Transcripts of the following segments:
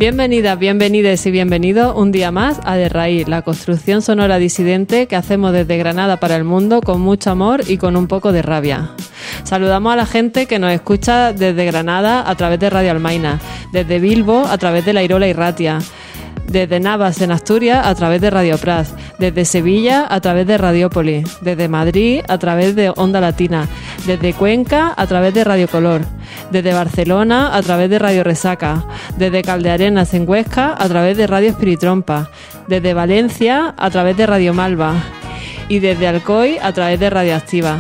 Bienvenidas, bienvenides y bienvenidos un día más a De Raíz, la construcción sonora disidente que hacemos desde Granada para el mundo con mucho amor y con un poco de rabia. Saludamos a la gente que nos escucha desde Granada a través de Radio Almaina, desde Bilbo a través de La Irola y Ratia, desde Navas en Asturias a través de Radio Pras, desde Sevilla a través de Radiópolis, desde Madrid a través de Onda Latina, desde Cuenca a través de Radio Color, desde Barcelona a través de Radio Resaca, desde Caldearenas en Huesca a través de Radio Espiritrompa, desde Valencia a través de Radio Malva y desde Alcoy a través de Radioactiva.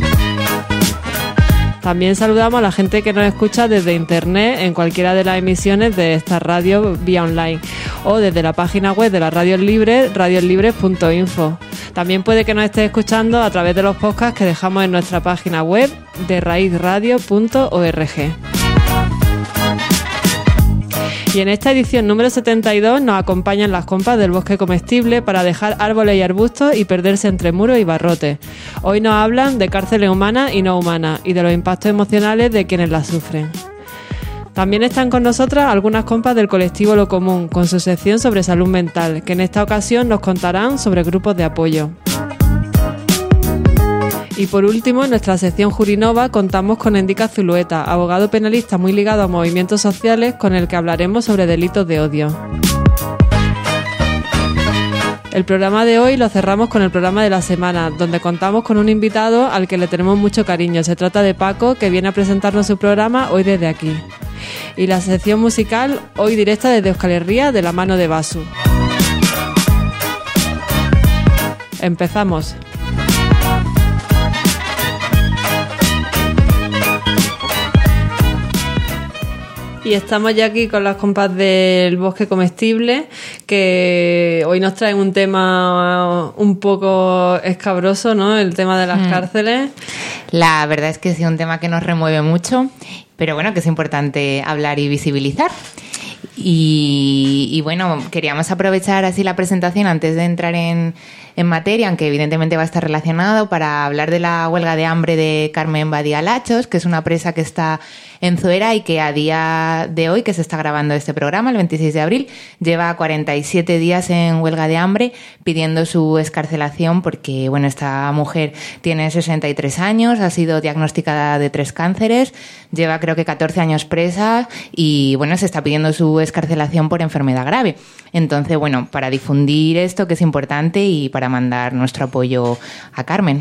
También saludamos a la gente que nos escucha desde internet en cualquiera de las emisiones de esta radio vía online o desde la página web de la Radio Libre, radiolibres.info. También puede que nos esté escuchando a través de los podcasts que dejamos en nuestra página web de raizradio.org. Y en esta edición número 72 nos acompañan las compas del Bosque Comestible para dejar árboles y arbustos y perderse entre muros y barrotes. Hoy nos hablan de cárceles humanas y no humanas y de los impactos emocionales de quienes las sufren. También están con nosotras algunas compas del colectivo Lo Común, con su sección sobre salud mental, que en esta ocasión nos contarán sobre grupos de apoyo. Y por último, en nuestra sección Jurinova contamos con Endica Zulueta, abogado penalista muy ligado a movimientos sociales, con el que hablaremos sobre delitos de odio. El programa de hoy lo cerramos con el programa de la semana, donde contamos con un invitado al que le tenemos mucho cariño. Se trata de Paco, que viene a presentarnos su programa hoy desde aquí. Y la sección musical, hoy directa desde Euskal Herria, de la mano de Basu. Empezamos. Y estamos ya aquí con las compas del Bosque Comestible, que hoy nos traen un tema un poco escabroso, ¿no? El tema de las cárceles. La verdad es que es un tema que nos remueve mucho, pero bueno, que es importante hablar y visibilizar. Y bueno, queríamos aprovechar así la presentación antes de entrar en materia, aunque evidentemente va a estar relacionado, para hablar de la huelga de hambre de Carmen Badía Lachos, que es una presa que está en Zuera y que a día de hoy, que se está grabando este programa, el 26 de abril, lleva 47 días en huelga de hambre pidiendo su excarcelación porque, bueno, esta mujer tiene 63 años, ha sido diagnosticada de 3 cánceres, lleva creo que 14 años presa y, bueno, se está pidiendo su excarcelación por enfermedad grave. Entonces, bueno, para difundir esto, que es importante, y para mandar nuestro apoyo a Carmen.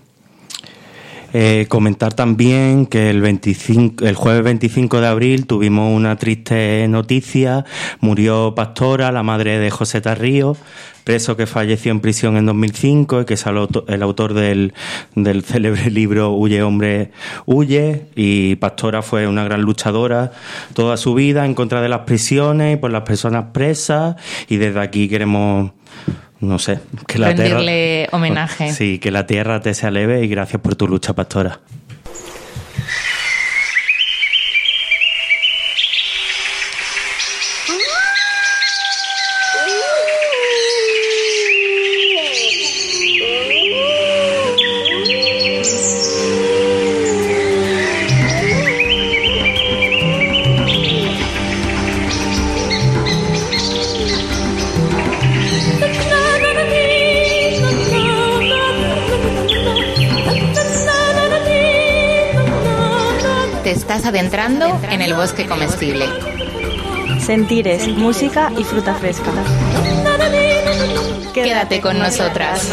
Comentar también que el jueves 25 de abril tuvimos una triste noticia. Murió Pastora, la madre de José Tarrío, preso que falleció en prisión en 2005 y que es el autor del célebre libro Huye, hombre, huye. Y Pastora fue una gran luchadora toda su vida en contra de las prisiones y por las personas presas, y desde aquí queremos, no sé, que la rendirle homenaje. Sí, que la tierra te sea leve, y gracias por tu lucha, Pastora. Te estás adentrando en el Bosque Comestible. Sentires, música y fruta fresca. Quédate con nosotras.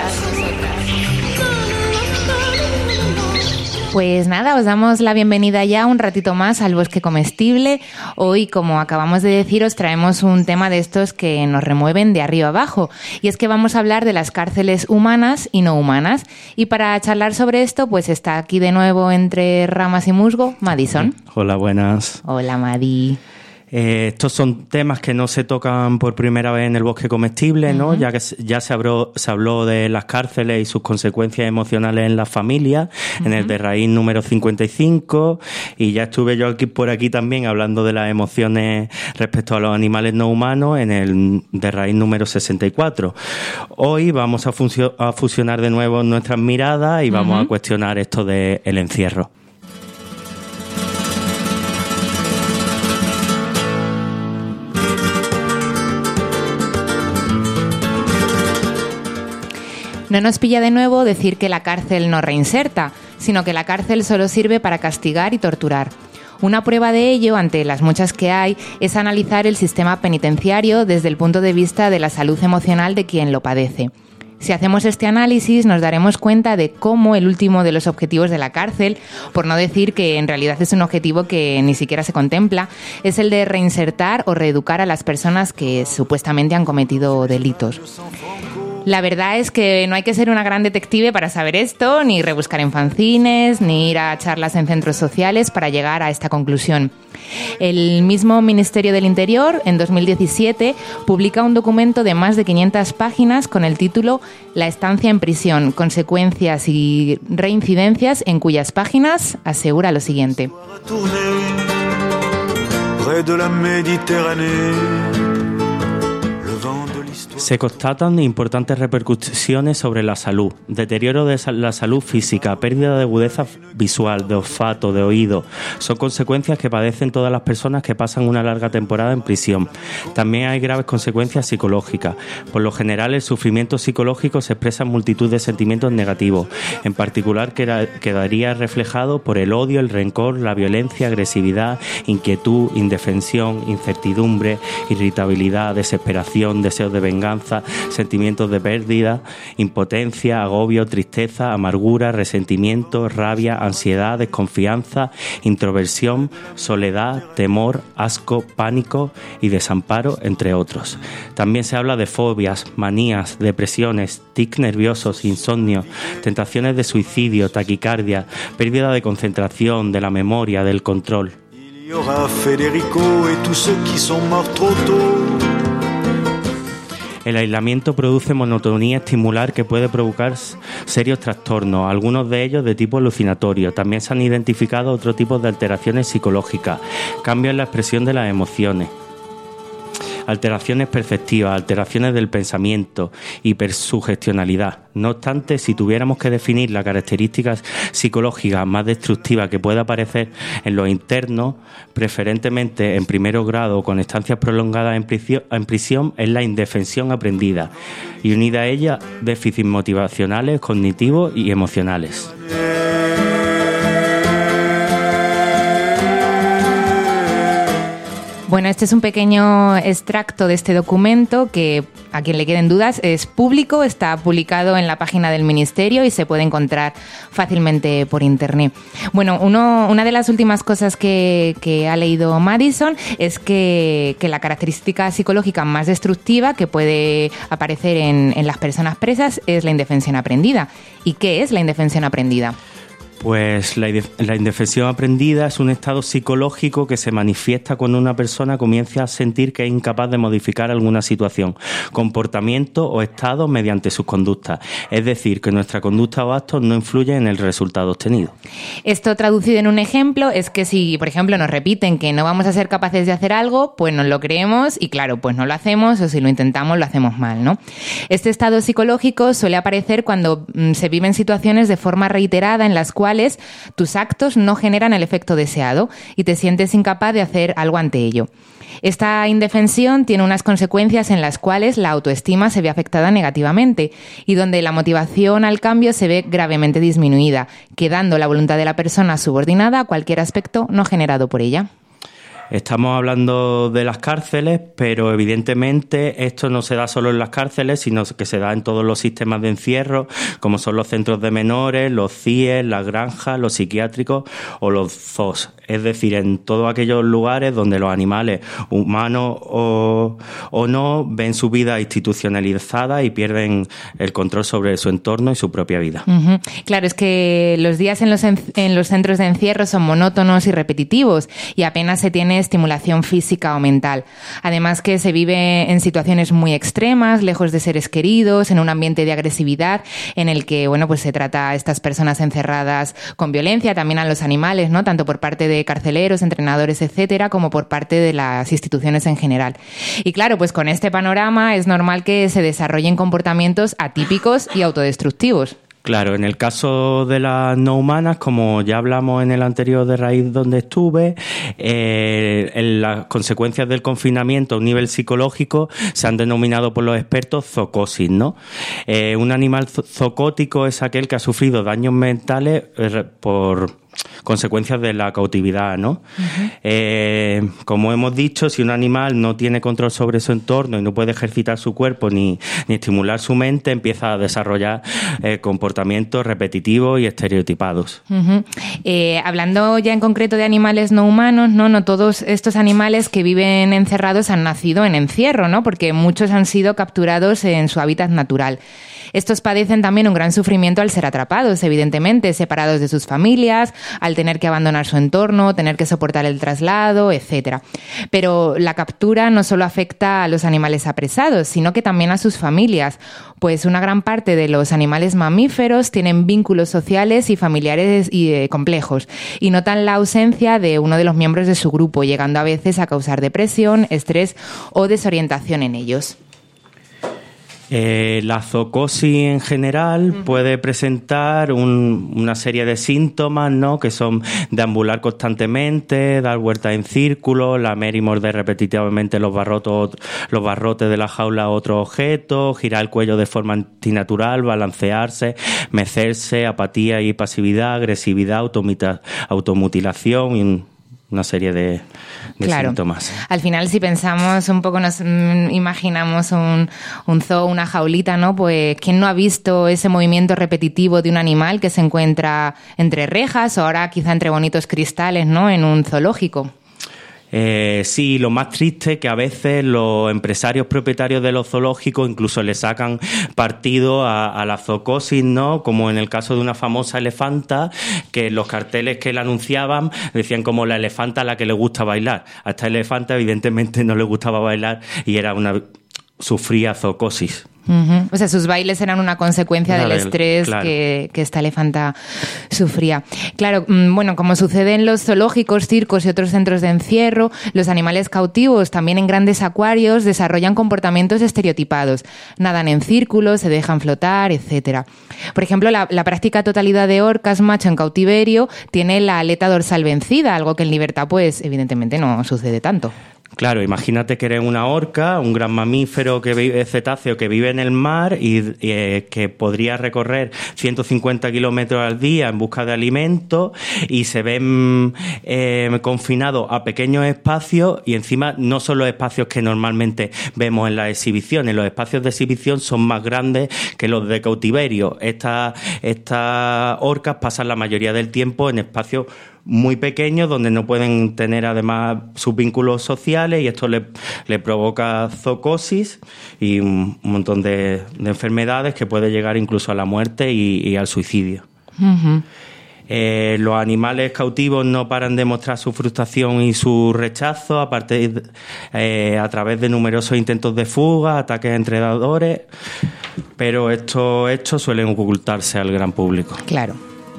Pues nada, os damos la bienvenida ya un ratito más al Bosque Comestible. Hoy, como acabamos de decir, os traemos un tema de estos que nos remueven de arriba abajo. Y es que vamos a hablar de las cárceles humanas y no humanas. Y para charlar sobre esto, pues está aquí de nuevo entre ramas y musgo, Madison. Hola, buenas. Hola, Madi. Estos son temas que no se tocan por primera vez en el Bosque Comestible, ¿no? Ya que ya se habló de las cárceles y sus consecuencias emocionales en las familias, en el de raíz número 55, y ya estuve yo por aquí también hablando de las emociones respecto a los animales no humanos en el de raíz número 64. Hoy vamos a fusionar de nuevo nuestras miradas y vamos a cuestionar esto del encierro. No nos pilla de nuevo decir que la cárcel no reinserta, sino que la cárcel solo sirve para castigar y torturar. Una prueba de ello, ante las muchas que hay, es analizar el sistema penitenciario desde el punto de vista de la salud emocional de quien lo padece. Si hacemos este análisis, nos daremos cuenta de cómo el último de los objetivos de la cárcel, por no decir que en realidad es un objetivo que ni siquiera se contempla, es el de reinsertar o reeducar a las personas que supuestamente han cometido delitos. La verdad es que no hay que ser una gran detective para saber esto, ni rebuscar en fanzines, ni ir a charlas en centros sociales para llegar a esta conclusión. El mismo Ministerio del Interior, en 2017, publica un documento de más de 500 páginas con el título La estancia en prisión, consecuencias y reincidencias, en cuyas páginas asegura lo siguiente. Se constatan importantes repercusiones sobre la salud, deterioro de la salud física, pérdida de agudeza visual, de olfato, de oído. Son consecuencias que padecen todas las personas que pasan una larga temporada en prisión. También hay graves consecuencias psicológicas. Por lo general, el sufrimiento psicológico se expresa en multitud de sentimientos negativos. En particular, quedaría reflejado por el odio, el rencor, la violencia, agresividad, inquietud, indefensión, incertidumbre, irritabilidad, desesperación, deseos de venganza, sentimientos de pérdida, impotencia, agobio, tristeza, amargura, resentimiento, rabia, ansiedad, desconfianza, introversión, soledad, temor, asco, pánico y desamparo, entre otros. También se habla de fobias, manías, depresiones, tics nerviosos, insomnio, tentaciones de suicidio, taquicardia, pérdida de concentración, de la memoria, del control. El aislamiento produce monotonía estimular que puede provocar serios trastornos, algunos de ellos de tipo alucinatorio. También se han identificado otros tipos de alteraciones psicológicas, cambios en la expresión de las emociones, alteraciones perceptivas, alteraciones del pensamiento, hipersugestionalidad. No obstante, si tuviéramos que definir la característica psicológica más destructiva que pueda aparecer en los internos, preferentemente en primer grado con estancias prolongadas en prisión, es la indefensión aprendida y unida a ella déficits motivacionales, cognitivos y emocionales. Bueno, este es un pequeño extracto de este documento que, a quien le queden dudas, es público, está publicado en la página del Ministerio y se puede encontrar fácilmente por internet. Bueno, una de las últimas cosas que ha leído Madison es que la característica psicológica más destructiva que puede aparecer en las personas presas es la indefensión aprendida. ¿Y qué es la indefensión aprendida? Pues la indefensión aprendida es un estado psicológico que se manifiesta cuando una persona comienza a sentir que es incapaz de modificar alguna situación, comportamiento o estado mediante sus conductas. Es decir, que nuestra conducta o actos no influyen en el resultado obtenido. Esto traducido en un ejemplo es que si, por ejemplo, nos repiten que no vamos a ser capaces de hacer algo, pues nos lo creemos y claro, pues no lo hacemos, o si lo intentamos lo hacemos mal, ¿no? Este estado psicológico suele aparecer cuando se viven situaciones de forma reiterada en las cuales tus actos no generan el efecto deseado y te sientes incapaz de hacer algo ante ello. Esta indefensión tiene unas consecuencias en las cuales la autoestima se ve afectada negativamente y donde la motivación al cambio se ve gravemente disminuida, quedando la voluntad de la persona subordinada a cualquier aspecto no generado por ella. Estamos hablando de las cárceles, pero evidentemente esto no se da solo en las cárceles, sino que se da en todos los sistemas de encierro, como son los centros de menores, los CIE, las granjas, los psiquiátricos o los zoos. Es decir, en todos aquellos lugares donde los animales, humanos o no, ven su vida institucionalizada y pierden el control sobre su entorno y su propia vida. Uh-huh. Claro, es que los días en los centros de encierro son monótonos y repetitivos y apenas se tiene estimulación física o mental. Además que se vive en situaciones muy extremas, lejos de seres queridos, en un ambiente de agresividad en el que, bueno, pues se trata a estas personas encerradas con violencia, también a los animales, ¿no? Tanto por parte de carceleros, entrenadores, etcétera, como por parte de las instituciones en general. Y claro, pues con este panorama es normal que se desarrollen comportamientos atípicos y autodestructivos. Claro, en el caso de las no humanas, como ya hablamos en el anterior de raíz donde estuve, en las consecuencias del confinamiento a un nivel psicológico se han denominado por los expertos zoocosis, ¿no? Un animal zoocótico es aquel que ha sufrido daños mentales por consecuencias de la cautividad, ¿no? Uh-huh. Como hemos dicho, si un animal no tiene control sobre su entorno y no puede ejercitar su cuerpo ni estimular su mente, empieza a desarrollar comportamientos repetitivos y estereotipados. Uh-huh. Hablando ya en concreto de animales no humanos, no todos estos animales que viven encerrados han nacido en encierro, ¿no? Porque muchos han sido capturados en su hábitat natural. Estos padecen también un gran sufrimiento al ser atrapados, evidentemente, separados de sus familias, al tener que abandonar su entorno, tener que soportar el traslado, etcétera. Pero la captura no solo afecta a los animales apresados, sino que también a sus familias, pues una gran parte de los animales mamíferos tienen vínculos sociales y familiares complejos y notan la ausencia de uno de los miembros de su grupo, llegando a veces a causar depresión, estrés o desorientación en ellos. La zoocosis en general puede presentar una serie de síntomas, ¿no? Que son deambular constantemente, dar vueltas en círculo, lamer y morder repetitivamente los barrotes de la jaula a otros objetos, girar el cuello de forma antinatural, balancearse, mecerse, apatía y pasividad, agresividad, automutilación y una serie de síntomas. Al final, si pensamos un poco, nos imaginamos un zoo, una jaulita, ¿no? Pues, ¿quién no ha visto ese movimiento repetitivo de un animal que se encuentra entre rejas o ahora quizá entre bonitos cristales, ¿no? En un zoológico. Sí, lo más triste es que a veces los empresarios propietarios de los zoológicos incluso le sacan partido a la zoocosis, ¿no? Como en el caso de una famosa elefanta, que los carteles que la anunciaban decían como la elefanta a la que le gusta bailar. A esta elefanta evidentemente no le gustaba bailar y sufría zoocosis. Uh-huh. O sea, sus bailes eran una consecuencia del estrés, claro, que esta elefanta sufría. Claro, bueno, como sucede en los zoológicos, circos y otros centros de encierro, los animales cautivos, también en grandes acuarios, desarrollan comportamientos estereotipados. Nadan en círculos, se dejan flotar, etcétera. Por ejemplo, la práctica totalidad de orcas macho en cautiverio tiene la aleta dorsal vencida, algo que en libertad, pues, evidentemente no sucede tanto. Claro, imagínate que eres una orca, un gran mamífero cetáceo que vive en el mar y que podría recorrer 150 kilómetros al día en busca de alimento y se ven confinados a pequeños espacios y encima no son los espacios que normalmente vemos en las exhibiciones. Los espacios de exhibición son más grandes que los de cautiverio. Estas orcas pasan la mayoría del tiempo en espacios muy pequeños donde no pueden tener además sus vínculos sociales y esto le provoca zoocosis y un montón de enfermedades que puede llegar incluso a la muerte y al suicidio. Uh-huh. Los animales cautivos no paran de mostrar su frustración y su rechazo a través de numerosos intentos de fuga, ataques a entrenadores, pero estos hechos suelen ocultarse al gran público. Claro.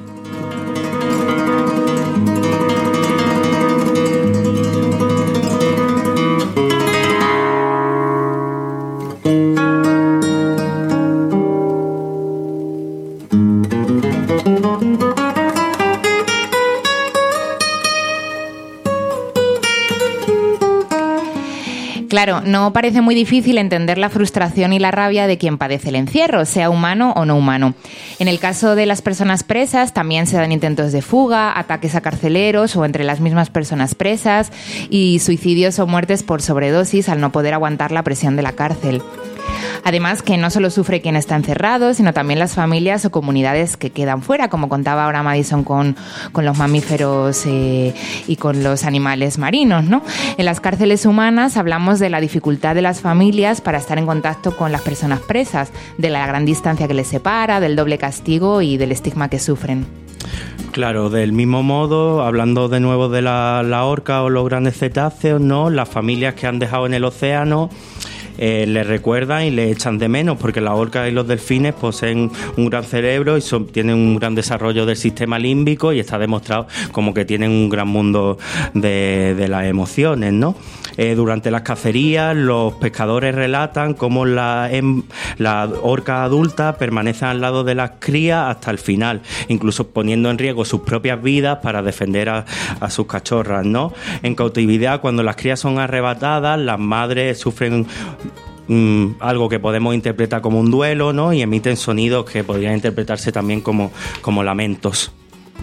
Claro, no parece muy difícil entender la frustración y la rabia de quien padece el encierro, sea humano o no humano. En el caso de las personas presas también se dan intentos de fuga, ataques a carceleros o entre las mismas personas presas y suicidios o muertes por sobredosis al no poder aguantar la presión de la cárcel. Además, que no solo sufre quien está encerrado, sino también las familias o comunidades que quedan fuera, como contaba ahora Madison con los mamíferos y con los animales marinos, ¿no? En las cárceles humanas hablamos de la dificultad de las familias para estar en contacto con las personas presas, de la gran distancia que les separa, del doble castigo y del estigma que sufren. Claro, del mismo modo, hablando de nuevo de la orca o los grandes cetáceos, ¿no? Las familias que han dejado en el océano le recuerdan y le echan de menos, porque las orcas y los delfines poseen un gran cerebro y tienen un gran desarrollo del sistema límbico, y está demostrado como que tienen un gran mundo de las emociones, ¿no? Durante las cacerías, los pescadores relatan cómo las orcas adultas permanecen al lado de las crías hasta el final, incluso poniendo en riesgo sus propias vidas para defender a sus cachorras, ¿no? En cautividad, cuando las crías son arrebatadas, las madres sufren algo que podemos interpretar como un duelo, ¿no? Y emiten sonidos que podrían interpretarse también como lamentos.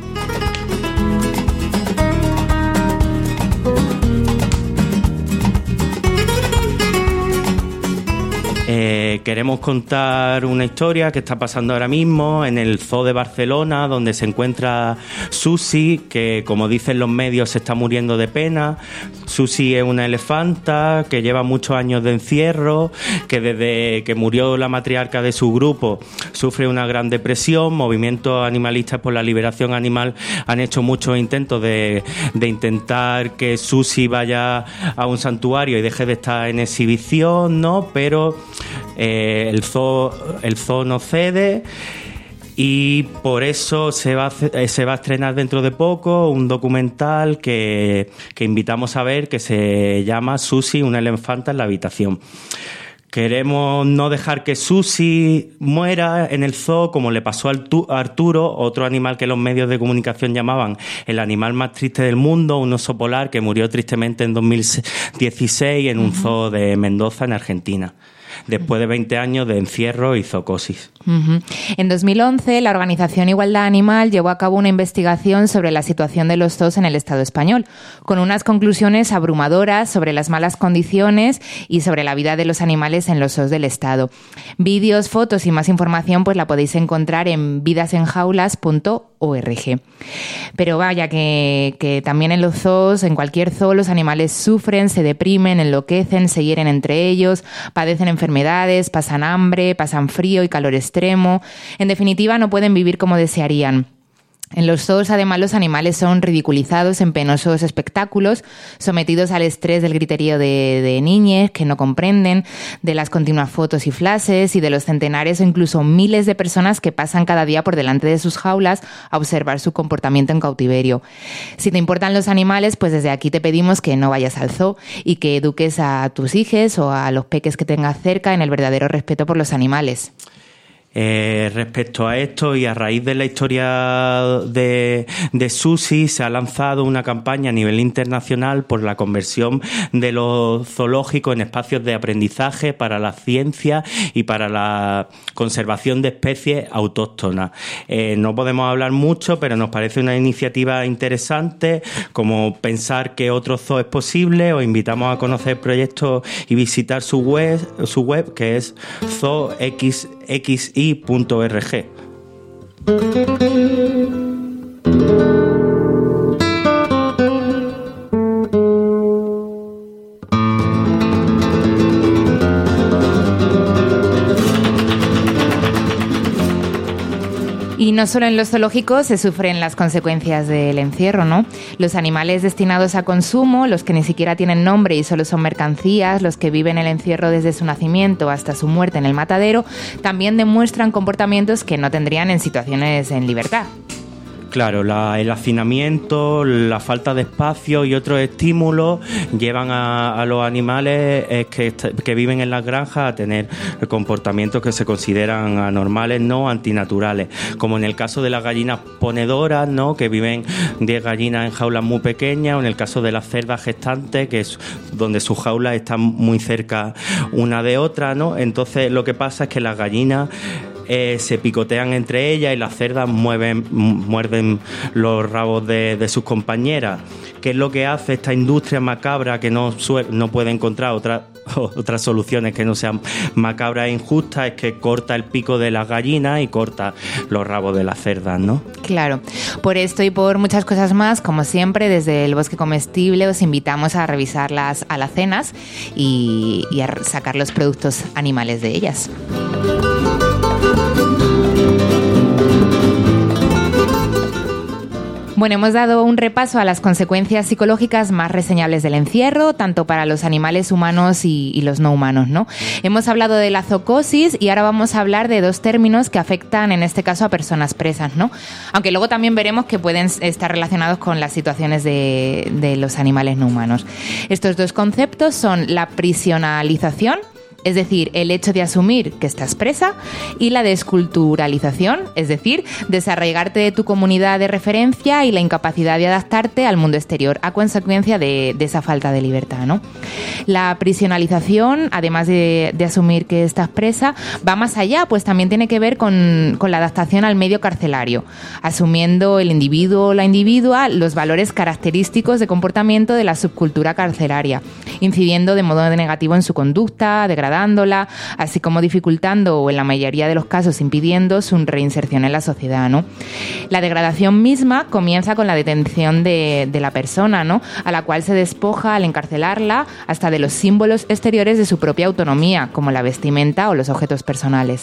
Queremos contar una historia que está pasando ahora mismo en el Zoo de Barcelona, donde se encuentra Susi, que, como dicen los medios, se está muriendo de pena. Susi es una elefanta que lleva muchos años de encierro, que desde que murió la matriarca de su grupo sufre una gran depresión. Movimientos animalistas por la liberación animal han hecho muchos intentos de intentar que Susi vaya a un santuario y deje de estar en exhibición, ¿no? Pero el zoo no cede, y por eso se va a estrenar dentro de poco un documental que invitamos a ver, que se llama Susi, una elefanta en la habitación. Queremos no dejar que Susi muera en el zoo, como le pasó a Arturo, otro animal que los medios de comunicación llamaban el animal más triste del mundo, un oso polar que murió tristemente en 2016 en un zoo de Mendoza, en Argentina, después de 20 años de encierro y zoocosis. En 2011, la organización Igualdad Animal llevó a cabo una investigación sobre la situación de los zoos en el Estado español, con unas conclusiones abrumadoras sobre las malas condiciones y sobre la vida de los animales en los zoos del Estado. Vídeos, fotos y más información pues la podéis encontrar en vidasenjaulas.org. Pero vaya que también en los zoos, en cualquier zoo, los animales sufren, se deprimen, enloquecen, se hieren entre ellos, padecen enfermedades, pasan hambre, pasan frío y calor extremo. En definitiva, no pueden vivir como desearían. En los zoos, además, los animales son ridiculizados en penosos espectáculos, sometidos al estrés del griterío de niñez que no comprenden, de las continuas fotos y flashes y de los centenares o incluso miles de personas que pasan cada día por delante de sus jaulas a observar su comportamiento en cautiverio. Si te importan los animales, pues desde aquí te pedimos que no vayas al zoo y que eduques a tus hijos o a los peques que tengas cerca en el verdadero respeto por los animales. Respecto a esto, y a raíz de la historia de Susi, se ha lanzado una campaña a nivel internacional por la conversión de los zoológicos en espacios de aprendizaje para la ciencia y para la conservación de especies autóctonas. No podemos hablar mucho, pero nos parece una iniciativa interesante, como pensar que otro zoo es posible. Os invitamos a conocer proyectos y visitar su web, que es zooxi.org. Y no solo en los zoológicos se sufren las consecuencias del encierro, ¿no? Los animales destinados a consumo, los que ni siquiera tienen nombre y solo son mercancías, los que viven el encierro desde su nacimiento hasta su muerte en el matadero, también demuestran comportamientos que no tendrían en situaciones en libertad. Claro, el hacinamiento, la falta de espacio y otros estímulos llevan a los animales que viven en las granjas a tener comportamientos que se consideran anormales, no antinaturales, como en el caso de las gallinas ponedoras, ¿no?, que viven 10 gallinas en jaulas muy pequeñas, o en el caso de las cerdas gestantes, que es donde sus jaulas están muy cerca una de otra, ¿no? Entonces lo que pasa es que las gallinas se picotean entre ellas y las cerdas muerden los rabos de sus compañeras. ¿Qué es lo que hace esta industria macabra, que no puede encontrar otras soluciones que no sean macabras e injustas? Es que corta el pico de las gallinas y corta los rabos de las cerdas, ¿no? Claro. Por esto y por muchas cosas más, como siempre, desde el Bosque Comestible os invitamos a revisar las alacenas y a sacar los productos animales de ellas. Bueno, hemos dado un repaso a las consecuencias psicológicas más reseñables del encierro, tanto para los animales humanos y los no humanos, ¿no? Hemos hablado de la zoocosis y ahora vamos a hablar de dos términos que afectan, en este caso, a personas presas, ¿no? Aunque luego también veremos que pueden estar relacionados con las situaciones de los animales no humanos. Estos dos conceptos son la prisionalización, es decir, el hecho de asumir que estás presa, y la desculturalización, es decir, desarraigarte de tu comunidad de referencia y la incapacidad de adaptarte al mundo exterior a consecuencia de esa falta de libertad, ¿no? La prisionalización, además de asumir que estás presa, va más allá, pues también tiene que ver con la adaptación al medio carcelario, asumiendo el individuo o la individua los valores característicos de comportamiento de la subcultura carcelaria, incidiendo de modo negativo en su conducta, degradándola, así como dificultando o en la mayoría de los casos impidiendo su reinserción en la sociedad, ¿no? La degradación misma comienza con la detención de la persona, ¿no? A la cual se despoja al encarcelarla hasta de los símbolos exteriores de su propia autonomía, como la vestimenta o los objetos personales.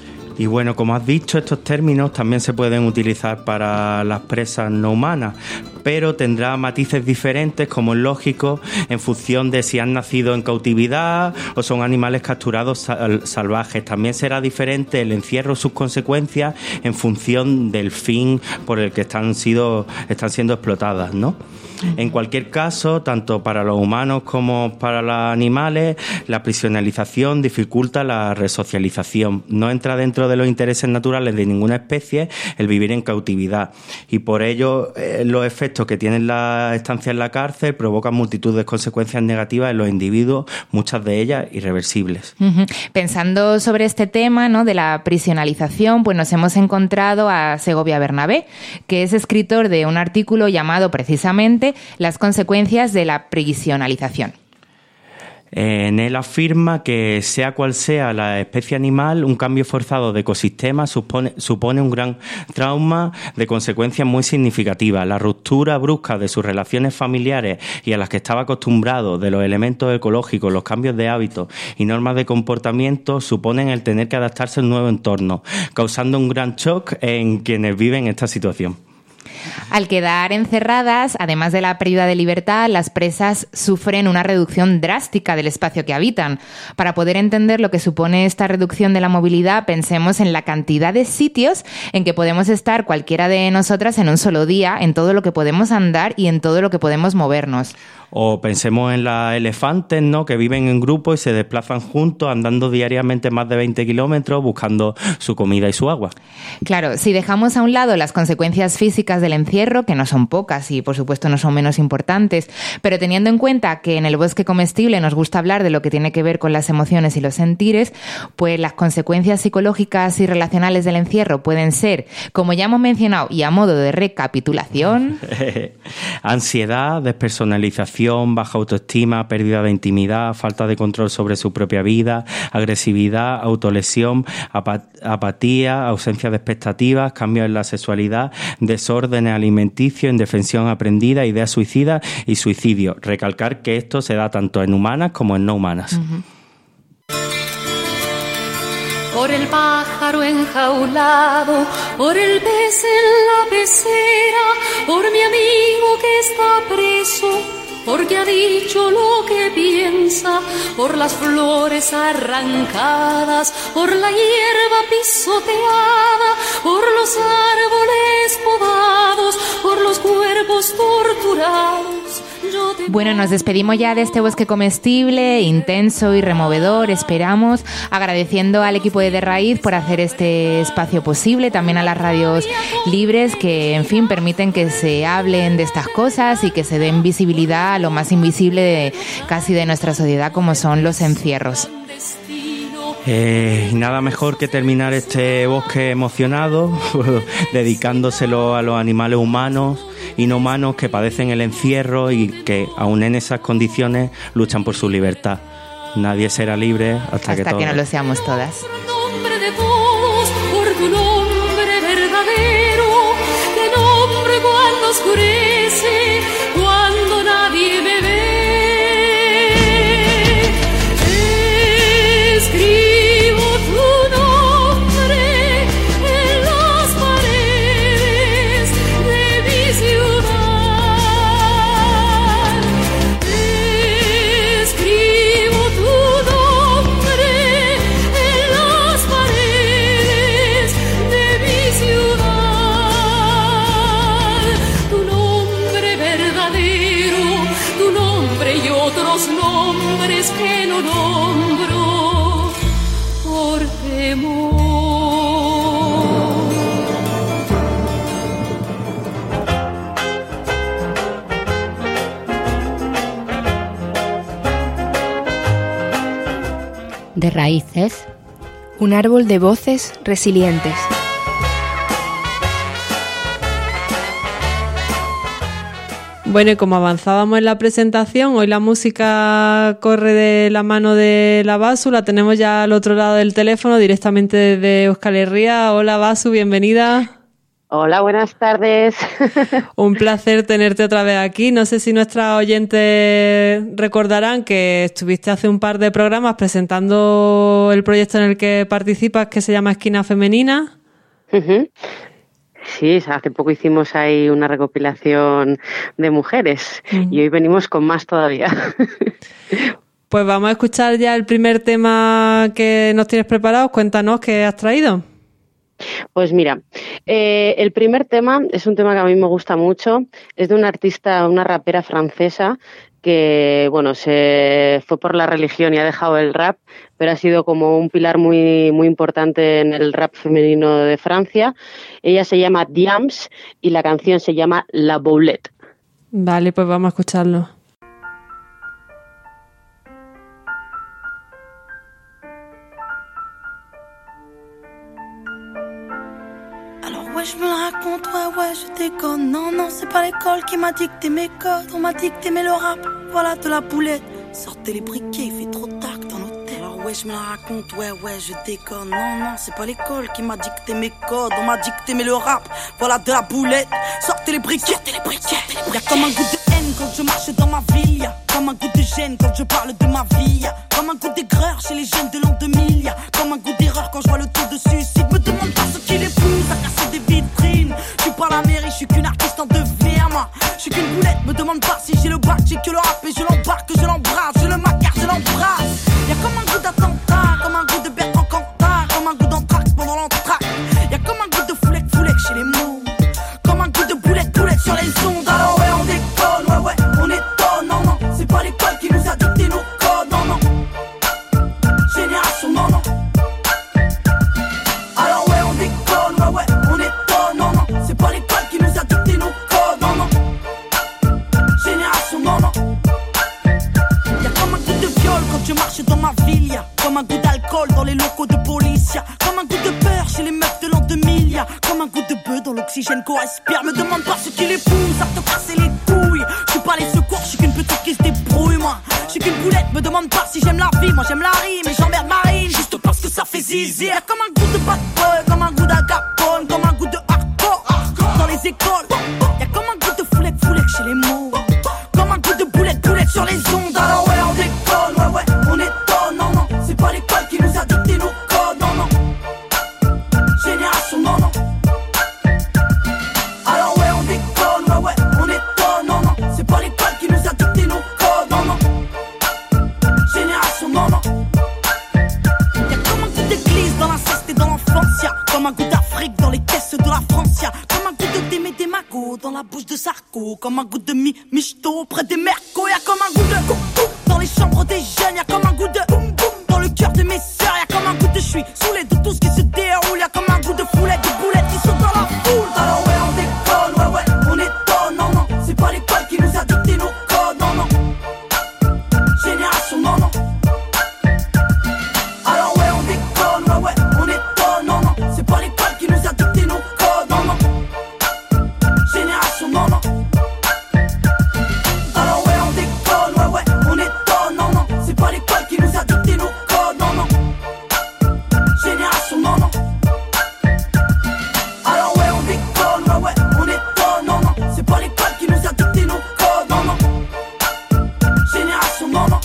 Y bueno, como has dicho, estos términos también se pueden utilizar para las presas no humanas, pero tendrá matices diferentes, como es lógico, en función de si han nacido en cautividad o son animales capturados salvajes. También será diferente el encierro, sus consecuencias, en función del fin por el que están siendo explotadas, ¿no? En cualquier caso, tanto para los humanos como para los animales, la prisionalización dificulta la resocialización. No entra dentro de los intereses naturales de ninguna especie el vivir en cautividad, y por ello los efectos que tiene la estancia en la cárcel provocan multitud de consecuencias negativas en los individuos, muchas de ellas irreversibles. Pensando sobre este tema, ¿no?, de la prisionalización, pues nos hemos encontrado a Segovia Bernabé, que es escritor de un artículo llamado precisamente Las consecuencias de la prisionalización. En él afirma que, sea cual sea la especie animal, un cambio forzado de ecosistema supone un gran trauma de consecuencias muy significativas. La ruptura brusca de sus relaciones familiares y a las que estaba acostumbrado, de los elementos ecológicos, los cambios de hábitos y normas de comportamiento, suponen el tener que adaptarse a un nuevo entorno, causando un gran shock en quienes viven esta situación. Al quedar encerradas, además de la pérdida de libertad, las presas sufren una reducción drástica del espacio que habitan. Para poder entender lo que supone esta reducción de la movilidad, pensemos en la cantidad de sitios en que podemos estar cualquiera de nosotras en un solo día, en todo lo que podemos andar y en todo lo que podemos movernos. O pensemos en las elefantes, ¿no?, que viven en grupo y se desplazan juntos, andando diariamente más de 20 kilómetros buscando su comida y su agua. Claro, si dejamos a un lado las consecuencias físicas del encierro, que no son pocas y por supuesto no son menos importantes, pero teniendo en cuenta que en el bosque comestible nos gusta hablar de lo que tiene que ver con las emociones y los sentires, pues las consecuencias psicológicas y relacionales del encierro pueden ser, como ya hemos mencionado y a modo de recapitulación, ansiedad, despersonalización, baja autoestima, pérdida de intimidad, falta de control sobre su propia vida, agresividad, autolesión, apatía, ausencia de expectativas, cambios en la sexualidad, desórdenes alimenticios, indefensión aprendida, ideas suicidas y suicidio. Recalcar que esto se da tanto en humanas como en no humanas. Por el pájaro enjaulado, por el pez en la pecera, por mi amigo que está preso, porque ha dicho lo que piensa, por las flores arrancadas, por la hierba pisoteada, por los árboles podados, por los cuerpos torturados. Bueno, nos despedimos ya de este bosque comestible, intenso y removedor, esperamos, agradeciendo al equipo de Raíz por hacer este espacio posible, también a las radios libres que, en fin, permiten que se hablen de estas cosas y que se den visibilidad a lo más invisible casi de nuestra sociedad, como son los encierros. Nada mejor que terminar este bosque emocionado dedicándoselo a los animales humanos y no humanos que padecen el encierro y que, aun en esas condiciones, luchan por su libertad. Nadie será libre hasta que no lo seamos todas. Nombre de todos, por tu nombre verdadero, que nombre cuando oscurece, cuando nadie me ve. You de raíces. Un árbol de voces resilientes. Bueno, y como avanzábamos en la presentación, hoy la música corre de la mano de la Basu, la tenemos ya al otro lado del teléfono, directamente desde Euskal Herria. Hola Basu, bienvenida. Hola, buenas tardes. Un placer tenerte otra vez aquí. No sé si nuestras oyentes recordarán que estuviste hace un par de programas presentando el proyecto en el que participas, que se llama Esquina Femenina. Uh-huh. Sí, hace poco hicimos ahí una recopilación de mujeres y hoy venimos con más todavía. Pues vamos a escuchar ya el primer tema que nos tienes preparado. Cuéntanos qué has traído. Pues mira, el primer tema es un tema que a mí me gusta mucho. Es de una artista, una rapera francesa que, bueno, se fue por la religión y ha dejado el rap, pero ha sido como un pilar muy, muy importante en el rap femenino de Francia. Ella se llama Diams y la canción se llama La Boulette. Vale, pues vamos a escucharlo. Ouais, je me la raconte, ouais, je déconne. Non, c'est pas l'école qui m'a dicté mes codes. On m'a dicté mais le rap, voilà de la boulette. Sortez les briquets, il fait trop tard dans l'hôtel. Alors ouais, je me la raconte, ouais, je déconne. Non, c'est pas l'école qui m'a dicté mes codes. On m'a dicté mais le rap, voilà de la boulette. Sortez les briquets, Y'a comme un goût de haine quand je marche dans ma ville. Y'a comme un goût de gêne quand je parle de ma vie. Y'a comme un goût d'aigreur chez les jeunes de l'an 2000. Y'a comme un goût d'erreur quand je vois le taux de suicide. Me demande pas ce qui les pousse à casser des vitrines. Je suis pas la mairie, je suis qu'une artiste en devenir, moi. Je suis qu'une boulette, me demande pas si j'ai le bac, j'ai que le rap et je l'embarque, je l'embrasse, je le macarre, je l'embrasse. Y'a comme un goût d'attentat, comme un goût de Bertrand Cantat, comme un goût d'entraxe pendant l'entracte. Y'a comme un goût de foulec chez les mots, comme un goût de boulette sur les ondes. Alors ouais, on déconne, ouais, on étonne, non, c'est pas l'école qui nous a dicté nos codes, non. Génération, non. Alors ouais, on déconne, ouais, on étonne, non, c'est pas l'école qui nous a dicté nos codes, non. Génération, non. Y'a comme un goût de viol quand je marche dans ma ville, y'a comme un goût d'alcool dans les locaux de police, y'a comme un goût de peur chez les meufs de l'an 2000, y'a comme un goût de bœuf dans l'oxygène qu'on respire. Me demande pas ce qui les pousse à te casser les couilles. Je suis pas les secours, je suis qu'une petite qui se débrouille, moi. Je suis qu'une boulette, me demande pas si j'aime la vie. Moi j'aime la rime et j'emmerde Marine juste parce que ça fait zizi. Y'a comme un goût de bad boy, comme un goût d'agapone, comme un goût de hardcore dans les écoles. Y'a comme un goût de foulec chez les mots, comme un goût de boulette sur les ondes. Alors ouais, on déconne, ouais, on étonne, non, c'est pas l'école qui nous a dicté nos codes, non. Génération, non. Alors ouais, on déconne, ouais, on étonne, non, c'est pas l'école qui nous a dicté nos codes, non. Génération, non. Y'a comme un goût d'église dans l'inceste et dans l'enfance, y'a comme un goût d'Afrique dans les caisses de la France, y'a comme un goût de Démé des Magots dans la bouche de Sarko, comme un goût de Michto près des Mercos, y'a comme un goût de coucou dans les chambres des jeunes, y'a comme un goût de boum boum dans le cœur de mes sœurs, y'a comme un goût de je suis saoulé de tout ce qui se déroule, y'a comme un goût de foulette, de boulettes qui sont dans la foule. Alors ouais, on déconne, ouais, on étonne, non, c'est pas l'école qui nous a dicté nos codes, non. Génération, non. Alors ouais, on déconne, ouais, on étonne, non, c'est pas l'école qui nous a dicté nos codes, non. Génération, non. Alors ouais, on déconne, ouais, on étonne, non, c'est pas l'école qui nous a dicté nos codes, non. Génération, non. Alors ouais, on déconne, ouais, on étonne, non, c'est pas l'école qui nous a dicté nos codes, non. Génération, non.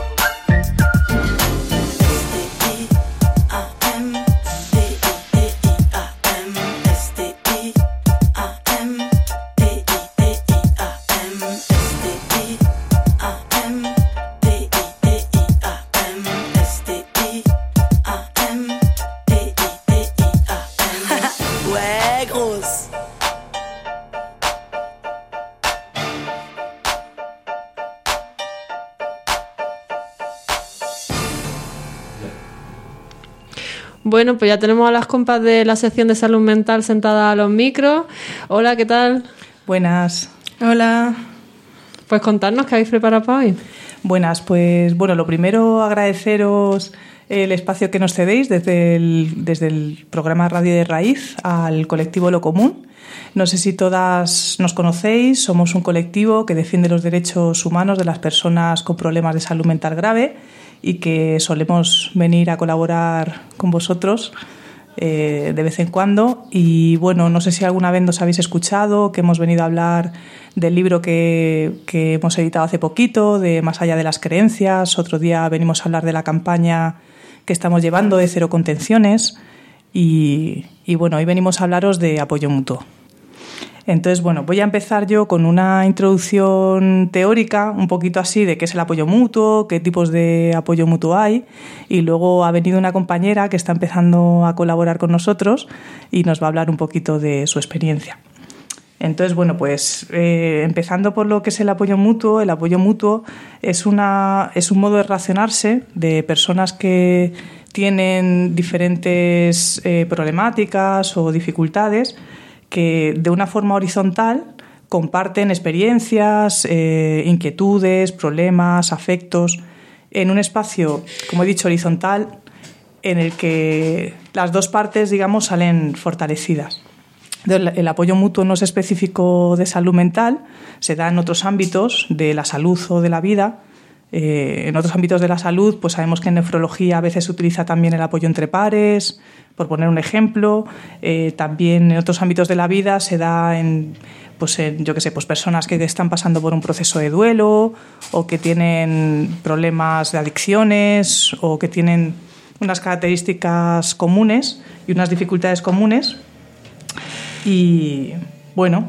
Ouais, grosse. Bueno, pues ya tenemos a las compas de la sección de salud mental sentadas a los micros. Hola, ¿qué tal? Buenas. Hola. Pues contarnos qué habéis preparado para hoy. Buenas, pues bueno, lo primero agradeceros el espacio que nos cedéis desde el programa Radio de Raíz al colectivo Lo Común. No sé si todas nos conocéis, somos un colectivo que defiende los derechos humanos de las personas con problemas de salud mental grave y que solemos venir a colaborar con vosotros de vez en cuando. Y bueno, no sé si alguna vez nos habéis escuchado, que hemos venido a hablar del libro que hemos editado hace poquito, de Más allá de las creencias. Otro día venimos a hablar de la campaña que estamos llevando de Cero Contenciones. Y bueno, hoy venimos a hablaros de apoyo mutuo. Entonces, bueno, voy a empezar yo con una introducción teórica, un poquito así, de qué es el apoyo mutuo, qué tipos de apoyo mutuo hay, y luego ha venido una compañera que está empezando a colaborar con nosotros y nos va a hablar un poquito de su experiencia. Entonces, bueno, pues empezando por lo que es el apoyo mutuo es un modo de relacionarse de personas que tienen diferentes problemáticas o dificultades, que de una forma horizontal comparten experiencias, inquietudes, problemas, afectos, en un espacio, como he dicho, horizontal, en el que las dos partes, digamos, salen fortalecidas. El apoyo mutuo no es específico de salud mental, se da en otros ámbitos de la salud o de la vida. En otros ámbitos de la salud, pues sabemos que en nefrología a veces se utiliza también el apoyo entre pares, por poner un ejemplo. También en otros ámbitos de la vida se da en personas que están pasando por un proceso de duelo o que tienen problemas de adicciones o que tienen unas características comunes y unas dificultades comunes. Y bueno,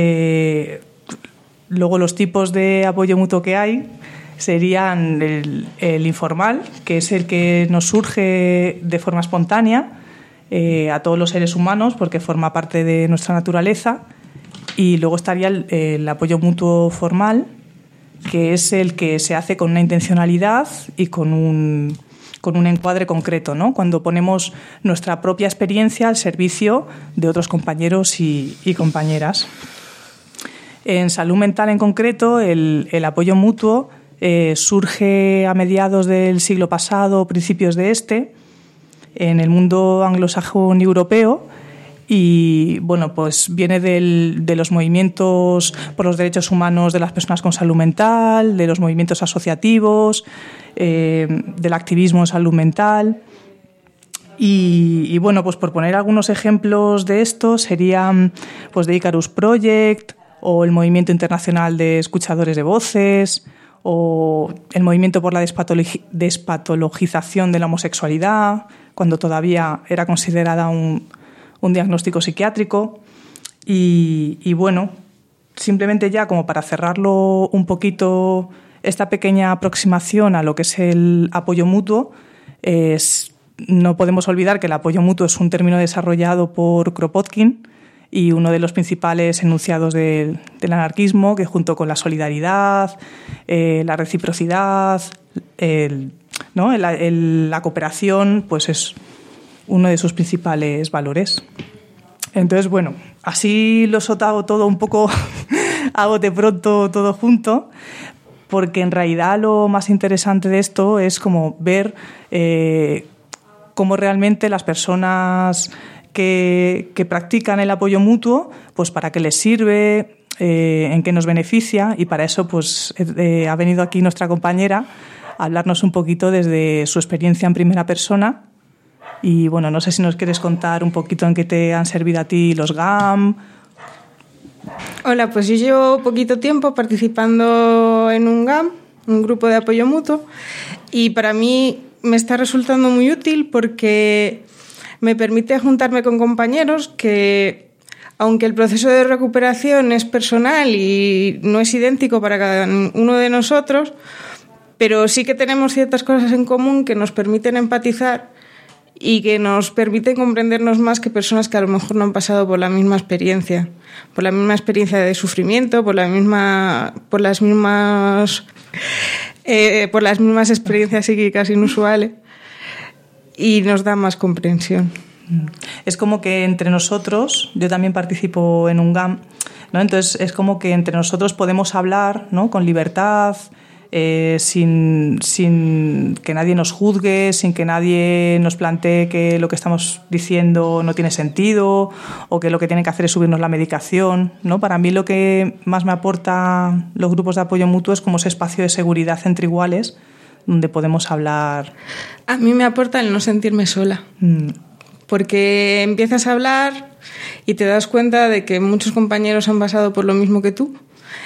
luego los tipos de apoyo mutuo que hay serían el informal, que es el que nos surge de forma espontánea a todos los seres humanos porque forma parte de nuestra naturaleza. Y luego estaría el apoyo mutuo formal, que es el que se hace con una intencionalidad y con un encuadre concreto, ¿no? Cuando ponemos nuestra propia experiencia al servicio de otros compañeros y compañeras. En salud mental en concreto, el apoyo mutuo surge a mediados del siglo pasado, principios de en el mundo anglosajón y europeo, y bueno, pues viene de los movimientos por los derechos humanos de las personas con salud mental, de los movimientos asociativos, del activismo en salud mental. Y bueno, pues por poner algunos ejemplos de esto serían pues The Icarus Project o el Movimiento Internacional de Escuchadores de Voces, o el movimiento por la despatologización de la homosexualidad, cuando todavía era considerada un diagnóstico psiquiátrico. Y bueno, simplemente ya como para cerrarlo un poquito esta pequeña aproximación a lo que es el apoyo mutuo, no podemos olvidar que el apoyo mutuo es un término desarrollado por Kropotkin y uno de los principales enunciados del anarquismo, que junto con la solidaridad, la reciprocidad, la cooperación, pues es uno de sus principales valores. Entonces, bueno, así lo he soltado todo un poco a bote pronto, todo junto, porque en realidad lo más interesante de esto es como ver cómo realmente las personas que practican el apoyo mutuo, pues para qué les sirve, en qué nos beneficia, y para eso pues ha venido aquí nuestra compañera a hablarnos un poquito desde su experiencia en primera persona. Y bueno, no sé si nos quieres contar un poquito en qué te han servido a ti los GAM. Hola, pues yo llevo poquito tiempo participando en un GAM, un grupo de apoyo mutuo, y para mí me está resultando muy útil porque me permite juntarme con compañeros que, aunque el proceso de recuperación es personal y no es idéntico para cada uno de nosotros, pero sí que tenemos ciertas cosas en común que nos permiten empatizar y que nos permiten comprendernos más que personas que a lo mejor no han pasado por la misma experiencia de sufrimiento, por las mismas experiencias psíquicas inusuales, y nos da más comprensión. Es como que entre nosotros, yo también participo en un GAM, ¿no? Entonces es como que entre nosotros podemos hablar, ¿no?, con libertad, sin que nadie nos juzgue, sin que nadie nos plantee que lo que estamos diciendo no tiene sentido o que lo que tienen que hacer es subirnos la medicación, ¿no? Para mí lo que más me aporta los grupos de apoyo mutuo es como ese espacio de seguridad entre iguales donde podemos hablar. A mí me aporta el no sentirme sola. Porque empiezas a hablar y te das cuenta de que muchos compañeros han pasado por lo mismo que tú.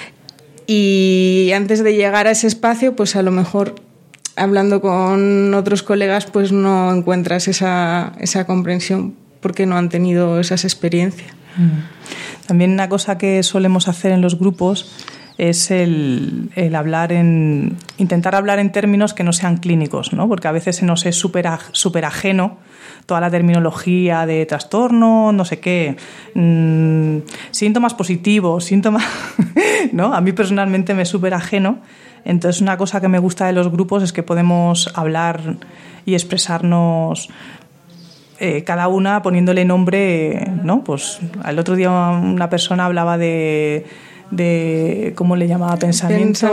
Y antes de llegar a ese espacio, pues a lo mejor hablando con otros colegas, pues no encuentras esa comprensión porque no han tenido esas experiencias. También una cosa que solemos hacer en los grupos es el intentar hablar en términos que no sean clínicos, ¿no? Porque a veces se nos es súper ajeno toda la terminología de trastorno, no sé qué, síntomas positivos, síntomas, ¿no? A mí personalmente me es súper ajeno. Entonces una cosa que me gusta de los grupos es que podemos hablar y expresarnos cada una poniéndole nombre, ¿no? Pues el otro día una persona hablaba de ¿cómo le llamaba? Pensamientos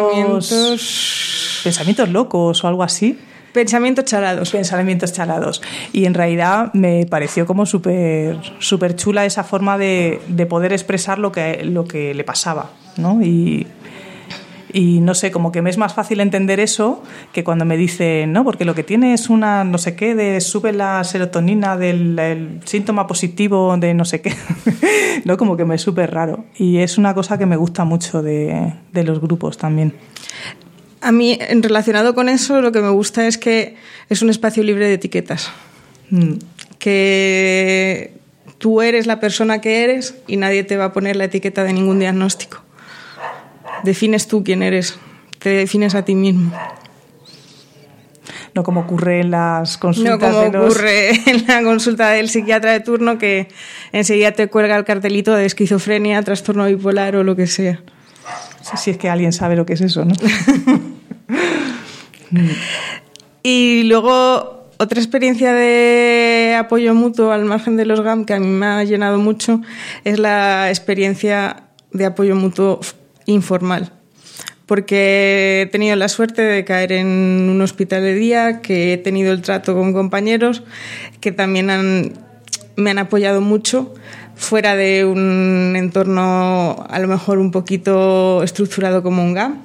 locos o algo así. Pensamientos chalados. Y en realidad me pareció como súper chula esa forma de poder expresar lo que le pasaba, ¿no? Y no sé, como que me es más fácil entender eso que cuando me dicen, no, porque lo que tiene es una no sé qué, sube la serotonina del síntoma positivo de no sé qué, ¿no? Como que me es súper raro. Y es una cosa que me gusta mucho de los grupos también. A mí, relacionado con eso, lo que me gusta es que es un espacio libre de etiquetas. Que tú eres la persona que eres y nadie te va a poner la etiqueta de ningún diagnóstico. Defines tú quién eres, te defines a ti mismo. No como ocurre en las consultas. No como ocurre en la consulta del psiquiatra de turno, que enseguida te cuelga el cartelito de esquizofrenia, trastorno bipolar o lo que sea. Si es que alguien sabe lo que es eso, ¿no? Y luego, otra experiencia de apoyo mutuo al margen de los GAM que a mí me ha llenado mucho es la experiencia de apoyo mutuo informal. Porque he tenido la suerte de caer en un hospital de día, que he tenido el trato con compañeros que también me han apoyado mucho, fuera de un entorno a lo mejor un poquito estructurado como un GAM.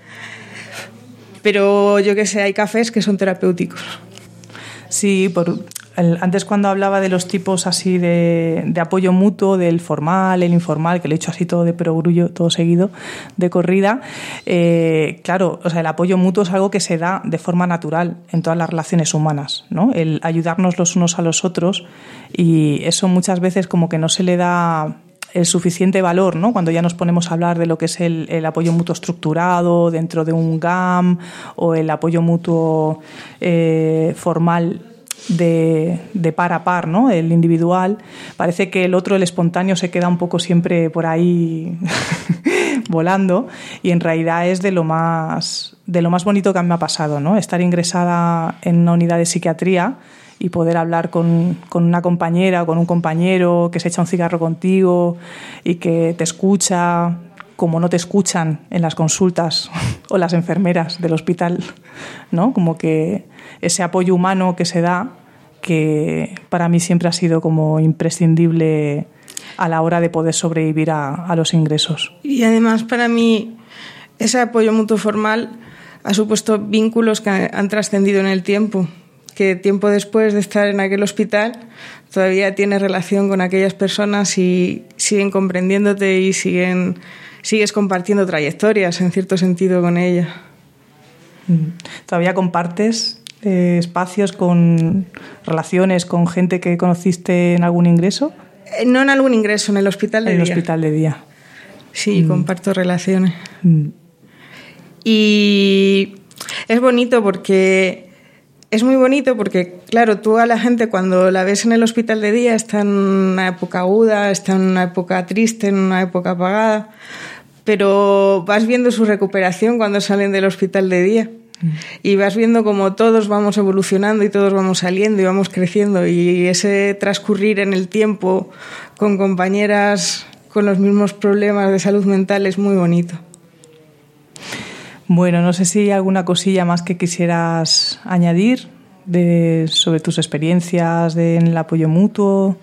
Pero yo que sé, hay cafés que son terapéuticos. Sí, antes cuando hablaba de los tipos así de apoyo mutuo, del formal, el informal, que lo he hecho así todo de perogrullo, todo seguido, de corrida, claro, o sea, el apoyo mutuo es algo que se da de forma natural en todas las relaciones humanas, ¿no? El ayudarnos los unos a los otros, y eso muchas veces como que no se le da el suficiente valor, ¿no? Cuando ya nos ponemos a hablar de lo que es el apoyo mutuo estructurado dentro de un GAM o el apoyo mutuo formal de par a par, ¿no? El individual. Parece que el otro, el espontáneo, se queda un poco siempre por ahí volando, y en realidad es de lo más bonito que a mí me ha pasado, ¿no? Estar ingresada en una unidad de psiquiatría y poder hablar con una compañera o con un compañero que se echa un cigarro contigo y que te escucha como no te escuchan en las consultas o las enfermeras del hospital, ¿no? Como que ese apoyo humano que se da, que para mí siempre ha sido como imprescindible a la hora de poder sobrevivir a los ingresos. Y además para mí ese apoyo mutuo formal ha supuesto vínculos que han trascendido en el tiempo, que tiempo después de estar en aquel hospital todavía tienes relación con aquellas personas y siguen comprendiéndote y sigues compartiendo trayectorias en cierto sentido con ellas. ¿Todavía compartes espacios con relaciones con gente que conociste en algún ingreso? No en algún ingreso, en el hospital de día. En el hospital de día. Sí, comparto relaciones. Y es bonito porque... Es muy bonito porque, claro, tú a la gente cuando la ves en el hospital de día está en una época aguda, está en una época triste, en una época apagada, pero vas viendo su recuperación cuando salen del hospital de día. Y vas viendo cómo todos vamos evolucionando y todos vamos saliendo y vamos creciendo, y ese transcurrir en el tiempo con compañeras con los mismos problemas de salud mental es muy bonito. Bueno, no sé si hay alguna cosilla más que quisieras añadir sobre tus experiencias en el apoyo mutuo.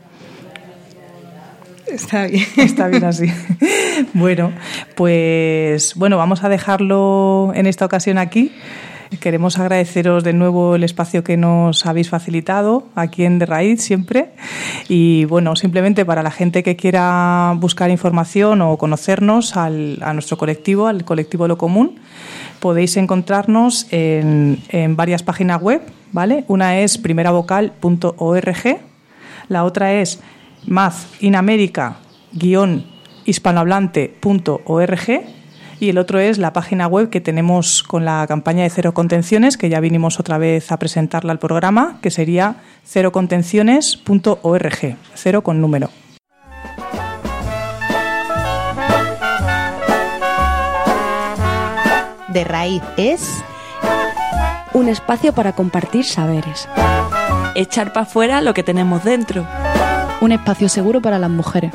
Está bien. Está bien así. Bueno, pues vamos a dejarlo en esta ocasión aquí. Queremos agradeceros de nuevo el espacio que nos habéis facilitado aquí en De Raíz siempre. Y bueno, simplemente para la gente que quiera buscar información o conocernos a nuestro colectivo, al colectivo Lo Común, podéis encontrarnos en varias páginas web, ¿vale? Una es primeravocal.org, la otra es mazinamerica-hispanohablante.org y el otro es la página web que tenemos con la campaña de Cero Contenciones, que ya vinimos otra vez a presentarla al programa, que sería cerocontenciones.org, 0 con número. De Raíz es un espacio para compartir saberes. Echar para afuera lo que tenemos dentro. Un espacio seguro para las mujeres.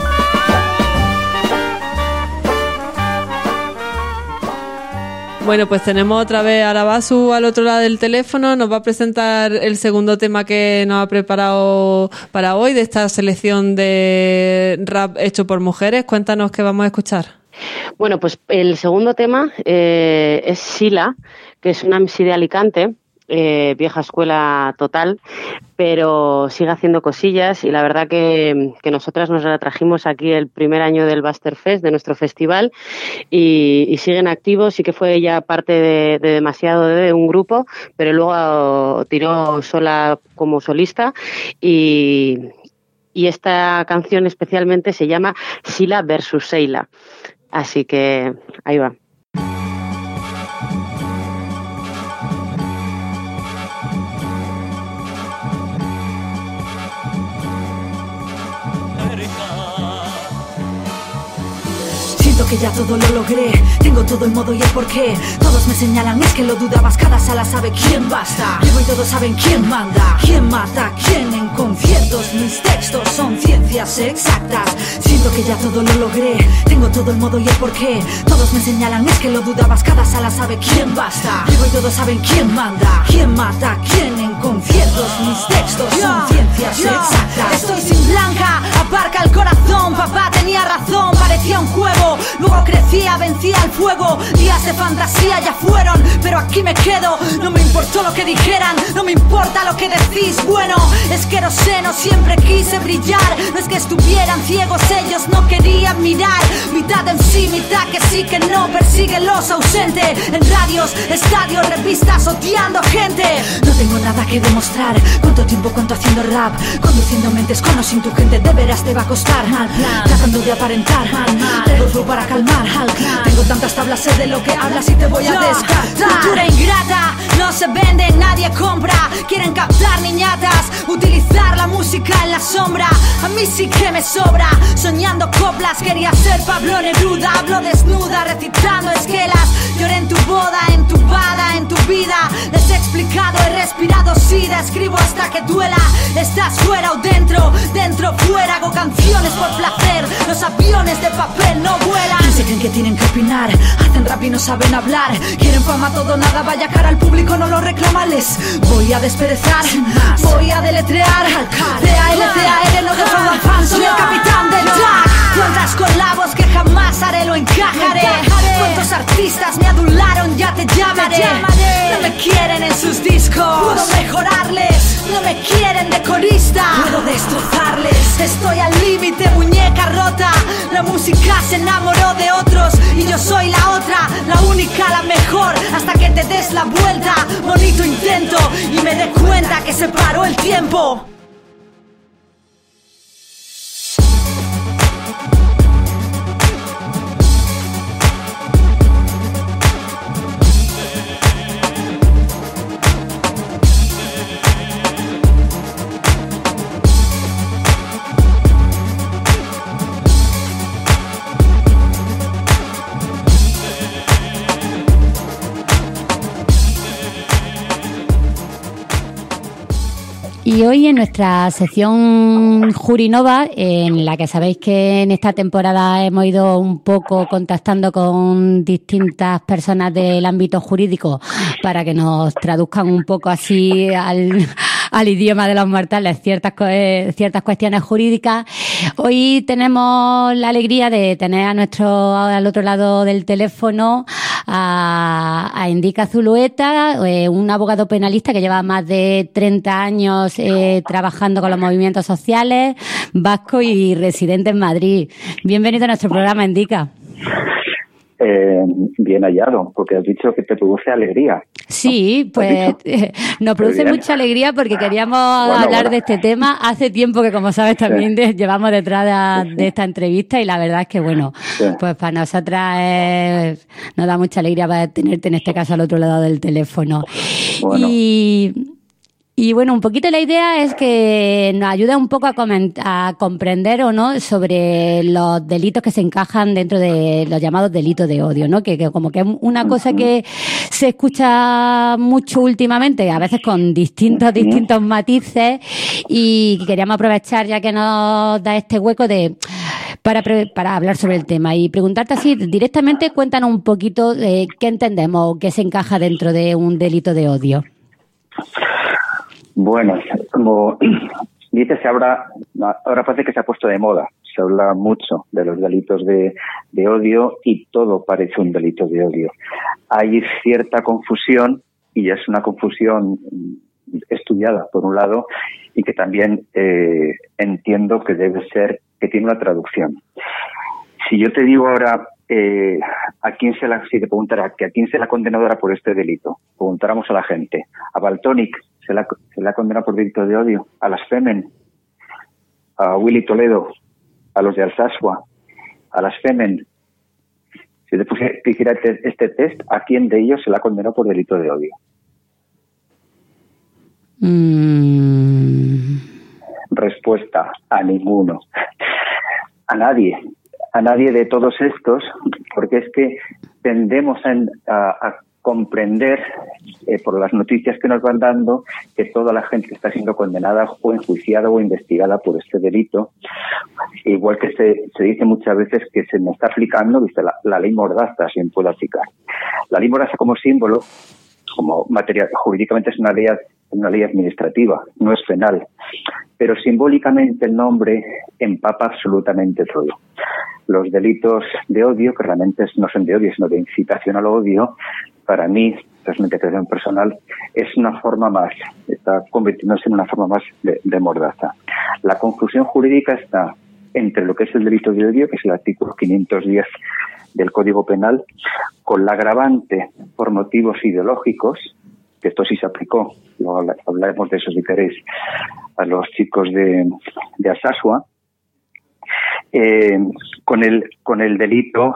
Bueno, pues tenemos otra vez a Arabasu al otro lado del teléfono. Nos va a presentar el segundo tema que nos ha preparado para hoy de esta selección de rap hecho por mujeres. Cuéntanos qué vamos a escuchar. Bueno, pues el segundo tema es Sila, que es una MC de Alicante, vieja escuela total, pero sigue haciendo cosillas y la verdad que nosotras nos la trajimos aquí el primer año del Buster Fest, de nuestro festival, y siguen activos. Sí que fue ella parte de Demasiado de un grupo, pero luego tiró sola como solista y esta canción especialmente se llama Sila versus Seila. Así que ahí va. Siento que ya todo lo logré, tengo todo el modo y el porqué. Todos me señalan, es que lo dudabas, cada sala sabe quién basta. Vivo y todos saben quién manda, quién mata, quién en conciertos. Mis textos son ciencias exactas. Siento que ya todo lo logré, tengo todo el modo y el porqué. Todos me señalan, es que lo dudabas, cada sala sabe quién basta. Vivo y todos saben quién manda, quién mata, quién en conciertos. Mis textos son ciencias exactas. Estoy sin blanca, aparca el corazón. Papá tenía razón, parecía un juego. Luego crecía, vencía el fuego. Días de fantasía ya fueron, pero aquí me quedo. No me importó lo que dijeran, no me importa lo que decís. Bueno, es que no sé, no siempre quise brillar. No es que estuvieran ciegos, ellos no querían mirar. Mitad en sí, mitad que sí, que no. Persigue los ausentes en radios, estadios, revistas, odiando gente. No tengo nada que demostrar. ¿Cuánto tiempo cuánto haciendo rap? Conduciendo mentes con o sin tu gente, de veras te va a costar. Mal plan, tratando de aparentar. Todo fue para calmar. Tengo tantas tablas, sé de lo que hablas y te voy a descartar. Cultura ingrata, no se vende, nadie compra. Quieren captar niñatas, utilizar la música en la sombra. A mí sí que me sobra, soñando coplas. Quería ser Pablo Neruda, hablo desnuda, recitando esquelas. Lloré en tu boda, entubada en tu vida. Les he explicado, he respirado sida. Escribo hasta que duela, estás fuera o dentro. Dentro, fuera, hago canciones por placer. Los aviones de papel no vuelan. ¿Quién se creen que tienen que opinar? Hacen rap y no saben hablar. Quieren fama, todo, nada, vaya cara al público, no lo reclamales. Voy a desperezar, voy a deletrear. C-A-L-C-A-L, no defraudan fans, soy el capitán del track. Cuántas colabos que jamás haré, lo encajaré. Cuántos artistas me adularon, ya te llamaré. No me quieren en sus discos, puedo mejorarles. No me quieren de corista, puedo destrozarles. Estoy al límite, muñeca rota. La música se enamoró de otros y yo soy la otra, la única, la mejor, hasta que te des la vuelta. Bonito intento y me dé cuenta que se paró el tiempo. Y hoy en nuestra sección Jurinova, en la que sabéis que en esta temporada hemos ido un poco contactando con distintas personas del ámbito jurídico para que nos traduzcan un poco así al idioma de los mortales ciertas cuestiones jurídicas. Hoy tenemos la alegría de tener al otro lado del teléfono a Indica Zulueta, un abogado penalista que lleva más de 30 años trabajando con los movimientos sociales vasco y residente en Madrid. Bienvenido a nuestro programa, Indica. Bien hallado, porque has dicho que te produce alegría. Sí, pues nos produce mucha alegría porque queríamos hablar de este tema. Hace tiempo que, como sabes, también llevamos detrás de esta entrevista y la verdad es que, pues para nosotras nos da mucha alegría tenerte en este caso al otro lado del teléfono. Bueno. Y bueno, un poquito la idea es que nos ayude un poco a comprender o no sobre los delitos que se encajan dentro de los llamados delitos de odio, ¿no? Que como que es una cosa que se escucha mucho últimamente, a veces con distintos matices, y queríamos aprovechar ya que nos da este hueco para hablar sobre el tema y preguntarte así directamente, cuéntanos un poquito qué entendemos, qué se encaja dentro de un delito de odio. Bueno, como dices, ahora parece que se ha puesto de moda. Se habla mucho de los delitos de odio y todo parece un delito de odio. Hay cierta confusión, y es una confusión estudiada, por un lado, y que también entiendo que que tiene una traducción. Si yo te digo ahora, si te preguntara a quién se la ha condenado ahora por este delito, preguntáramos a la gente. A Valtònyc se la ha condenado por delito de odio, a las Femen, a Willy Toledo, a los de Alsasua, a las Femen. Si te hiciera este test, ¿a quién de ellos se la ha condenado por delito de odio? Respuesta: a ninguno. A nadie de todos estos, porque es que tendemos a comprender por las noticias que nos van dando que toda la gente está siendo condenada o enjuiciada o investigada por este delito, igual que se dice muchas veces que se me está aplicando, dice la ley Mordaza, si me puedo aplicar. La ley Mordaza como símbolo, como materia jurídicamente es una ley administrativa, no es penal, pero simbólicamente el nombre empapa absolutamente todo. Los delitos de odio, que realmente no son de odio, sino de incitación al odio, para mí, es una interpretación personal, es una forma más, está convirtiéndose en una forma más de mordaza. La confusión jurídica está entre lo que es el delito de odio, que es el artículo 510 del Código Penal, con la agravante por motivos ideológicos, que esto sí se aplicó, luego hablaremos de eso si queréis, a los chicos de Alsasua, con el delito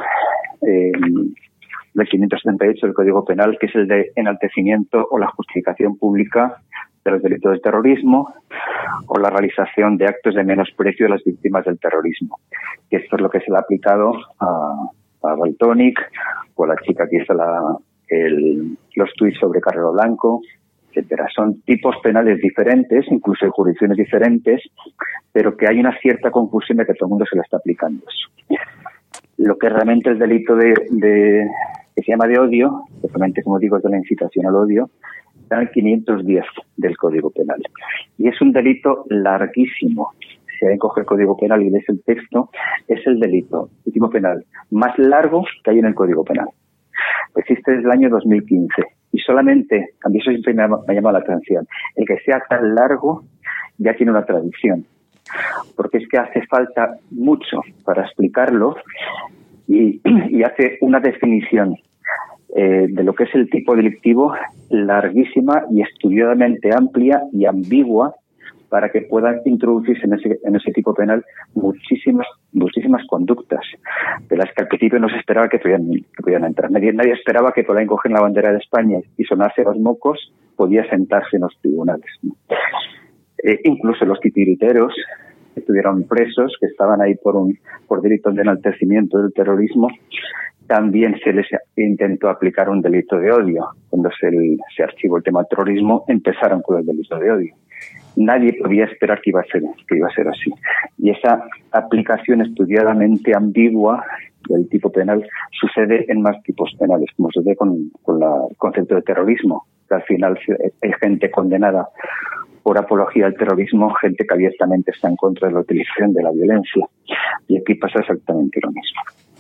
del 578 del Código Penal, que es el de enaltecimiento o la justificación pública de los delitos de terrorismo o la realización de actos de menosprecio de las víctimas del terrorismo. Que esto es lo que se le ha aplicado a Valtònyc, o a la chica que hizo los tuits sobre Carrero Blanco, etcétera. Son tipos penales diferentes, incluso hay jurisdicciones diferentes, pero que hay una cierta confusión de que todo el mundo se le está aplicando eso. Lo que realmente el delito que se llama de odio, que realmente, como digo, es de la incitación al odio, está en el 510 del Código Penal. Y es un delito larguísimo. Si alguien coge el Código Penal y lees el texto, es el delito, el tipo penal más largo que hay en el Código Penal. Existe desde el año 2015 y solamente, a mí eso siempre me ha llamado la atención, el que sea tan largo ya tiene una traducción, porque es que hace falta mucho para explicarlo y hace una definición de lo que es el tipo delictivo larguísima y estudiadamente amplia y ambigua para que puedan introducirse en ese tipo penal muchísimas conductas de las que al principio no se esperaba que pudieran entrar. Nadie esperaba que por ahí coger la bandera de España y sonarse los mocos podía sentarse en los tribunales, ¿no? Incluso los titiriteros que estuvieron presos, que estaban ahí por delitos de enaltecimiento del terrorismo, también se les intentó aplicar un delito de odio. Cuando se archivó el tema del terrorismo, empezaron con el delito de odio. nadie podía esperar que iba a ser así. Y esa aplicación estudiadamente ambigua del tipo penal sucede en más tipos penales, como sucede con el concepto de terrorismo, que al final hay gente condenada por apología al terrorismo, gente que abiertamente está en contra de la utilización de la violencia. Y aquí pasa exactamente lo mismo.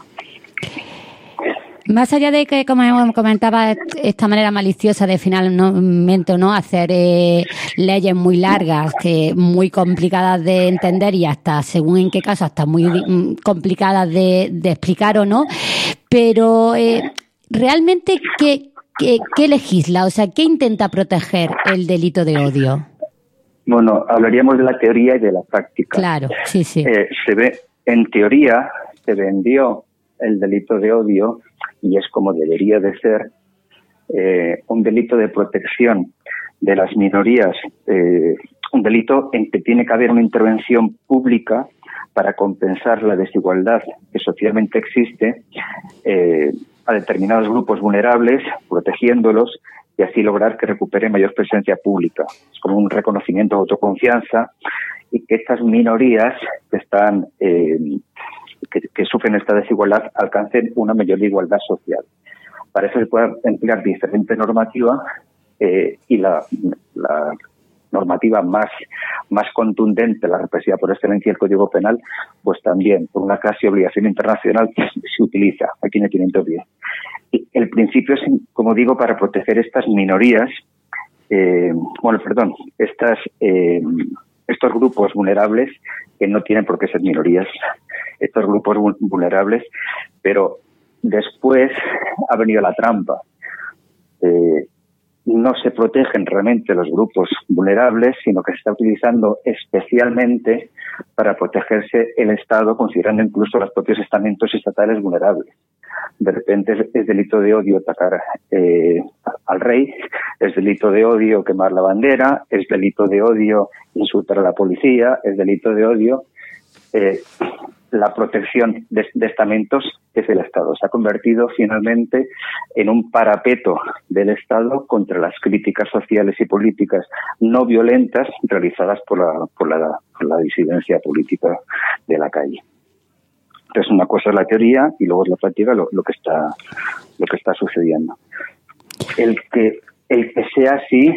Más allá de que, como comentaba, esta manera maliciosa de finalmente no hacer leyes muy largas, que muy complicadas de entender y hasta, según en qué caso, hasta muy complicadas de explicar o no, pero realmente, ¿qué legisla? O sea, ¿qué intenta proteger el delito de odio? Bueno, hablaríamos de la teoría y de la práctica. Claro, sí. En teoría, se vendió el delito de odio, y es como debería de ser, un delito de protección de las minorías, un delito en que tiene que haber una intervención pública para compensar la desigualdad que socialmente existe a determinados grupos vulnerables, protegiéndolos y así lograr que recupere mayor presencia pública. Es como un reconocimiento de autoconfianza y que estas minorías que están que sufren esta desigualdad alcancen una mayor igualdad social. Para eso se puede emplear diferente normativa y la normativa más contundente, la represiva por excelencia del Código Penal, pues también por una casi obligación internacional se utiliza aquí en el 510. Y el principio es, como digo, para proteger estas minorías, estos grupos vulnerables que no tienen por qué ser minorías, estos grupos vulnerables, pero después ha venido la trampa. No se protegen realmente los grupos vulnerables, sino que se está utilizando especialmente para protegerse el Estado, considerando incluso los propios estamentos estatales vulnerables. De repente es delito de odio atacar al rey, es delito de odio quemar la bandera, es delito de odio insultar a la policía, es delito de odio la protección de estamentos, que es el Estado. Se ha convertido finalmente en un parapeto del Estado contra las críticas sociales y políticas no violentas realizadas por la disidencia política de la calle. Entonces, una cosa es la teoría y luego es la práctica lo que está sucediendo. El que sea así,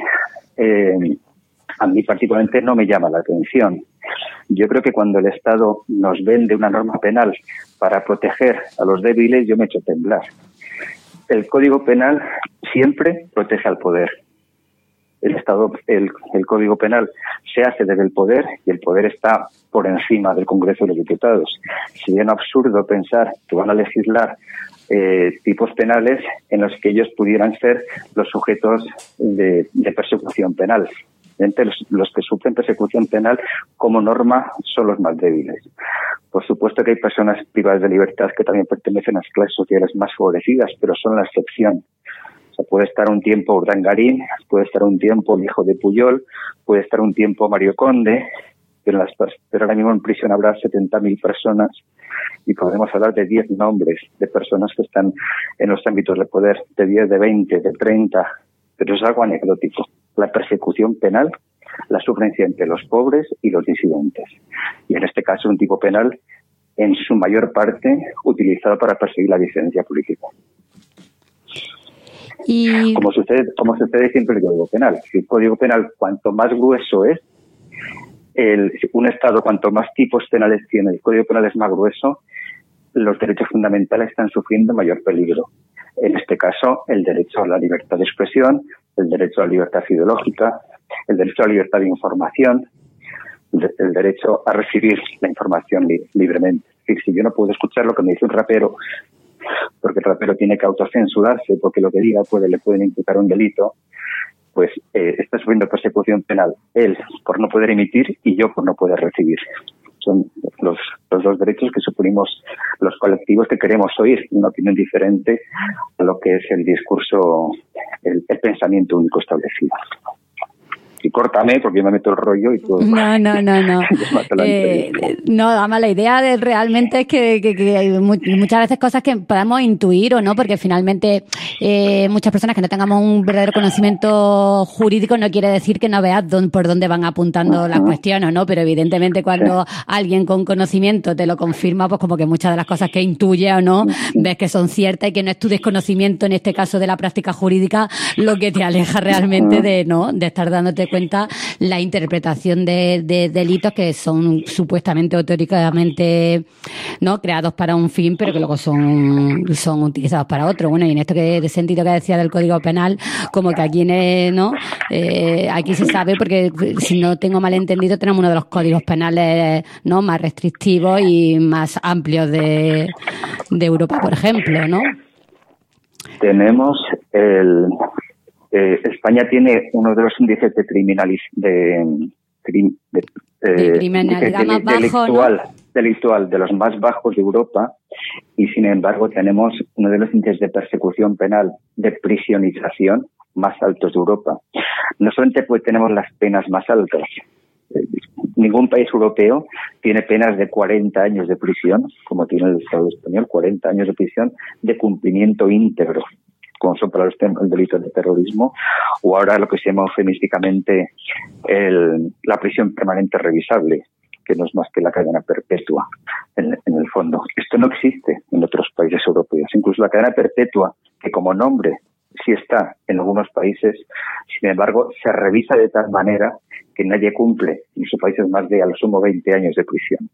a mí particularmente no me llama la atención. Yo creo que cuando el Estado nos vende una norma penal para proteger a los débiles, yo me echo a temblar. El Código Penal siempre protege al poder. El Código Penal se hace desde el poder y el poder está por encima del Congreso de los Diputados. Sería un absurdo pensar que van a legislar tipos penales en los que ellos pudieran ser los sujetos de persecución penal. Los que sufren persecución penal como norma son los más débiles. Por supuesto que hay personas privadas de libertad que también pertenecen a las clases sociales más favorecidas, pero son la excepción. O sea, puede estar un tiempo Urdangarín, puede estar un tiempo el hijo de Pujol, puede estar un tiempo Mario Conde, pero ahora mismo en prisión habrá 70.000 personas y podemos hablar de 10 nombres de personas que están en los ámbitos de poder, de 10, de 20, de 30, pero es algo anecdótico. La persecución penal la sufren siempre los pobres y los disidentes. Y en este caso un tipo penal en su mayor parte utilizado para perseguir la disidencia política. Y como sucede siempre en el Código Penal. Si el Código Penal cuanto más grueso es, un Estado cuanto más tipos penales tiene, el Código Penal es más grueso, los derechos fundamentales están sufriendo mayor peligro. En este caso, el derecho a la libertad de expresión, el derecho a la libertad ideológica, el derecho a la libertad de información, el derecho a recibir la información libremente. Es decir, si yo no puedo escuchar lo que me dice un rapero, porque el rapero tiene que autocensurarse, porque lo que diga le pueden imputar un delito, pues está sufriendo persecución penal. Él por no poder emitir y yo por no poder recibir. Son los dos derechos que sufrimos los colectivos que queremos oír una opinión diferente a lo que es el discurso, el pensamiento único establecido. Y córtame porque yo me meto el rollo y todo. No. No, además la idea realmente es que hay muchas veces cosas que podamos intuir o no, porque finalmente muchas personas que no tengamos un verdadero conocimiento jurídico no quiere decir que no veas por dónde van apuntando las cuestiones, ¿no? Pero evidentemente cuando alguien con conocimiento te lo confirma, pues como que muchas de las cosas que intuye o no, ves que son ciertas y que no es tu desconocimiento, en este caso de la práctica jurídica, lo que te aleja realmente de estar dándote cuenta la interpretación de delitos que son supuestamente o teóricamente no creados para un fin, pero que luego son utilizados para otro. Bueno, y en esto de sentido que decía del Código Penal, como que aquí aquí se sabe, porque si no tengo mal entendido, tenemos uno de los códigos penales más restrictivos y más amplios de Europa, por ejemplo, ¿no? Tenemos España tiene uno de los índices de criminalidad más bajo, delictual de los más bajos de Europa, y sin embargo tenemos uno de los índices de persecución penal, de prisionización más altos de Europa. No solamente pues tenemos las penas más altas, ningún país europeo tiene penas de 40 años de prisión, como tiene el Estado español, 40 años de prisión de cumplimiento íntegro, como son para el delito de terrorismo, o ahora lo que se llama eufemísticamente la prisión permanente revisable, que no es más que la cadena perpetua en el fondo. Esto no existe en otros países europeos. Incluso la cadena perpetua, que como nombre sí está en algunos países, sin embargo se revisa de tal manera que nadie cumple en sus países más de a lo sumo 20 años de prisión.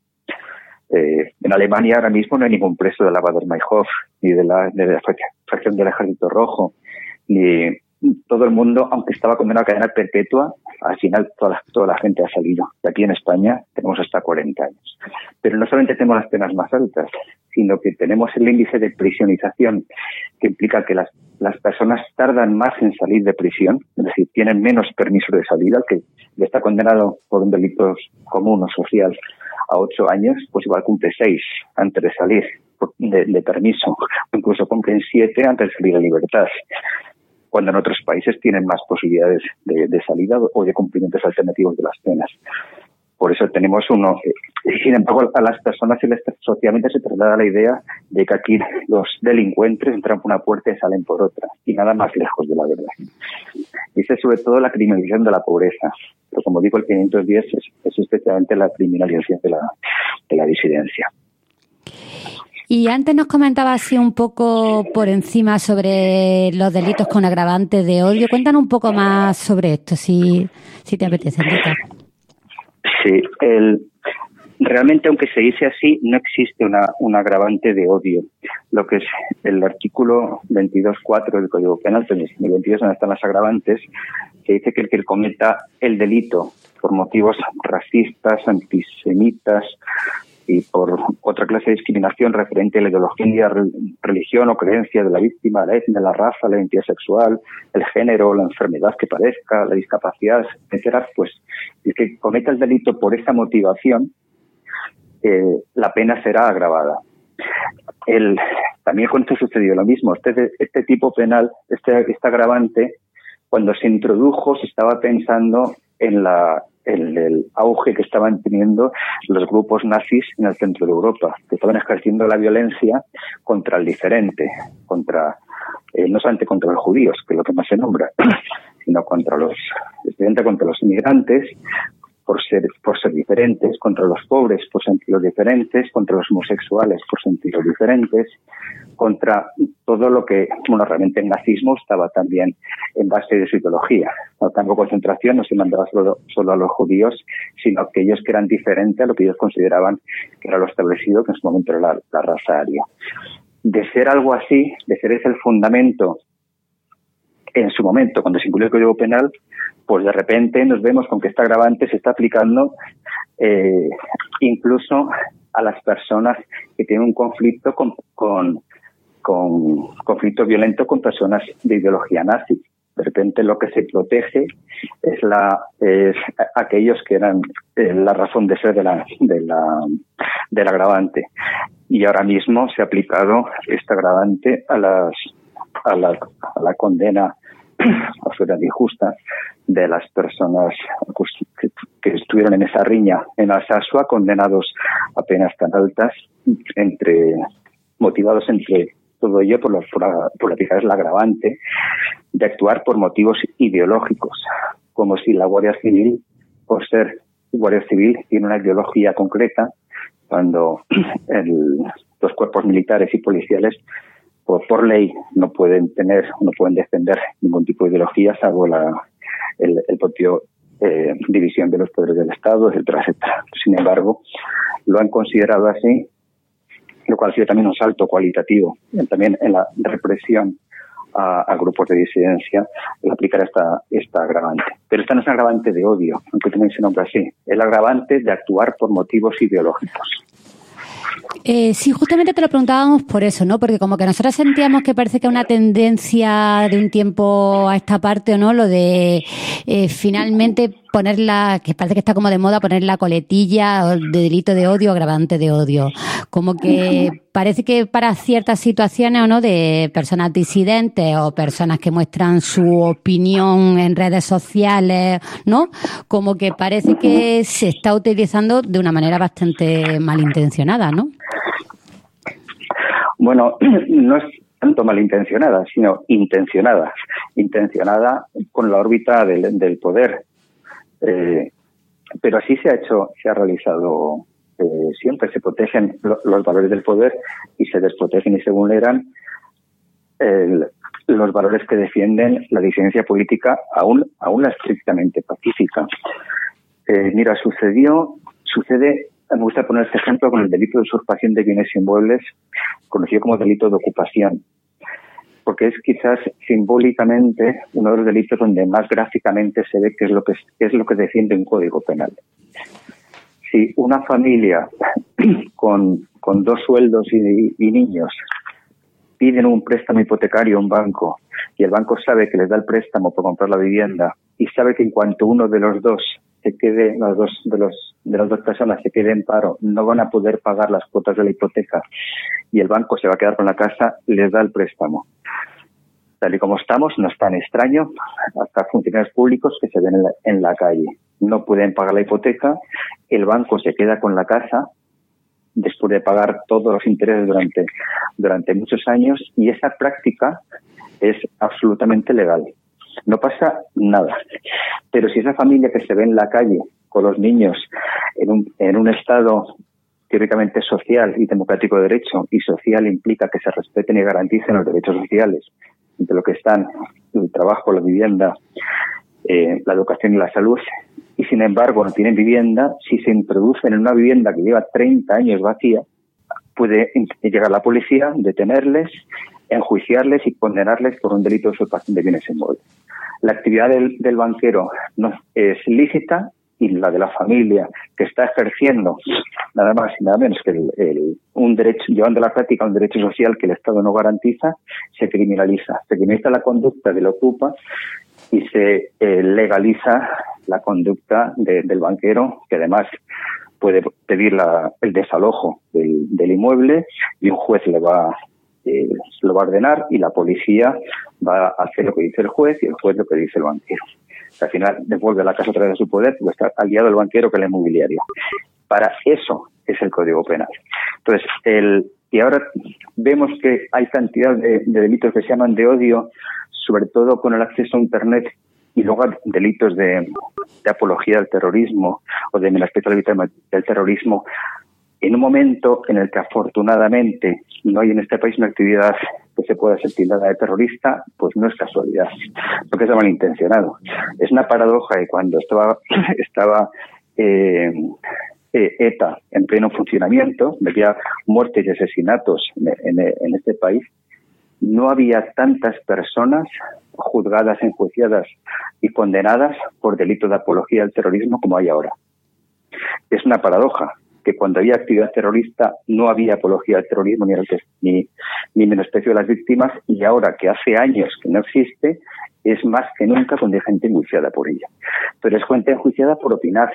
En Alemania ahora mismo no hay ningún preso de la Baader-Meinhof, ni de la fracción del Ejército Rojo, ni todo el mundo, aunque estaba condenado a cadena perpetua, al final toda la gente ha salido. Y aquí en España tenemos hasta 40 años. Pero no solamente tenemos las penas más altas, sino que tenemos el índice de prisionización, que implica que las personas tardan más en salir de prisión, es decir, tienen menos permiso de salida. El que está condenado por un delito común o social a 8 años, pues igual cumple 6 antes de salir de permiso, o incluso cumplen 7 antes de salir de libertad, cuando en otros países tienen más posibilidades de salida o de cumplimientos alternativos de las penas. Por eso tenemos sin embargo, a las personas socialmente se traslada la idea de que aquí los delincuentes entran por una puerta y salen por otra, y nada más lejos de la verdad. Y es sobre todo la criminalización de la pobreza. Pero como digo, el 510 es especialmente la criminalización de la disidencia. Y antes nos comentaba así un poco por encima sobre los delitos con agravantes de odio. Cuéntanos un poco más sobre esto, si te apetece, Enrique. Sí, realmente, aunque se dice así, no existe un agravante de odio. Lo que es el artículo 22.4 del Código Penal, en el 22 donde están las agravantes, que dice que el que cometa el delito por motivos racistas, antisemitas y por otra clase de discriminación referente a la ideología, religión o creencia de la víctima, la etnia, la raza, la identidad sexual, el género, la enfermedad que padezca, la discapacidad, etcétera, pues el que cometa el delito por esa motivación, la pena será agravada. También con esto sucedió lo mismo. Este tipo penal, este agravante, cuando se introdujo, se estaba pensando en el auge que estaban teniendo los grupos nazis en el centro de Europa, que estaban ejerciendo la violencia contra el diferente, no solamente contra los judíos, que es lo que más se nombra, sino contra los inmigrantes, por ser diferentes, contra los pobres por sentidos diferentes, contra los homosexuales por sentidos diferentes, contra todo lo que, realmente el nazismo estaba también en base de su ideología. No campo de concentración no se mandaba solo a los judíos, sino a aquellos que eran diferentes a lo que ellos consideraban que era lo establecido, que en su momento era la raza aria. De ser algo así, de ser ese el fundamento, en su momento, cuando se incluyó el Código Penal, pues de repente nos vemos con que este agravante se está aplicando incluso a las personas que tienen un conflicto con conflicto violento con personas de ideología nazi. De repente lo que se protege es aquellos que eran la razón de ser del agravante. Y ahora mismo se ha aplicado este agravante a la condena absolutamente injusta de las personas que estuvieron en esa riña en Alsasua, condenados a penas tan altas, motivados entre todo ello por aplicar el agravante de actuar por motivos ideológicos, como si la Guardia Civil, por ser Guardia Civil, tiene una ideología concreta, cuando los cuerpos militares y policiales por ley no pueden defender ningún tipo de ideología, salvo el propio división de los poderes del Estado, etcétera, etcétera. Sin embargo, lo han considerado así, lo cual ha sido también un salto cualitativo también en la represión a grupos de disidencia, el aplicar esta agravante. Pero esta no es agravante de odio, aunque también se nombra así, es el agravante de actuar por motivos ideológicos. Sí, justamente te lo preguntábamos por eso, ¿no? Porque como que nosotros sentíamos que parece que una tendencia de un tiempo a esta parte, ¿o no? Lo de finalmente que parece que está como de moda poner la coletilla de delito de odio, agravante de odio. Como que parece que para ciertas situaciones, ¿o no? De personas disidentes o personas que muestran su opinión en redes sociales, ¿no? Como que parece que se está utilizando de una manera bastante malintencionada, ¿no? Bueno, no es tanto malintencionada, sino intencionada. Intencionada con la órbita del poder. Pero así se ha realizado siempre. Se protegen los valores del poder y se desprotegen y se vulneran los valores que defienden la disidencia política, aún la estrictamente pacífica. Mira, sucede, me gusta poner este ejemplo con el delito de usurpación de bienes inmuebles, conocido como delito de ocupación, porque es quizás simbólicamente uno de los delitos donde más gráficamente se ve qué es lo que defiende un código penal. Si una familia con 2 sueldos y niños piden un préstamo hipotecario a un banco y el banco sabe que les da el préstamo por comprar la vivienda y sabe que en cuanto uno de los dos de las dos personas se quede en paro, no van a poder pagar las cuotas de la hipoteca y el banco se va a quedar con la casa, les da el préstamo. Tal y como estamos, no es tan extraño hasta funcionarios públicos que se ven en la calle. No pueden pagar la hipoteca, el banco se queda con la casa después de pagar todos los intereses durante muchos años, y esa práctica es absolutamente legal. No pasa nada. Pero si esa familia que se ve en la calle con los niños en un estado teóricamente social y democrático de derecho, y social implica que se respeten y garanticen los derechos sociales, entre lo que están el trabajo, la vivienda, la educación y la salud, y sin embargo no tienen vivienda, si se introducen en una vivienda que lleva 30 años vacía, puede llegar la policía, detenerles, enjuiciarles y condenarles por un delito de usurpación de bienes inmuebles. La actividad del banquero no es lícita, y la de la familia que está ejerciendo nada más y nada menos que un derecho, llevando a la práctica un derecho social que el Estado no garantiza, se criminaliza. Se criminaliza la conducta del ocupa y se legaliza la conducta del banquero, que además puede pedir el desalojo del inmueble, y un juez lo va a ordenar, y la policía va a hacer lo que dice el juez y el juez lo que dice el banquero. Al final devuelve la casa a través de su poder, porque está aliado el banquero que el inmobiliario. Para eso es el Código Penal. Entonces, y ahora vemos que hay cantidad de delitos que se llaman de odio, sobre todo con el acceso a Internet, y luego delitos de apología del terrorismo o de menosprecio a la víctima del terrorismo, en un momento en el que afortunadamente no hay en este país una actividad que se pueda ser tildada de terrorista, pues no es casualidad, porque es malintencionado. Es una paradoja que cuando estaba ETA en pleno funcionamiento, había muertes y asesinatos en este país, no había tantas personas juzgadas, enjuiciadas y condenadas por delito de apología del terrorismo como hay ahora. Es una paradoja que cuando había actividad terrorista no había apología del terrorismo ni menosprecio de las víctimas, y ahora que hace años que no existe, es más que nunca cuando hay gente enjuiciada por ella. Pero es gente enjuiciada por opinar,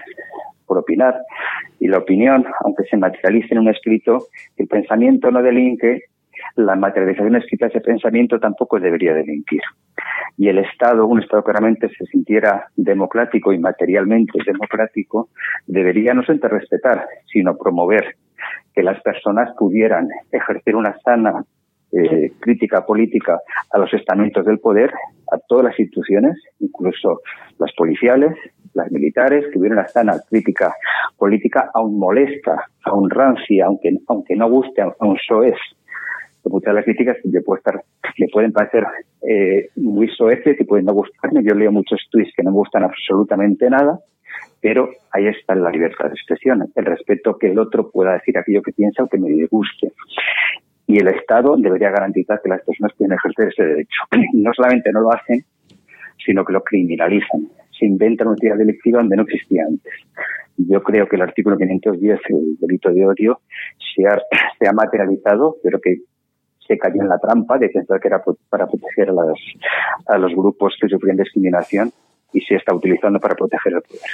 y la opinión, aunque se materialice en un escrito, el pensamiento no delinque, la materialización escrita de ese pensamiento tampoco debería delinquir. y el Estado, un Estado que realmente se sintiera democrático y materialmente democrático, debería no solamente respetar, sino promover que las personas pudieran ejercer una sana crítica política a los estamentos del poder, a todas las instituciones, incluso las policiales, las militares, que hubiera una sana crítica política, aún molesta, aún rancia, aunque no guste, aún soez. Muchas de las críticas le pueden parecer muy soeces y pueden no gustarme. Yo leo muchos tweets que no me gustan absolutamente nada, pero ahí está la libertad de expresión, el respeto que el otro pueda decir aquello que piensa o que me disguste. Y el Estado debería garantizar que las personas puedan ejercer ese derecho. No solamente no lo hacen, sino que lo criminalizan. Se inventan una entidad delictiva donde no existía antes. Yo creo que el artículo 510, el delito de odio, se ha materializado, pero que se cayó en la trampa de pensar que era para proteger a los grupos que sufrían discriminación y se está utilizando para proteger el poder.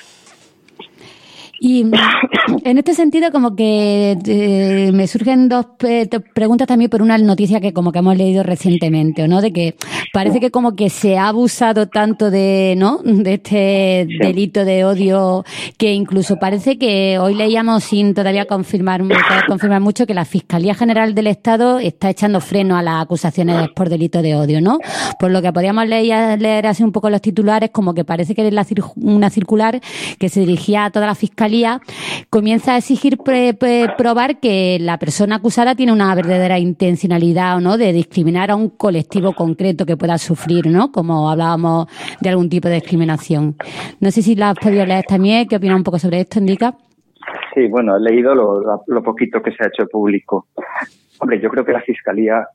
Y en este sentido, como que me surgen dos preguntas también por una noticia que como que hemos leído recientemente, ¿no? De que parece que como que se ha abusado tanto de este delito de odio, que incluso parece que hoy leíamos sin todavía confirmar mucho que la Fiscalía General del Estado está echando freno a las acusaciones por delito de odio, ¿no? Por lo que podíamos leer así un poco los titulares, como que parece que una circular que se dirigía a toda la Fiscalía comienza a exigir probar que la persona acusada tiene una verdadera intencionalidad, ¿no?, de discriminar a un colectivo concreto que pueda sufrir, ¿no?, como hablábamos de algún tipo de discriminación. No sé si la has podido leer también. ¿Qué opinas un poco sobre esto, Indica? Sí, bueno, he leído lo poquito que se ha hecho público. Hombre, yo creo que la Fiscalía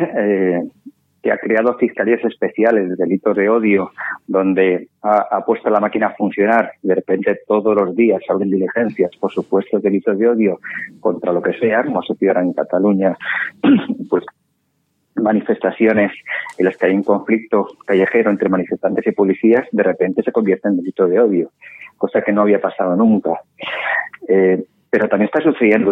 que ha creado fiscalías especiales de delitos de odio, donde ha puesto la máquina a funcionar, de repente todos los días se abren diligencias por supuestos delitos de odio contra lo que sea, como sucedió en Cataluña, pues manifestaciones en las que hay un conflicto callejero entre manifestantes y policías, de repente se convierte en delito de odio, cosa que no había pasado nunca. Pero también está sucediendo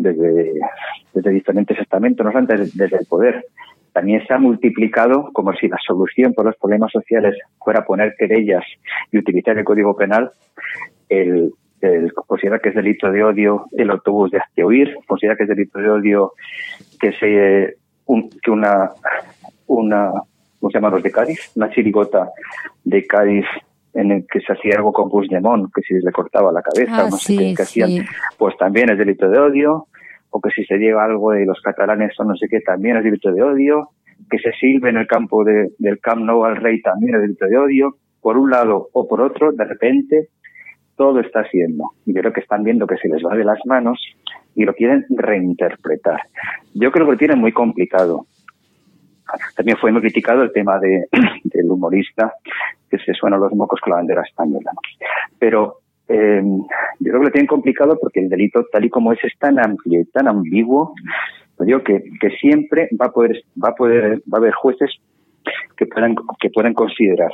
desde diferentes estamentos, no solamente desde el poder. También se ha multiplicado, como si la solución por los problemas sociales fuera poner querellas y utilizar el Código Penal, el considerar que es delito de odio el autobús de Hazte-Oír, considerar que es delito de odio que una ¿cómo se llaman los de Cádiz? Una chirigota de Cádiz en el que se hacía algo con Puigdemont, que si le cortaba la cabeza, no sé qué hacían, pues también es delito de odio. O que si se lleva algo de los catalanes o no sé qué, también es delito de odio, que se silbe en el campo del Camp Nou al Rey también es delito de odio. Por un lado o por otro, de repente, todo está siendo. Y yo creo que están viendo que se les va de las manos y lo quieren reinterpretar. Yo creo que lo tienen muy complicado. También fue muy criticado el tema del humorista que se suena los mocos con la bandera española. Pero yo creo que lo tienen complicado porque el delito, tal y como es tan amplio y tan ambiguo, pues digo que siempre va a haber jueces que puedan considerar.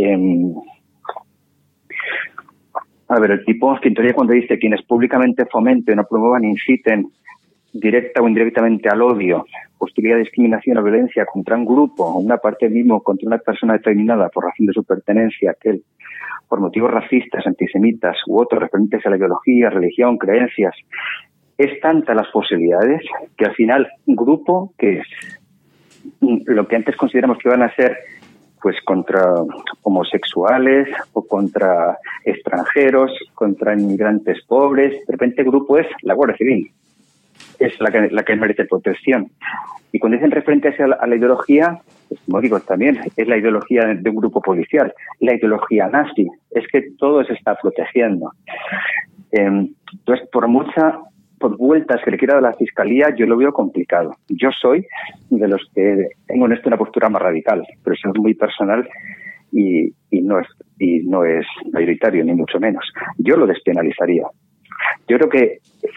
El tipo en teoría cuando dice quienes públicamente fomenten o promuevan, inciten directa o indirectamente al odio, hostilidad, discriminación o violencia contra un grupo o una parte mismo contra una persona determinada por razón de su pertenencia a aquel, por motivos racistas, antisemitas u otros referentes a la ideología, religión, creencias. Es tanta las posibilidades que al final un grupo que es lo que antes consideramos que van a ser pues contra homosexuales o contra extranjeros, contra inmigrantes pobres, de repente el grupo es la Guardia Civil. Es la que merece protección. Y cuando dicen referentes a la ideología, pues, como digo, también es la ideología de un grupo policial, la ideología nazi, es que todo se está protegiendo. Entonces, por vueltas que le quiera dar la Fiscalía, yo lo veo complicado. Yo soy de los que tengo en esto una postura más radical, pero eso es muy personal y no es mayoritario, ni mucho menos. Yo lo despenalizaría. Yo creo que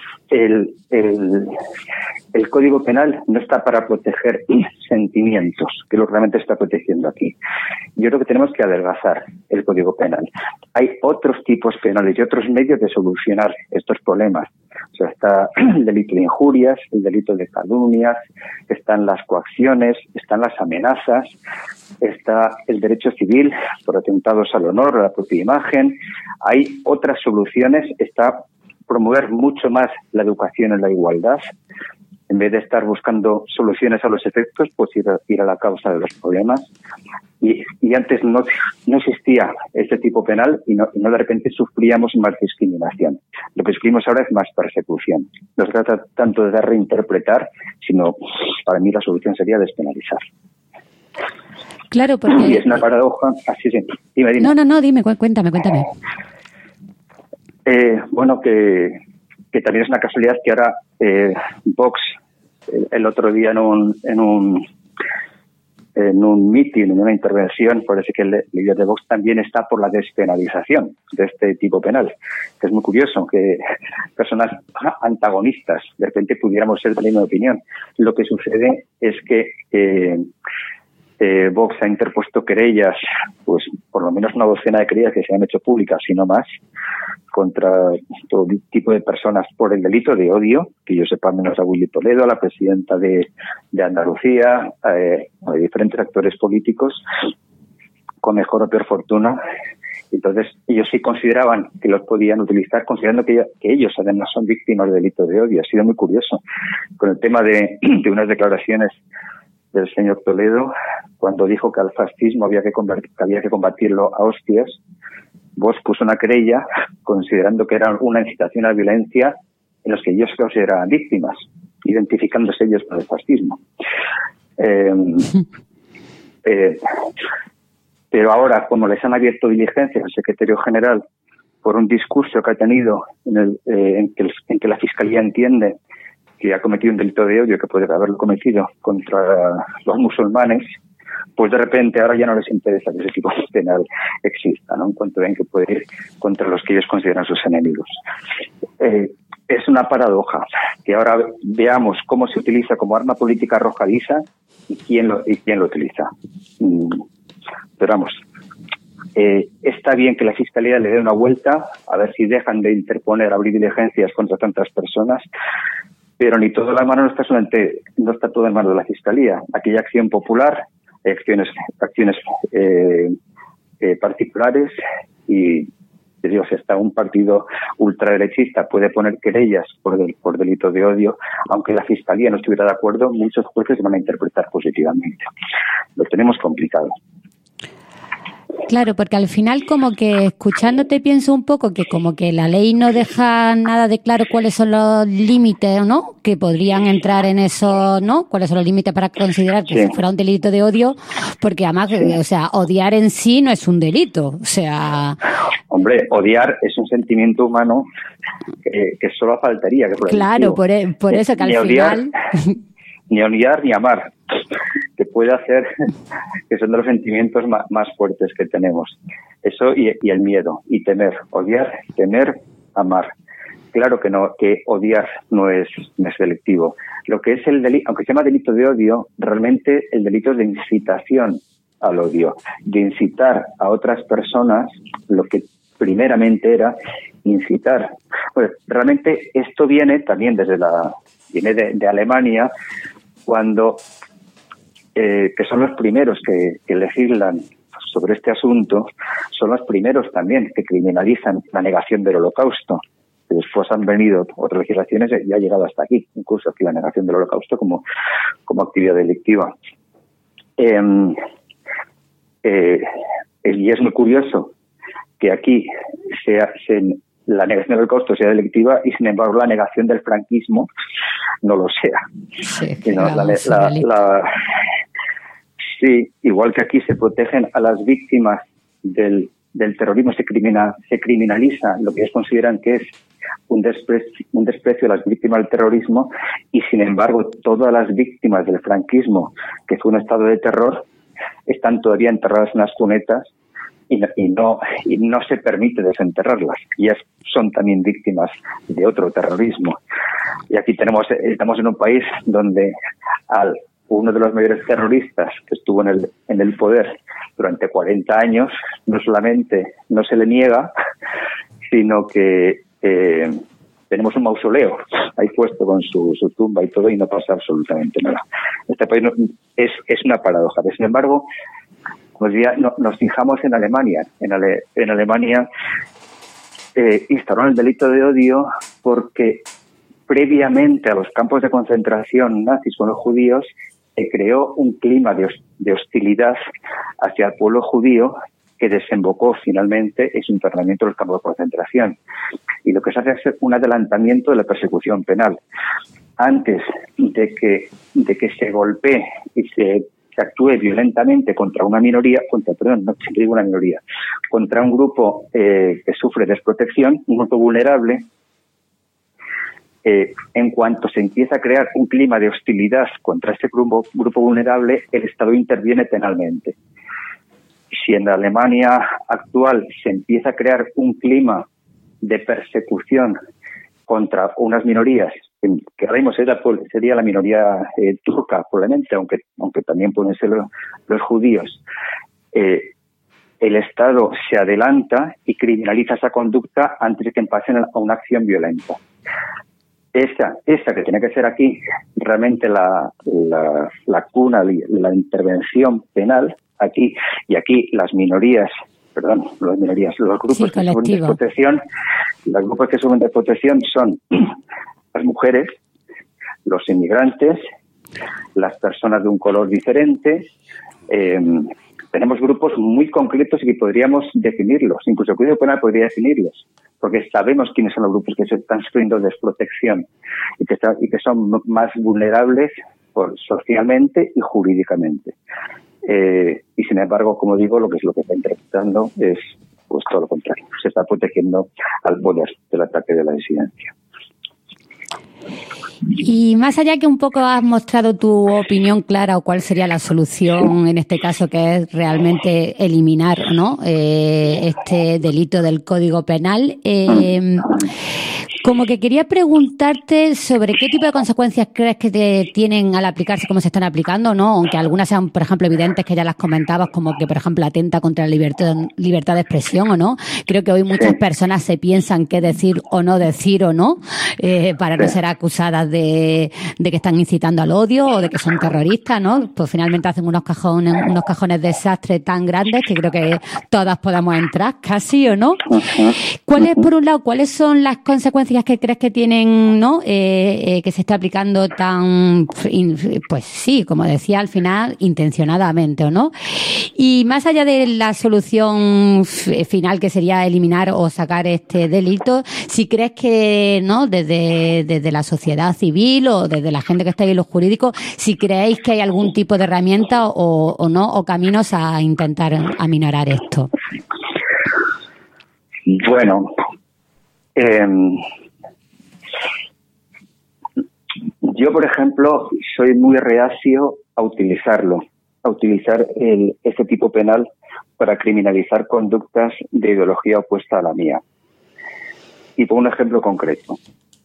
el Código Penal no está para proteger sentimientos, que es lo que realmente está protegiendo aquí. Yo creo que tenemos que adelgazar el Código Penal. Hay otros tipos penales y otros medios de solucionar estos problemas. O sea, está el delito de injurias, el delito de calumnias, están las coacciones, están las amenazas, está el derecho civil por atentados al honor, a la propia imagen. Hay otras soluciones, está promover mucho más la educación en la igualdad. En vez de estar buscando soluciones a los efectos, pues ir a la causa de los problemas. Y antes no existía este tipo penal y no de repente sufríamos más discriminación. Lo que sufrimos ahora es más persecución. No se trata tanto de reinterpretar, sino para mí la solución sería despenalizar. Claro, porque... Y es una paradoja. Así sí. Dime. No, dime, cuéntame. Bueno, que también es una casualidad que ahora Vox, el otro día en un meeting, en una intervención, parece que el líder de Vox también está por la despenalización de este tipo penal, que es muy curioso que personas antagonistas de repente pudiéramos ser de la misma opinión. Lo que sucede es que Vox ha interpuesto querellas, pues por lo menos una docena de querellas que se han hecho públicas, si no más, contra todo tipo de personas por el delito de odio, que yo sepa menos a Willy Toledo, a la presidenta de Andalucía, a diferentes actores políticos, con mejor o peor fortuna. Entonces, ellos sí consideraban que los podían utilizar, considerando que ellos además son víctimas de delito de odio. Ha sido muy curioso. Con el tema de unas declaraciones del señor Toledo, cuando dijo que al fascismo había que combatirlo a hostias, Vox puso una querella considerando que era una incitación a la violencia en los que ellos se consideraban víctimas, identificándose ellos con el fascismo. Pero ahora, como les han abierto diligencias al secretario general por un discurso que ha tenido en que la Fiscalía entiende que ha cometido un delito de odio, que puede haberlo cometido contra los musulmanes, pues de repente ahora ya no les interesa que ese tipo de penal exista, ¿no? En cuanto ven que puede ir contra los que ellos consideran sus enemigos. Es una paradoja que ahora veamos cómo se utiliza como arma política arrojadiza y quién lo utiliza. Pero vamos, está bien que la Fiscalía le dé una vuelta, a ver si dejan de abrir diligencias contra tantas personas, pero ni toda la mano no está todo en manos de la Fiscalía. Aquella acción popular, acciones particulares, y te digo, si hasta un partido ultraderechista puede poner querellas por delito de odio, aunque la Fiscalía no estuviera de acuerdo, muchos jueces van a interpretar positivamente. Lo tenemos complicado. Claro, porque al final como que escuchándote pienso un poco que como que la ley no deja nada de claro cuáles son los límites, ¿no? Que podrían entrar en eso, ¿no? ¿Cuáles son los límites para considerar que fuera un delito de odio? Porque además, o sea, odiar en sí no es un delito, o sea... Hombre, odiar es un sentimiento humano que solo faltaría. Que claro, por eso que al final... Ni odiar ni amar, que puede hacer que son de los sentimientos más fuertes que tenemos. Eso y el miedo, y temer. Odiar, temer, amar. Claro que no, que odiar no es delictivo. Lo que es el delito, aunque se llama delito de odio, realmente el delito es de incitación al odio, de incitar a otras personas lo que primeramente era incitar. Pues realmente esto viene también viene de Alemania, cuando que son los primeros que legislan sobre este asunto, son los primeros también que criminalizan la negación del Holocausto. Después han venido otras legislaciones y ha llegado hasta aquí, incluso aquí la negación del Holocausto como actividad delictiva. Y es muy curioso que aquí la negación del Holocausto sea delictiva y sin embargo la negación del franquismo no lo sea. Sí, sí, igual que aquí se protegen a las víctimas del terrorismo, se criminaliza lo que ellos consideran que es un desprecio a las víctimas del terrorismo, y sin embargo todas las víctimas del franquismo, que fue un estado de terror, están todavía enterradas en las cunetas y no se permite desenterrarlas. Ellas son también víctimas de otro terrorismo. Y aquí estamos en un país donde uno de los mayores terroristas que estuvo en el poder durante 40 años, no solamente no se le niega, sino que tenemos un mausoleo ahí puesto con su tumba y todo, y no pasa absolutamente nada. Este país es una paradoja. Sin embargo, nos fijamos en Alemania. En Alemania instauraron el delito de odio porque previamente a los campos de concentración nazis con los judíos se creó un clima de hostilidad hacia el pueblo judío que desembocó finalmente en su internamiento en los campos de concentración. Y lo que se hace es un adelantamiento de la persecución penal. Antes de que se golpee y se actúe violentamente contra una minoría, contra un grupo que sufre desprotección, un grupo vulnerable, en cuanto se empieza a crear un clima de hostilidad contra ese grupo vulnerable, el Estado interviene penalmente. Si en la Alemania actual se empieza a crear un clima de persecución contra unas minorías, que ahora mismo sería la minoría turca, probablemente, aunque también pueden ser los judíos, el Estado se adelanta y criminaliza esa conducta antes de que pasen a una acción violenta. Esa que tiene que ser aquí realmente la cuna, la intervención penal, aquí los grupos que sufren desprotección, los grupos que sufren desprotección son las mujeres, los inmigrantes, las personas de un color diferente. Tenemos grupos muy concretos y que podríamos definirlos, incluso el Código Penal podría definirlos, porque sabemos quiénes son los grupos que se están sufriendo desprotección y que son más vulnerables socialmente y jurídicamente. Y sin embargo, como digo, lo que está interpretando es pues todo lo contrario. Se está protegiendo al poder del ataque de la disidencia. Y más allá que un poco has mostrado tu opinión clara o cuál sería la solución en este caso, que es realmente eliminar, ¿no?, este delito del Código Penal, como que quería preguntarte sobre qué tipo de consecuencias crees que tienen al aplicarse, cómo se están aplicando, ¿no? Aunque algunas sean, por ejemplo, evidentes, que ya las comentabas, como que, por ejemplo, atenta contra la libertad de expresión, ¿o no? Creo que hoy muchas personas se piensan qué decir o no, para no ser acusadas de que están incitando al odio o de que son terroristas, ¿no? Pues finalmente hacen unos cajones de desastre tan grandes que creo que todas podamos entrar, casi, ¿o no? Por un lado, ¿cuáles son las consecuencias que crees que tienen, ¿no?, que se está aplicando tan, pues sí, como decía, al final, intencionadamente, ¿o no? Y más allá de la solución final, que sería eliminar o sacar este delito, si crees que, ¿no?, desde la sociedad civil o desde la gente que está ahí en los jurídicos, si creéis que hay algún tipo de herramienta o no, o caminos a intentar aminorar esto. Bueno, yo, por ejemplo, soy muy reacio a utilizar ese tipo penal para criminalizar conductas de ideología opuesta a la mía. Y pongo un ejemplo concreto.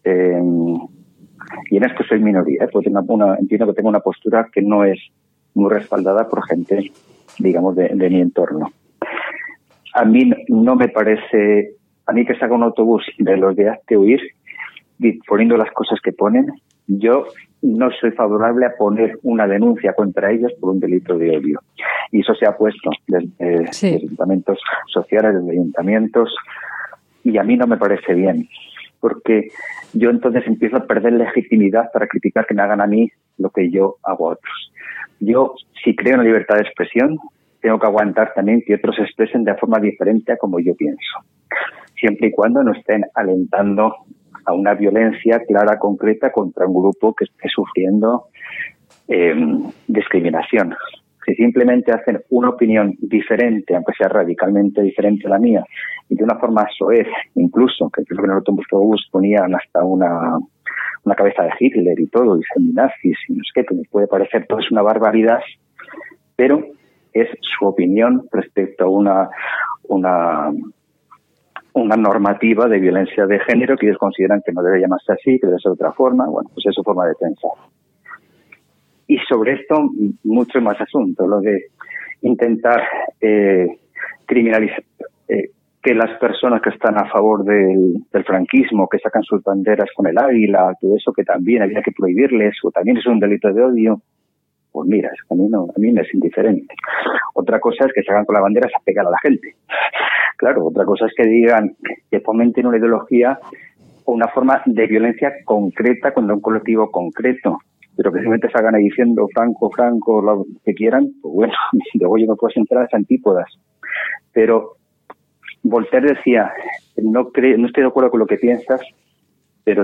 Y en esto soy minoría, porque entiendo que tengo una postura que no es muy respaldada por gente, digamos, de mi entorno. A mí no me parece, a mí que salga un autobús de los de hazte huir, poniendo las cosas que ponen, yo no soy favorable a poner una denuncia contra ellos por un delito de odio. Y eso se ha puesto desde ayuntamientos sociales, desde ayuntamientos, y a mí no me parece bien, porque yo entonces empiezo a perder legitimidad para criticar que me hagan a mí lo que yo hago a otros. Yo, si creo en la libertad de expresión, tengo que aguantar también que otros se expresen de forma diferente a como yo pienso, siempre y cuando no estén alentando a una violencia clara, concreta, contra un grupo que esté sufriendo discriminación. Si simplemente hacen una opinión diferente, aunque sea radicalmente diferente a la mía, y de una forma soez, incluso, que creo que en el autobús ponían hasta una cabeza de Hitler y todo, y feminazis, y no sé qué, que me puede parecer todo es una barbaridad, pero es su opinión respecto a una normativa de violencia de género que ellos consideran que no debe llamarse así, que debe ser de otra forma. Bueno, pues es su forma de pensar. Y sobre esto, mucho más asunto, lo de intentar criminalizar que las personas que están a favor del franquismo, que sacan sus banderas con el águila, todo eso que también había que prohibirles, o también es un delito de odio. pues mira, a mí me es indiferente. Otra cosa es que salgan con las banderas a pegar a la gente. Claro, otra cosa es que digan, que fomenten una ideología o una forma de violencia concreta contra un colectivo concreto, pero que simplemente salgan ahí diciendo Franco, lo que quieran, pues bueno, luego yo no puedo entrar a las antípodas. Pero Voltaire decía, no estoy de acuerdo con lo que piensas, pero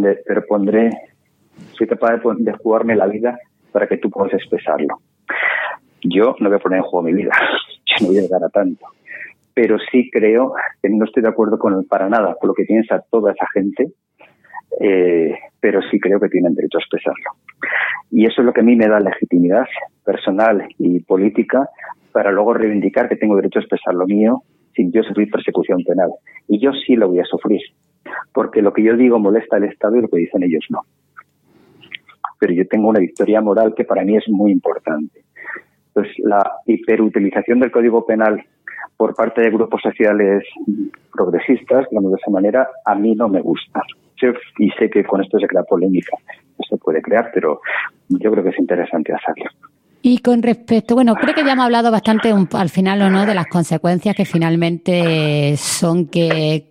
soy capaz de jugarme la vida para que tú puedas expresarlo. Yo no voy a poner en juego mi vida, yo no voy a llegar a tanto. Pero sí creo que no estoy de acuerdo para nada con lo que piensa toda esa gente, pero sí creo que tienen derecho a expresarlo. Y eso es lo que a mí me da legitimidad personal y política para luego reivindicar que tengo derecho a expresar lo mío sin yo sufrir persecución penal. Y yo sí lo voy a sufrir, porque lo que yo digo molesta al Estado y lo que dicen ellos no. Pero yo tengo una victoria moral que para mí es muy importante. Pues la hiperutilización del Código Penal por parte de grupos sociales progresistas, digamos de esa manera, a mí no me gusta. Y sé que con esto se crea polémica, no se puede crear, pero yo creo que es interesante hacerlo. Y con respecto, bueno, creo que ya hemos hablado bastante al final o no de las consecuencias que finalmente son que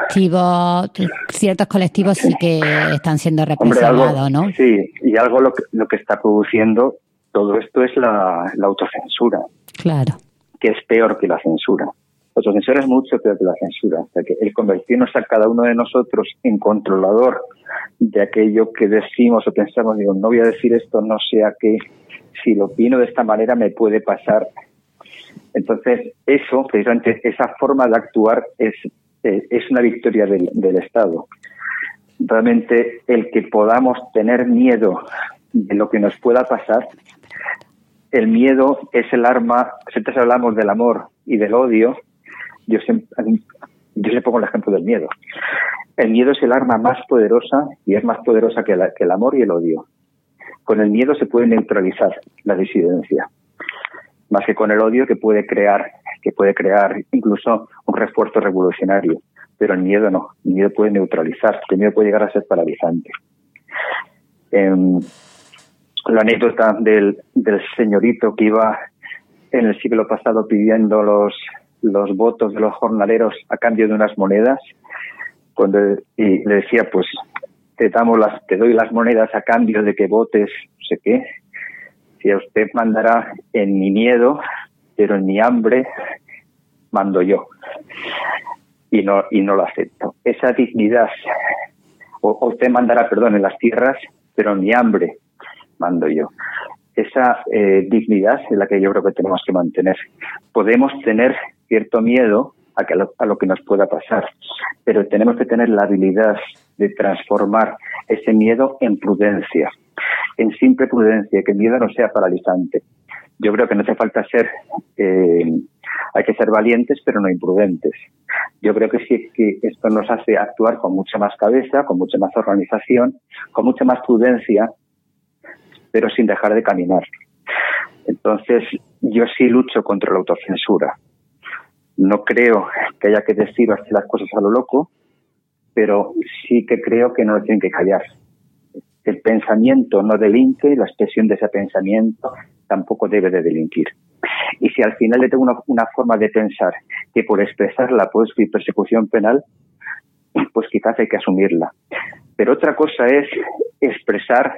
ciertos colectivos sí que están siendo represionados, ¿no? Sí, y algo lo que está produciendo todo esto es la autocensura. Claro. Que es peor que la censura. La autocensura es mucho peor que la censura. O sea, que el convertirnos a cada uno de nosotros en controlador de aquello que decimos o pensamos, digo, no voy a decir esto, no sea que si lo opino de esta manera me puede pasar. Entonces, eso, precisamente esa forma de actuar es una victoria del Estado. Realmente el que podamos tener miedo de lo que nos pueda pasar, el miedo es el arma. Siempre hablamos del amor y del odio. Yo le pongo el ejemplo del miedo. El miedo es el arma más poderosa y es más poderosa que el amor y el odio. Con el miedo se puede neutralizar la disidencia, más que con el odio que puede crear incluso un refuerzo revolucionario. Pero el miedo no. El miedo puede neutralizar. El miedo puede llegar a ser paralizante. La anécdota del señorito que iba en el siglo pasado pidiendo los votos de los jornaleros a cambio de unas monedas, y le decía, pues te doy las monedas a cambio de que votes no sé qué, si a usted mandará en mi miedo, pero en mi hambre mando yo, y no lo acepto. Esa dignidad, o usted mandará, en las tierras, pero en mi hambre mando yo. Esa dignidad es la que yo creo que tenemos que mantener. Podemos tener cierto miedo a lo que nos pueda pasar, pero tenemos que tener la habilidad de transformar ese miedo en prudencia, en simple prudencia, que el miedo no sea paralizante. Yo creo que no hace falta hay que ser valientes, pero no imprudentes. Yo creo que sí, que esto nos hace actuar con mucha más cabeza, con mucha más organización, con mucha más prudencia, pero sin dejar de caminar. Entonces, yo sí lucho contra la autocensura. No creo que haya que decir o hacer las cosas a lo loco, pero sí que creo que no lo tienen que callar. El pensamiento no delinque, la expresión de ese pensamiento tampoco debe de delinquir. Y si al final le tengo una forma de pensar que por expresarla puedo sufrir persecución penal, pues quizás hay que asumirla. Pero otra cosa es expresar,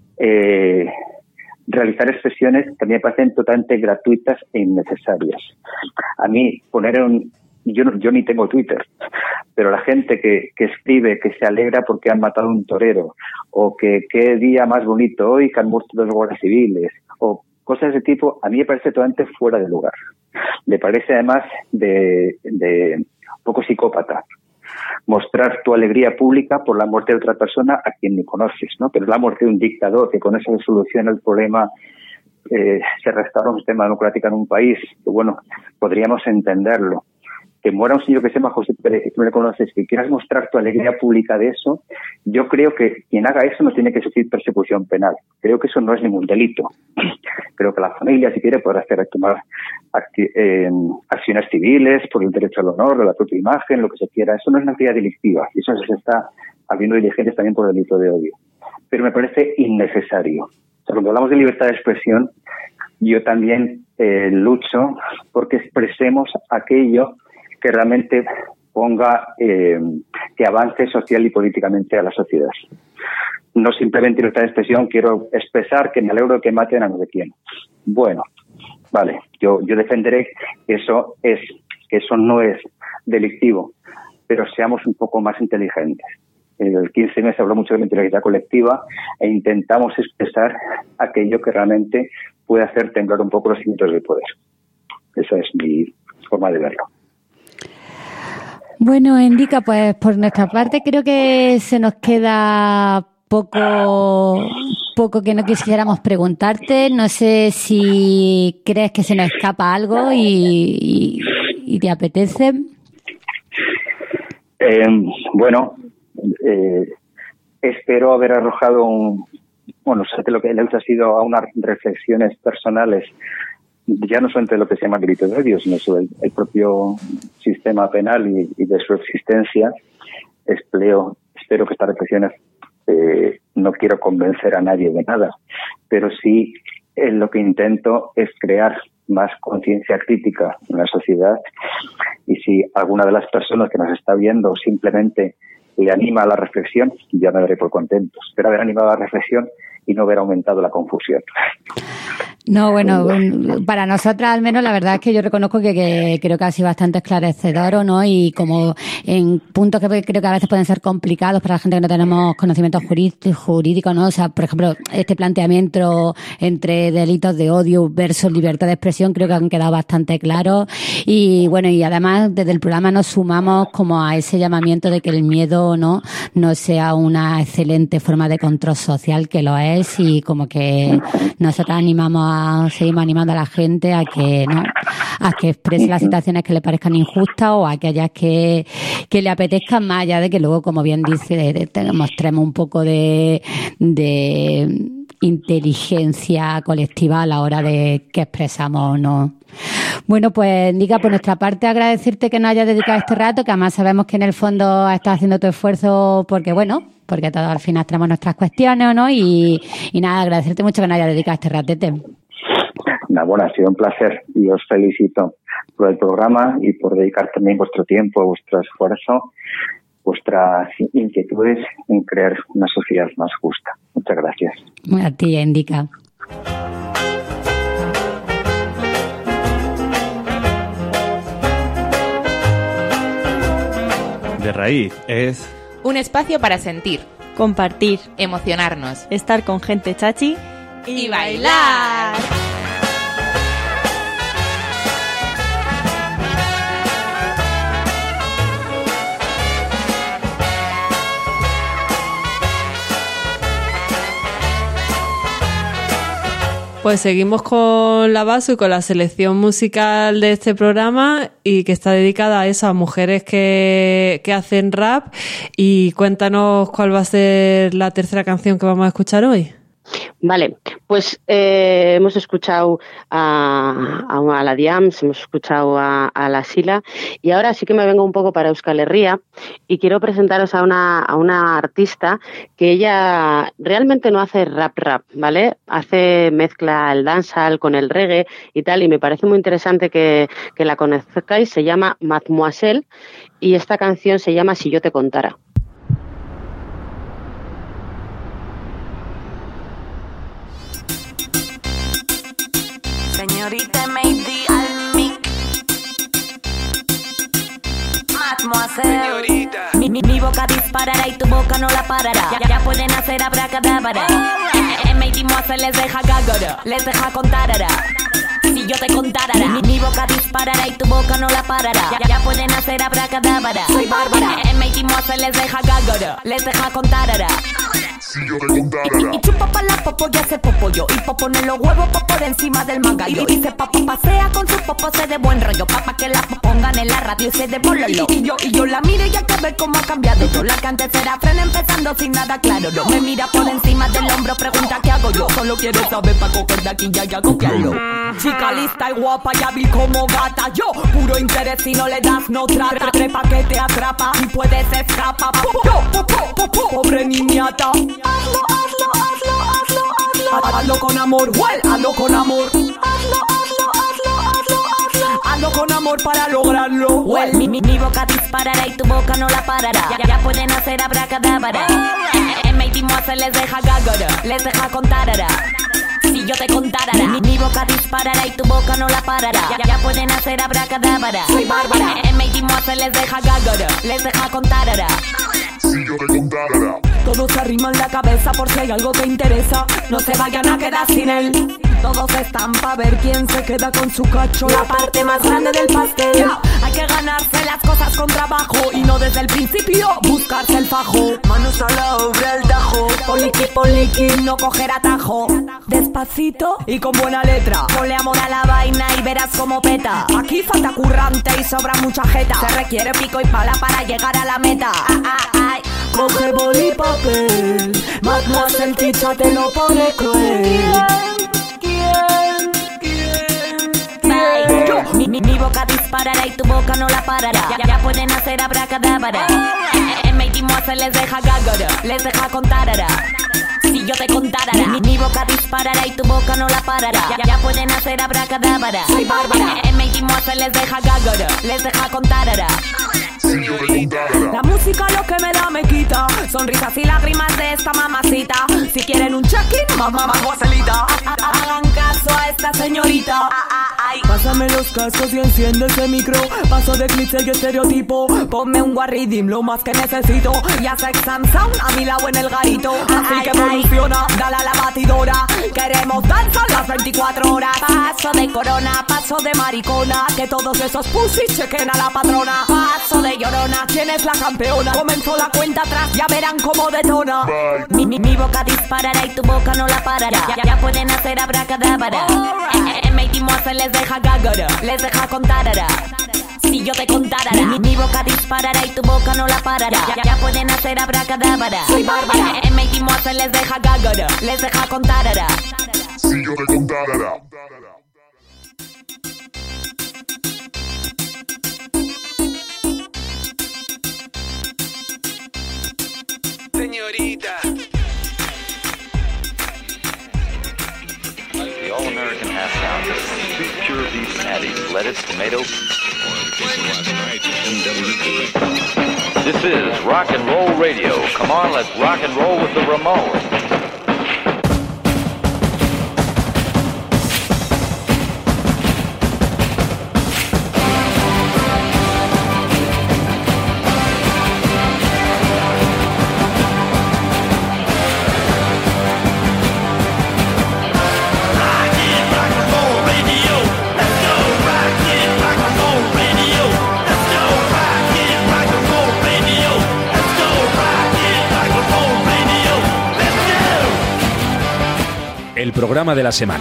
realizar expresiones que a mí me parecen totalmente gratuitas e innecesarias. A mí yo ni tengo Twitter, pero la gente que escribe que se alegra porque han matado a un torero, o que qué día más bonito hoy que han muerto dos guardias civiles, o cosas de ese tipo, a mí me parece totalmente fuera de lugar. Me parece además de un poco psicópata mostrar tu alegría pública por la muerte de otra persona a quien ni conoces, ¿no? Pero es la muerte de un dictador, que con eso se soluciona el problema, se restaura un sistema democrático en un país, que bueno, podríamos entenderlo. Que muera un señor que se llama José Pérez, que tú le conoces, que quieras mostrar tu alegría pública de eso, yo creo que quien haga eso no tiene que sufrir persecución penal. Creo que eso no es ningún delito. Creo que la familia, si quiere, podrá tomar acciones civiles por el derecho al honor, de la propia imagen, lo que se quiera. Eso no es una actividad delictiva. Y eso se está habiendo diligencias también por delito de odio. Pero me parece innecesario. O sea, cuando hablamos de libertad de expresión, yo también lucho porque expresemos aquello que realmente ponga, que avance social y políticamente a la sociedad. No simplemente libertad de expresión, quiero expresar que me alegro de que maten a no sé quién. Bueno, vale, yo defenderé que eso no es delictivo, pero seamos un poco más inteligentes. El 15M se habló mucho de la inteligencia colectiva e intentamos expresar aquello que realmente puede hacer temblar un poco los cimientos del poder. Esa es mi forma de verlo. Bueno, Endika, pues por nuestra parte creo que se nos queda poco que no quisiéramos preguntarte. No sé si crees que se nos escapa algo y te apetece. Espero haber arrojado lo que ha sido a unas reflexiones personales, ya no solamente de lo que se llama delito de odio, sino sobre el propio sistema penal y de su existencia. Espero que estas reflexiones, no quiero convencer a nadie de nada, pero sí lo que intento es crear más conciencia crítica en la sociedad, y si alguna de las personas que nos está viendo simplemente le anima a la reflexión, ya me daré por contento. Espero haber animado a la reflexión y no haber aumentado la confusión. No, bueno, para nosotras al menos la verdad es que yo reconozco que creo que ha sido bastante esclarecedor, ¿no? Y como en puntos que creo que a veces pueden ser complicados para la gente que no tenemos conocimientos jurídicos, ¿no? O sea, por ejemplo, este planteamiento entre delitos de odio versus libertad de expresión creo que han quedado bastante claros. Y bueno, y además desde el programa nos sumamos como a ese llamamiento de que el miedo no sea una excelente forma de control social, que lo es, y como que nosotros seguimos animando a la gente a que exprese las situaciones que le parezcan injustas o aquellas que le apetezcan, más allá de que luego, como bien dice, mostremos un poco de inteligencia colectiva a la hora de que expresamos o no. Bueno, pues Endika, por nuestra parte agradecerte que nos hayas dedicado este rato, que además sabemos que en el fondo estás haciendo tu esfuerzo porque todos al final tenemos nuestras cuestiones, ¿no? Y nada, agradecerte mucho que nos hayas dedicado este ratete. Bueno, ha sido un placer y os felicito por el programa y por dedicar también vuestro tiempo, vuestro esfuerzo, vuestras inquietudes en crear una sociedad más justa. Muchas gracias. A ti, Endika. De Raíz es un espacio para sentir, compartir, emocionarnos, estar con gente chachi y bailar. Pues seguimos con la base y con la selección musical de este programa, y que está dedicada a eso, a mujeres que hacen rap. Y cuéntanos cuál va a ser la tercera canción que vamos a escuchar hoy. Vale, pues hemos escuchado a la Diams, hemos escuchado a la Sila, y ahora sí que me vengo un poco para Euskal Herria y quiero presentaros a una artista que ella realmente no hace rap, ¿vale? Mezcla el dancehall con el reggae y tal, y me parece muy interesante que la conozcáis. Se llama Mademoiselle y esta canción se llama Si yo te contara. Señorita Mady al mic. Mademoiselle. Mi boca disparará y tu boca no la parará. Ya pueden hacer abracadabra. Mademoiselle les deja gágara, les deja contarara. Si yo te contara, mi boca disparará y tu boca no la parará. Ya pueden hacer abracadabra. Soy bárbara. Mademoiselle les deja gágara, les deja contarara. Si yo te contara. Y chupa pa' la popo y hace popollo. Y popone los huevos por encima del mangallo. Y dice papá pasea con su popo, se de buen rollo. Papá que la pongan en la radio y se de bololo. Y yo la miro y hay que ver cómo ha cambiado yo. La que antes era frena empezando sin nada claro. No me mira por encima del hombro, pregunta qué hago yo. Solo quiero saber pa' coger de aquí y copiarlo. Chica lista y guapa, ya vi como gata. Yo, puro interés si no le das no trata. Trepa que te atrapa y puedes escapar. Pobre niñata. Hazlo, hazlo, hazlo, hazlo, hazlo. hazlo con amor, well, hazlo con amor. Hazlo con amor para lograrlo. Well, mi boca disparará y tu boca no la parará. Ya pueden hacer abracadabra. En Meitimo se les deja gágara, les deja contar ara. Si yo te contara, mi boca disparará y tu boca no la parará. Ya pueden hacer abracadabra. Soy Bárbara. En Meitimo se les deja gágara, les deja contar ara. Si yo te contara. Todos se arriman la cabeza por si hay algo que interesa. No se vayan a quedar sin él. Todos están pa' ver quién se queda con su cacho, la parte más grande del pastel. Hay que ganarse las cosas con trabajo y no desde el principio buscarse el fajo. Manos a la obra, el tajo. Poliqui, no coger atajo. Despacito y con buena letra. Ponle amor a la vaina y verás cómo peta. Aquí falta currante y sobra mucha jeta. Se requiere pico y pala para llegar a la meta. Coge boli y papel. Más el ticha te lo pone cruel. Mi boca disparará y tu boca no la parará. Ya pueden hacer abracadabra. En Meitimo se les deja gágara, les deja contar ara. Si yo te contara, mi boca disparará y tu boca no la parará. Ya pueden hacer abracadabra. Soy Bárbara. En Meitimo se les deja gágara, les deja contar ara. La música lo que me da me quita. Sonrisas y lágrimas de esta mamacita. Si quieren un check-in, mamá Joselita. Hagan caso a esta señorita. Pásame los cascos y enciende ese micro. Paso de cliché y estereotipo. Ponme un guarridim, lo más que necesito. Y hace exam sound a mi lado en el garito. Así que evoluciona, dale a la batidora. Queremos danzar las 24 horas. Paso de corona, paso de maricona. Que todos esos pussies chequen a la patrona. Paso de llorona, ¿quién es la campeona? Comenzó la cuenta atrás, ya verán cómo detona. Mi boca disparará y tu boca no la parará. Ya pueden hacer abracadabra. En Meitimo se les deja gágara, les deja contar ara. Si yo te contara, mi boca disparará y tu boca no la parará. Ya pueden hacer abracadabra. Soy Bárbara. En Meitimo se les deja gágara, les deja contar ara. Si yo te contara. Señorita. The all-American half pound of sweet pure beef patties, lettuce, tomato. This is rock and roll radio. Come on, let's rock and roll with the Ramones. El programa de la semana.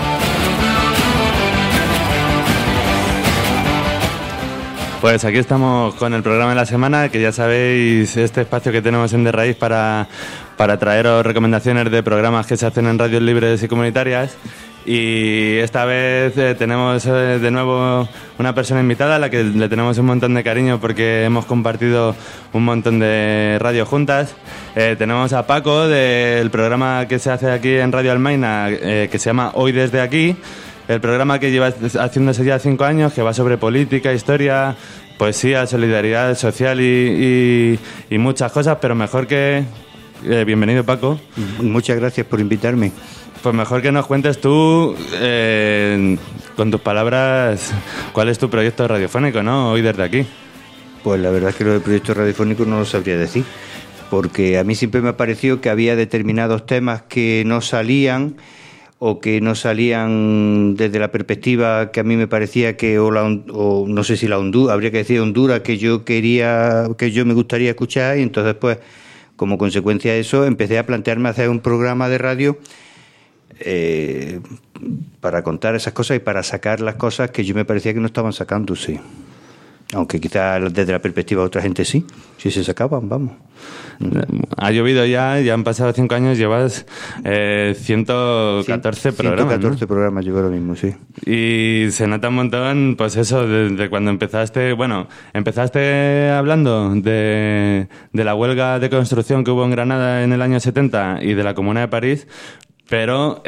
Pues aquí estamos con el programa de la semana, que ya sabéis, este espacio que tenemos en De Raíz para traeros recomendaciones de programas que se hacen en radios libres y comunitarias. Y esta vez tenemos de nuevo una persona invitada a la que le tenemos un montón de cariño porque hemos compartido un montón de radios juntas. Tenemos a Paco del programa que se hace aquí en Radio Almaina, que se llama Hoy Desde Aquí, el programa que lleva haciéndose ya 5 años, que va sobre política, historia, poesía, solidaridad social y muchas cosas, pero mejor que... bienvenido, Paco. Muchas gracias por invitarme. Pues mejor que nos cuentes tú, con tus palabras, cuál es tu proyecto radiofónico, ¿no? Hoy Desde Aquí. Pues la verdad es que lo del proyecto radiofónico no lo sabría decir, porque a mí siempre me ha parecido que había determinados temas que no salían o que no salían desde la perspectiva que a mí me parecía que, o no sé si la Honduras, habría que decir Honduras, que yo me gustaría escuchar, y entonces pues como consecuencia de eso empecé a plantearme hacer un programa de radio para contar esas cosas y para sacar las cosas que yo me parecía que no estaban sacando, sí. Aunque quizás desde la perspectiva de otra gente sí se sacaban, vamos. Ha llovido ya han pasado 5 años, llevas 114 programas. 114 programas llevo ahora mismo, sí. Y se nota un montón, pues eso, desde cuando empezaste hablando de la huelga de construcción que hubo en Granada en el año 70 y de la Comuna de París. Pero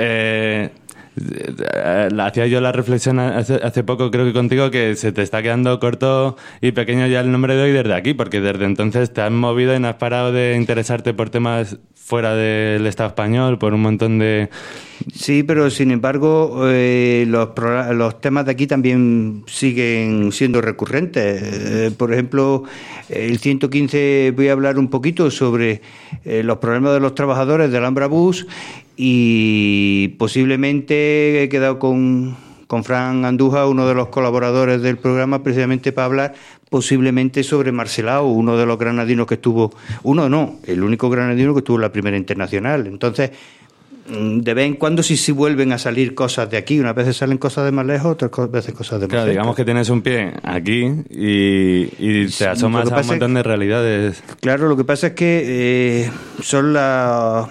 hacía yo la reflexión hace poco, creo que contigo, que se te está quedando corto y pequeño ya el nombre de hoy desde aquí, porque desde entonces te has movido y no has parado de interesarte por temas fuera del Estado español, por un montón de... Sí, pero sin embargo los temas de aquí también siguen siendo recurrentes. Por ejemplo, el 115 voy a hablar un poquito sobre los problemas de los trabajadores del Alhambra Bus, y posiblemente he quedado con Fran Andújar, uno de los colaboradores del programa, precisamente para hablar posiblemente sobre Marcelao, uno de los granadinos que estuvo, el único granadino que estuvo en la Primera Internacional. Entonces, de vez en cuando sí vuelven a salir cosas de aquí. Unas veces salen cosas de más lejos, otras veces cosas de más cerca. Digamos que tienes un pie aquí y te asomas a un montón de realidades. Claro, lo que pasa es que son las...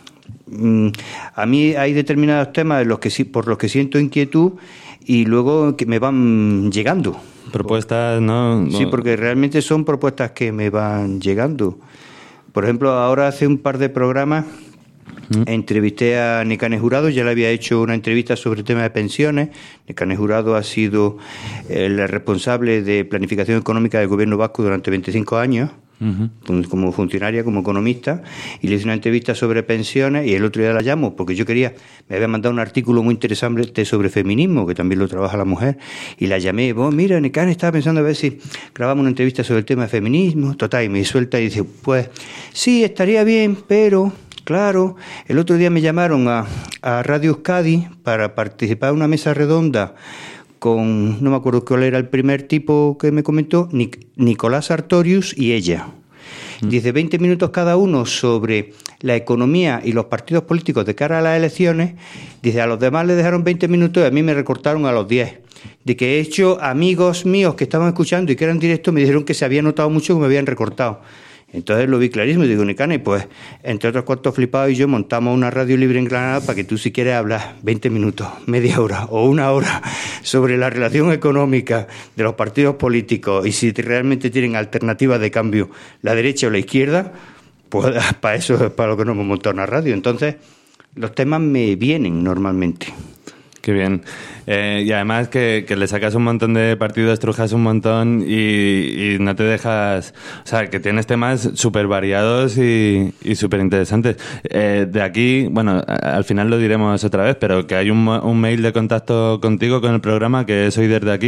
A mí hay determinados temas por los que siento inquietud y luego que me van llegando. Propuestas, ¿no? Sí, porque realmente son propuestas que me van llegando. Por ejemplo, ahora hace un par de programas entrevisté a Nekane Jurado. Ya le había hecho una entrevista sobre el tema de pensiones. Nekane Jurado ha sido el responsable de planificación económica del gobierno vasco durante 25 años. Como funcionaria, como economista, y le hice una entrevista sobre pensiones, y el otro día la llamo porque me había mandado un artículo muy interesante sobre feminismo, que también lo trabaja la mujer, y la llamé. Mira, Nekane, estaba pensando a ver si grabamos una entrevista sobre el tema de feminismo, total, y me suelta y dice, pues sí, estaría bien, pero claro, el otro día me llamaron a Radio Euskadi para participar en una mesa redonda con, no me acuerdo cuál era el primer tipo que me comentó, Nicolás Artorius y ella. Dice 20 minutos cada uno sobre la economía y los partidos políticos de cara a las elecciones. Dice, a los demás les dejaron 20 minutos y a mí me recortaron a los 10. De que he hecho amigos míos que estaban escuchando y que eran directos, me dijeron que se había notado mucho que me habían recortado. Entonces lo vi clarísimo y digo, Nekane, pues entre otros cuantos flipados y yo montamos una radio libre en Granada para que tú, si quieres hablar 20 minutos, media hora o una hora sobre la relación económica de los partidos políticos y si realmente tienen alternativas de cambio la derecha o la izquierda, pues para eso es para lo que nos hemos montado una radio. Entonces los temas me vienen normalmente. Qué bien. Y además que le sacas un montón de partido, estrujas un montón y no te dejas... O sea, que tienes temas súper variados y súper interesantes. De aquí, bueno, al final lo diremos otra vez, pero que hay un mail de contacto contigo con el programa que es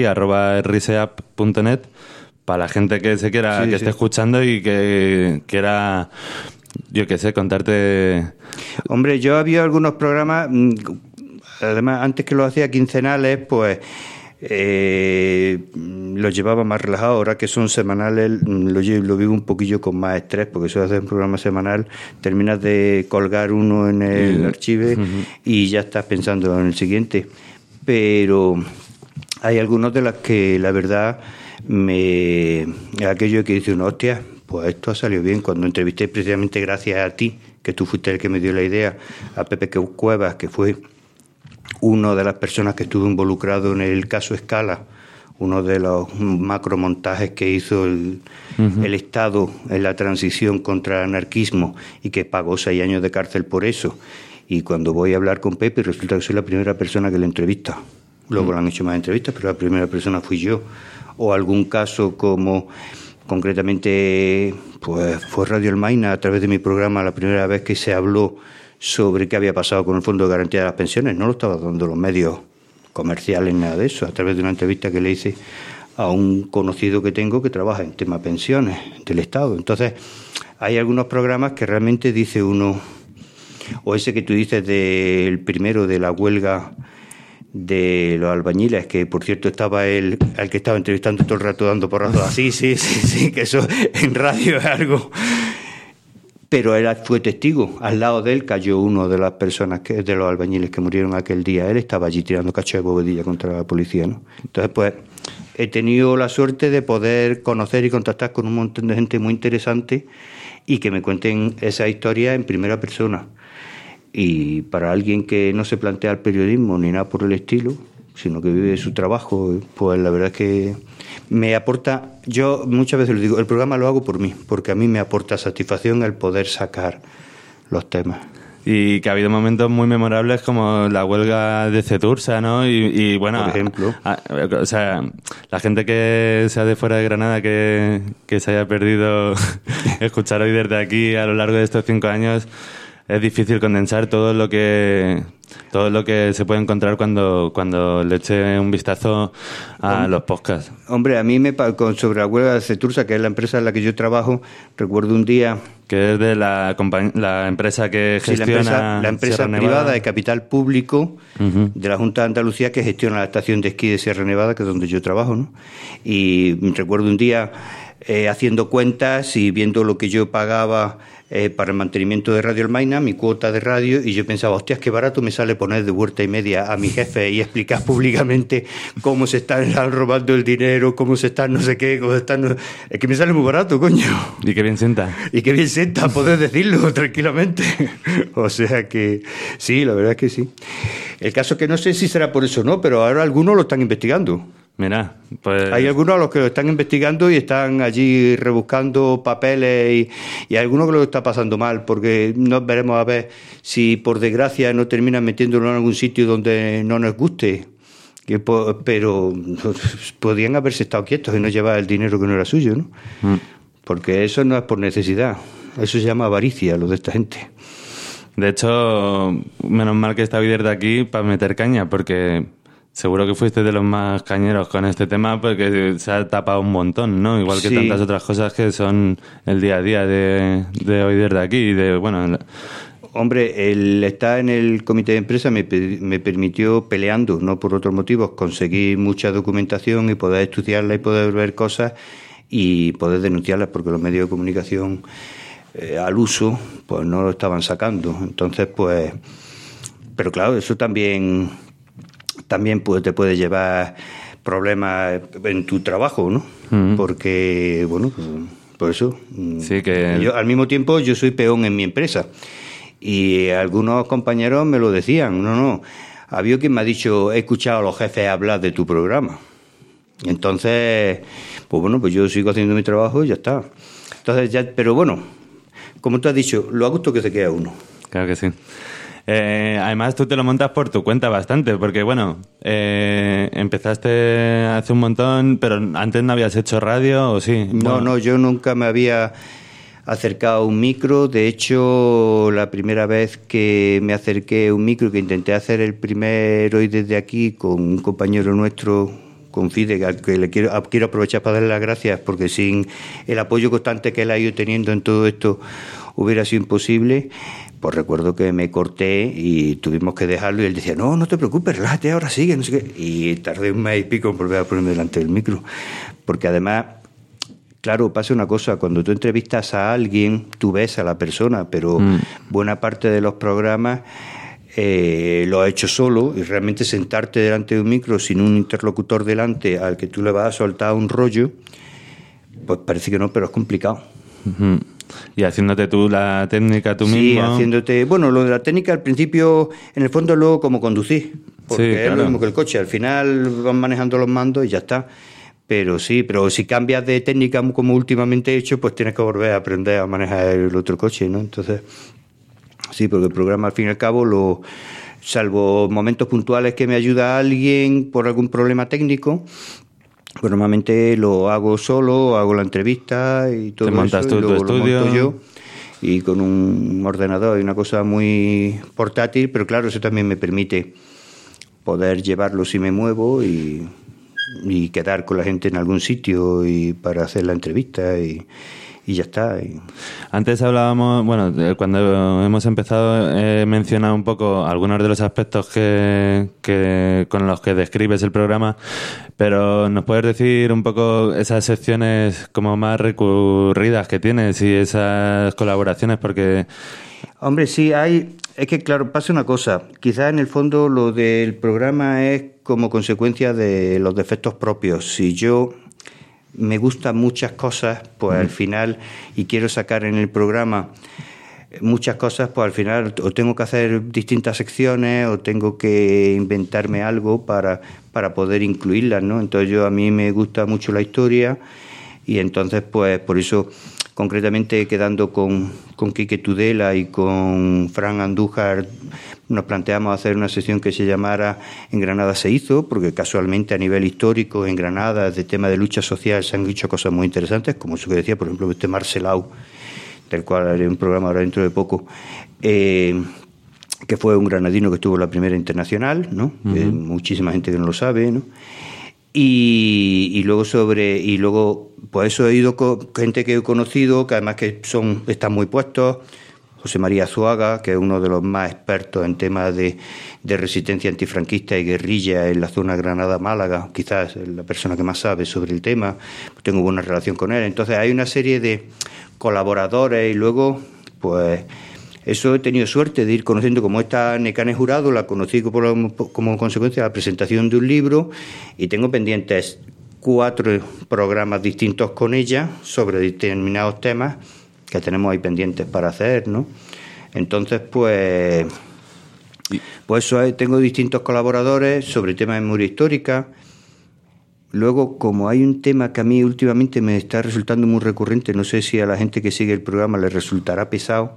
hoyderdeaqui@riseap.net para la gente que se quiera, esté escuchando y que quiera... Yo qué sé, contarte... Hombre, yo había algunos programas... Además, antes que lo hacía quincenales, pues los llevaba más relajado. Ahora que son semanales, lo vivo un poquillo con más estrés, porque eso de hacer un programa semanal, terminas de colgar uno en el archivo y ya estás pensando en el siguiente. Pero hay algunos de los que, la verdad, aquello que dice uno, hostia, pues esto ha salido bien. Cuando entrevisté, precisamente gracias a ti, que tú fuiste el que me dio la idea, a Pepe Cuevas, que fue una de las personas que estuvo involucrado en el caso Escala, uno de los macromontajes que hizo el Estado en la transición contra el anarquismo y que pagó 6 años de cárcel por eso. Y cuando voy a hablar con Pepe, resulta que soy la primera persona que le entrevista. Luego le han hecho más entrevistas, pero la primera persona fui yo. O algún caso como, concretamente, pues fue Radio El Maina, a través de mi programa, la primera vez que se habló sobre qué había pasado con el Fondo de Garantía de las Pensiones. No lo estaban dando los medios comerciales, nada de eso, a través de una entrevista que le hice a un conocido que tengo que trabaja en tema pensiones del Estado. Entonces, hay algunos programas que realmente dice uno, o ese que tú dices del primero de la huelga de los albañiles, que por cierto estaba él, al que estaba entrevistando todo el rato dando porrazos así, sí, que eso en radio es algo... Pero él fue testigo. Al lado de él cayó uno de las personas, de los albañiles que murieron aquel día. Él estaba allí tirando cachos de bovedilla contra la policía, ¿no? Entonces, pues, he tenido la suerte de poder conocer y contactar con un montón de gente muy interesante y que me cuenten esa historia en primera persona. Y para alguien que no se plantea el periodismo ni nada por el estilo, sino que vive su trabajo, pues la verdad es que me aporta, yo muchas veces lo digo, el programa lo hago por mí, porque a mí me aporta satisfacción el poder sacar los temas. Y que ha habido momentos muy memorables como la huelga de Cetursa, ¿no? Y bueno, por ejemplo. O sea, la gente que sea de fuera de Granada, que se haya perdido escuchar hoy desde aquí a lo largo de estos 5 años, es difícil condensar todo lo que se puede encontrar cuando le eche un vistazo a los podcasts. Hombre, a mí sobre la huelga de Cetursa, que es la empresa en la que yo trabajo, recuerdo un día... Que es de la empresa que gestiona... Sí, la empresa privada de capital público de la Junta de Andalucía que gestiona la estación de esquí de Sierra Nevada, que es donde yo trabajo, ¿no? Y recuerdo un día haciendo cuentas y viendo lo que yo pagaba para el mantenimiento de Radio Almaina, mi cuota de radio, y yo pensaba, hostias, qué barato me sale poner de vuelta y media a mi jefe y explicar públicamente cómo se están robando el dinero, cómo se están no sé qué, cómo se están... Es que me sale muy barato, coño. Y qué bien sienta. Y qué bien sienta poder decirlo tranquilamente. O sea que sí, la verdad es que sí. El caso es que no sé si será por eso o no, pero ahora algunos lo están investigando. Mira, pues... Hay algunos a los que lo están investigando y están allí rebuscando papeles y hay algunos que lo está pasando mal, porque no veremos a ver si por desgracia no terminan metiéndolo en algún sitio donde no nos guste. Pero podrían haberse estado quietos y no llevar el dinero que no era suyo, ¿no? Porque eso no es por necesidad, eso se llama avaricia, lo de esta gente. De hecho, menos mal que está Vider de aquí para meter caña, porque... Seguro que fuiste de los más cañeros con este tema porque se ha tapado un montón, ¿no? Igual que sí. Tantas otras cosas que son el día a día de hoy desde aquí y de, bueno... Hombre, el estar en el comité de empresa me permitió, peleando, no por otros motivos, conseguir mucha documentación y poder estudiarla y poder ver cosas y poder denunciarlas, porque los medios de comunicación al uso pues no lo estaban sacando. Entonces, pues... Pero claro, eso también pues, te puede llevar problemas en tu trabajo, ¿no? Porque, bueno, por eso. Sí, que... Yo, al mismo tiempo, yo soy peón en mi empresa. Y algunos compañeros me lo decían. No. Había quien me ha dicho, he escuchado a los jefes hablar de tu programa. Entonces, pues bueno, pues yo sigo haciendo mi trabajo y ya está. Entonces, pero bueno, como tú has dicho, lo a gusto que se queda uno. Claro que sí. Además tú te lo montas por tu cuenta bastante, porque bueno, empezaste hace un montón, pero antes no habías hecho radio, ¿o sí? No, yo nunca me había acercado a un micro. De hecho, la primera vez que me acerqué a un micro, que intenté hacer el primero y desde aquí con un compañero nuestro, con Fide, al que quiero aprovechar para darle las gracias, porque sin el apoyo constante que él ha ido teniendo en todo esto hubiera sido imposible. Pues recuerdo que me corté y tuvimos que dejarlo y él decía, no te preocupes, relájate, ahora sigue, no sé qué. Y tardé un mes y pico en volver a ponerme delante del micro. Porque además, claro, pasa una cosa, cuando tú entrevistas a alguien, tú ves a la persona, pero buena parte de los programas lo has hecho solo, y realmente sentarte delante de un micro sin un interlocutor delante al que tú le vas a soltar un rollo, pues parece que no, pero es complicado. Y haciéndote tú la técnica tú mismo. Sí, haciéndote... Bueno, lo de la técnica al principio, en el fondo, es luego como conducir. Porque sí, claro, es lo mismo que el coche. Al final van manejando los mandos y ya está. Pero sí, pero si cambias de técnica como últimamente he hecho, pues tienes que volver a aprender a manejar el otro coche, ¿no? Entonces, sí, porque el programa, al fin y al cabo, salvo momentos puntuales que me ayuda alguien por algún problema técnico... Pues normalmente lo hago solo, hago la entrevista y todo eso. Te montas tú y luego tu estudio. Lo monto yo y con un ordenador y una cosa muy portátil, pero claro, eso también me permite poder llevarlo si me muevo y quedar con la gente en algún sitio y para hacer la entrevista y ya está. Antes hablábamos, bueno, cuando hemos empezado he mencionado un poco algunos de los aspectos que con los que describes el programa, pero ¿nos puedes decir un poco esas secciones como más recurridas que tienes y esas colaboraciones? Porque... Hombre, sí, es que claro, pasa una cosa, quizás en el fondo lo del programa es como consecuencia de los defectos propios. Si yo me gustan muchas cosas, pues al final, y quiero sacar en el programa muchas cosas, pues al final o tengo que hacer distintas secciones o tengo que inventarme algo para poder incluirlas, ¿no? Entonces a mí me gusta mucho la historia y entonces pues por eso concretamente quedando con Quique Tudela y con Fran Andújar, nos planteamos hacer una sesión que se llamara En Granada se hizo, porque casualmente a nivel histórico en Granada, de tema de lucha social, se han dicho cosas muy interesantes, como eso que decía, por ejemplo, este Marcelau, del cual haré un programa ahora dentro de poco, que fue un granadino que estuvo en la primera internacional, ¿no? Muchísima gente que no lo sabe, ¿no? Y luego pues eso he ido con gente que he conocido, que además que están muy puestos. José María Azuaga, que es uno de los más expertos en temas de resistencia antifranquista y guerrilla en la zona Granada-Málaga, quizás es la persona que más sabe sobre el tema, tengo buena relación con él. Entonces hay una serie de colaboradores y luego, pues eso he tenido suerte de ir conociendo, como esta Necane Jurado, la conocí como consecuencia de la presentación de un libro y tengo pendientes 4 programas distintos con ella sobre determinados temas que tenemos ahí pendientes para hacer, ¿no? Entonces, pues eso tengo distintos colaboradores sobre temas de memoria histórica. Luego, como hay un tema que a mí últimamente me está resultando muy recurrente, no sé si a la gente que sigue el programa le resultará pesado,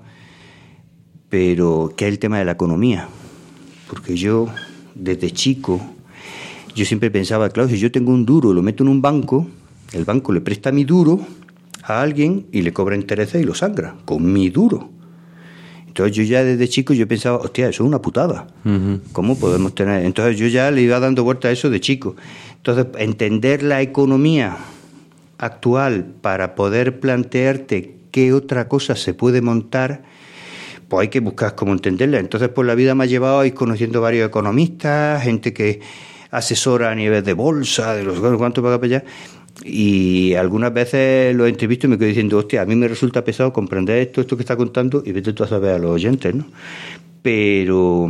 pero que es el tema de la economía. Porque yo, desde chico, yo siempre pensaba, claro, si yo tengo un duro, lo meto en un banco, el banco le presta mi duro a alguien y le cobra intereses y lo sangra con mi duro. Entonces yo ya desde chico yo pensaba, hostia, eso es una putada. ¿Cómo podemos tener? Entonces yo ya le iba dando vuelta a eso de chico. Entonces entender la economía actual para poder plantearte qué otra cosa se puede montar, pues hay que buscar cómo entenderla. Entonces pues la vida me ha llevado a ir conociendo varios economistas, gente que asesora a nivel de bolsa, de los cuántos para allá. Y algunas veces los entrevisto y me quedo diciendo, hostia, a mí me resulta pesado comprender esto que está contando y vete tú a saber a los oyentes, ¿no? Pero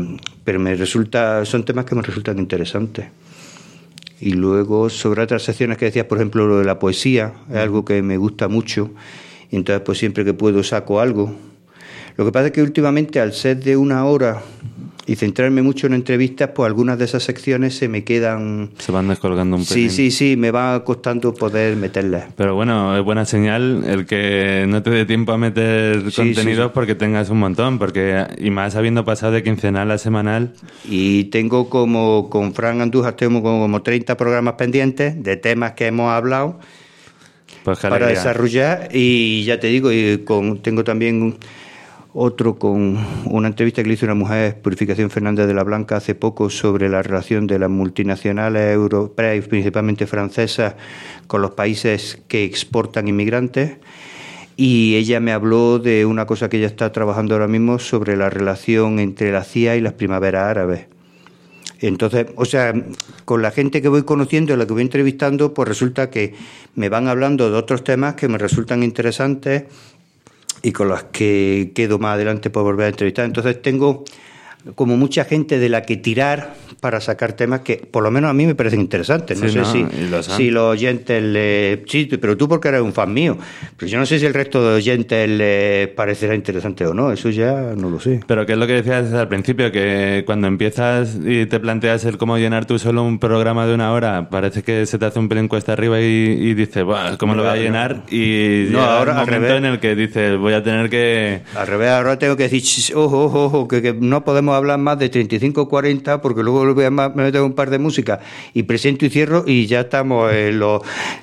son temas que me resultan interesantes. Y luego sobre otras secciones que decías, por ejemplo, lo de la poesía, es algo que me gusta mucho, y entonces pues siempre que puedo saco algo. Lo que pasa es que últimamente, al ser de 1 hora y centrarme mucho en entrevistas, pues algunas de esas secciones se me quedan... Se van descolgando un pelín. Sí, me va costando poder meterlas. Pero bueno, es buena señal el que no te dé tiempo a meter contenidos porque tengas un montón, y más habiendo pasado de quincenal a semanal. Y tengo como, con Fran Andújar, tengo como 30 programas pendientes de temas que hemos hablado pues para desarrollar, y ya te digo, tengo también otro con una entrevista que le hizo una mujer, Purificación Fernández de la Blanca, hace poco, sobre la relación de las multinacionales europeas y principalmente francesas con los países que exportan inmigrantes. Y ella me habló de una cosa que ella está trabajando ahora mismo sobre la relación entre la CIA y las primaveras árabes. Entonces, o sea, con la gente que voy conociendo y la que voy entrevistando, pues resulta que me van hablando de otros temas que me resultan interesantes y con las que quedo más adelante por volver a entrevistar. Entonces tengo como mucha gente de la que tirar para sacar temas que por lo menos a mí me parecen interesantes. No sé si los oyentes sí, pero tú porque eres un fan mío. Pero yo no sé si el resto de oyentes les parecerá interesante o no. Eso ya no lo sé. Pero que es lo que decías al principio, que cuando empiezas y te planteas el cómo llenar tú solo un programa de 1 hora, parece que se te hace un pelín cuesta arriba y dices, ¿cómo lo voy a llenar? Y no, ahora un momento en el que dices, voy a tener que... Al revés, ahora tengo que decir, ojo, que no podemos hablar más de 35 o 40 porque luego me meto un par de música y presento y cierro y ya estamos en los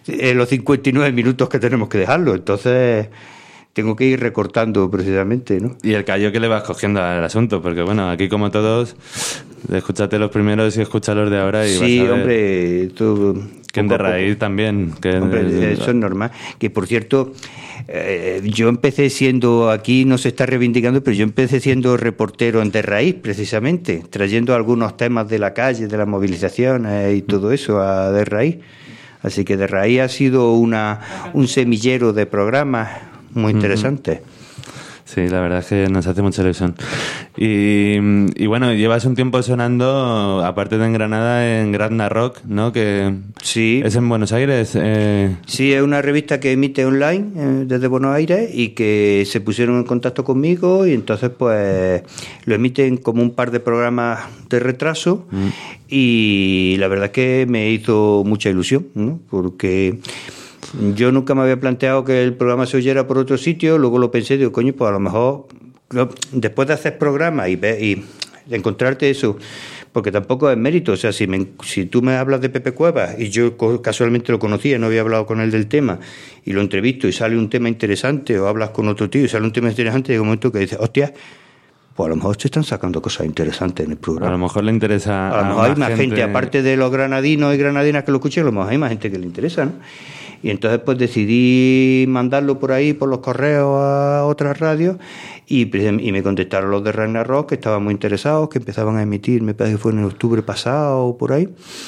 59 minutos que tenemos que dejarlo. Entonces tengo que ir recortando precisamente, ¿no? Y el callo que le vas cogiendo al asunto, porque bueno, aquí como todos, escúchate los primeros y escucha los de ahora y sí, vas a ver. Hombre, todo... Que en de raíz también. Hombre, eso es normal. Que por cierto, yo empecé siendo, aquí no se está reivindicando, pero yo empecé siendo reportero en De Raíz, precisamente, trayendo algunos temas de la calle, de las movilizaciones y todo eso a De Raíz. Así que De Raíz ha sido un semillero de programas muy interesantes. Sí, la verdad es que nos hace mucha ilusión. Y bueno, llevas un tiempo sonando, aparte de en Granada, en Granada Rock, ¿no? Que sí. ¿Es en Buenos Aires? Sí, es una revista que emite online desde Buenos Aires y que se pusieron en contacto conmigo y entonces pues lo emiten como un par de programas de retraso y la verdad es que me hizo mucha ilusión, ¿no? Porque yo nunca me había planteado que el programa se oyera por otro sitio, luego lo pensé, digo, coño, pues a lo mejor después de hacer programas y de encontrarte eso, porque tampoco es mérito, o sea, si tú me hablas de Pepe Cuevas y yo casualmente lo conocía, no había hablado con él del tema, y lo entrevisto y sale un tema interesante, o hablas con otro tío y sale un tema interesante, llega un momento que dices, hostia, pues a lo mejor se están sacando cosas interesantes en el programa. A lo mejor le interesa a lo mejor hay más gente, aparte de los granadinos y granadinas que lo escuchen, a lo mejor hay más gente que le interesa, ¿no? Y entonces pues decidí mandarlo por ahí, por los correos a otras radios, y me contestaron los de Ragnarok, que estaban muy interesados, que empezaban a emitir, me parece que fue en octubre pasado o por ahí,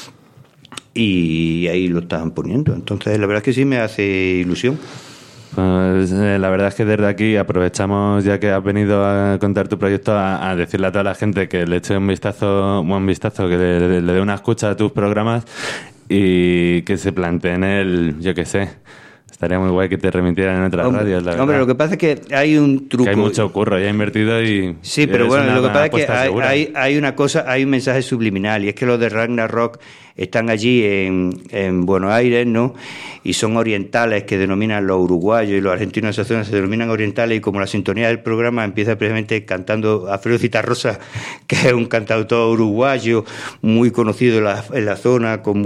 y ahí lo estaban poniendo. Entonces la verdad es que sí me hace ilusión. Pues, la verdad es que desde aquí aprovechamos, ya que has venido a contar tu proyecto, a decirle a toda la gente que le eche un vistazo, que le dé una escucha a tus programas y que se planteen yo qué sé. Estaría muy guay que te remitieran en otras radios, la verdad. Hombre, lo que pasa es que hay un truco. Que hay mucho curro, ya invertido y... Sí, pero bueno, lo que pasa es que hay una cosa, hay un mensaje subliminal, y es que los de Ragnarok están allí en Buenos Aires, ¿no? Y son orientales, que denominan los uruguayos, y los argentinos de esa zona se denominan orientales, y como la sintonía del programa empieza precisamente cantando Alfredo Citarrosa, que es un cantautor uruguayo muy conocido en la zona, con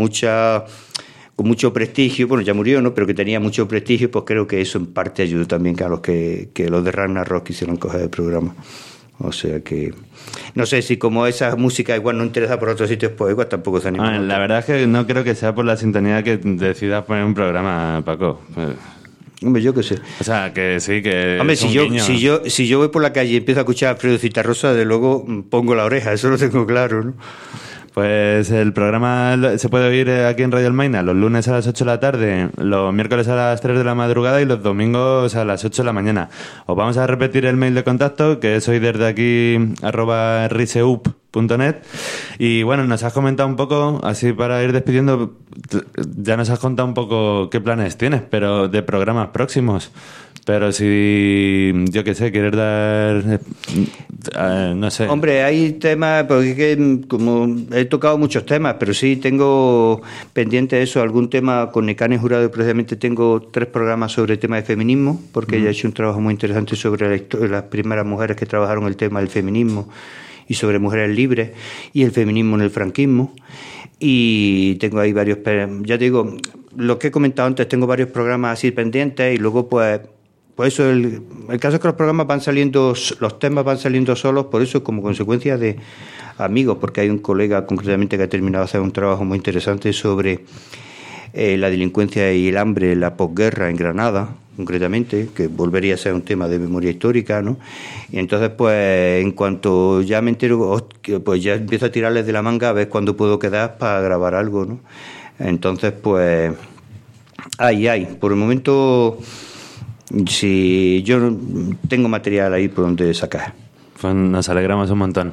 mucho prestigio, bueno, ya murió, ¿no? Pero que tenía mucho prestigio, pues creo que eso en parte ayudó también a los que los de Ragnarok quisieron coger el programa. O sea que no sé si como esa música igual no interesa por otros sitios, pues igual tampoco se anima. La verdad es que no creo que sea por la sintonía que decidas poner un programa, Paco. Hombre, yo qué sé. O sea, que sí, que... Hombre, si yo voy por la calle y empiezo a escuchar a Alfredo Citarrosa, de luego pongo la oreja, eso lo tengo claro, ¿no? Pues el programa se puede oír aquí en Radio Almaina los lunes a las 8 de la tarde, los miércoles a las 3 de la madrugada y los domingos a las 8 de la mañana. Os vamos a repetir el mail de contacto, que es hoy desde aquí @riseup.net. Y bueno, nos has comentado un poco, así para ir despidiendo, ya nos has contado un poco qué planes tienes, pero de programas próximos. Pero si, yo qué sé, quieres dar... no sé. Hombre, hay temas, porque como he tocado muchos temas, pero sí tengo pendiente eso, algún tema con Necane Jurado. Precisamente tengo 3 programas sobre el tema de feminismo, porque ella ha hecho un trabajo muy interesante sobre las primeras mujeres que trabajaron el tema del feminismo, y sobre mujeres libres y el feminismo en el franquismo. Y tengo ahí varios, ya te digo, lo que he comentado antes, tengo varios programas así pendientes, y luego pues eso, el caso es que los programas van saliendo, los temas van saliendo solos, por eso, como consecuencia de amigos, porque hay un colega concretamente que ha terminado de hacer un trabajo muy interesante sobre la delincuencia y el hambre en la posguerra en Granada, concretamente, que volvería a ser un tema de memoria histórica, ¿no? Y entonces, pues, en cuanto ya me entero, pues ya empiezo a tirarles de la manga a ver cuándo puedo quedar para grabar algo, ¿no? Entonces, pues, por el momento... Si yo tengo material ahí por donde sacar. Pues nos alegramos un montón.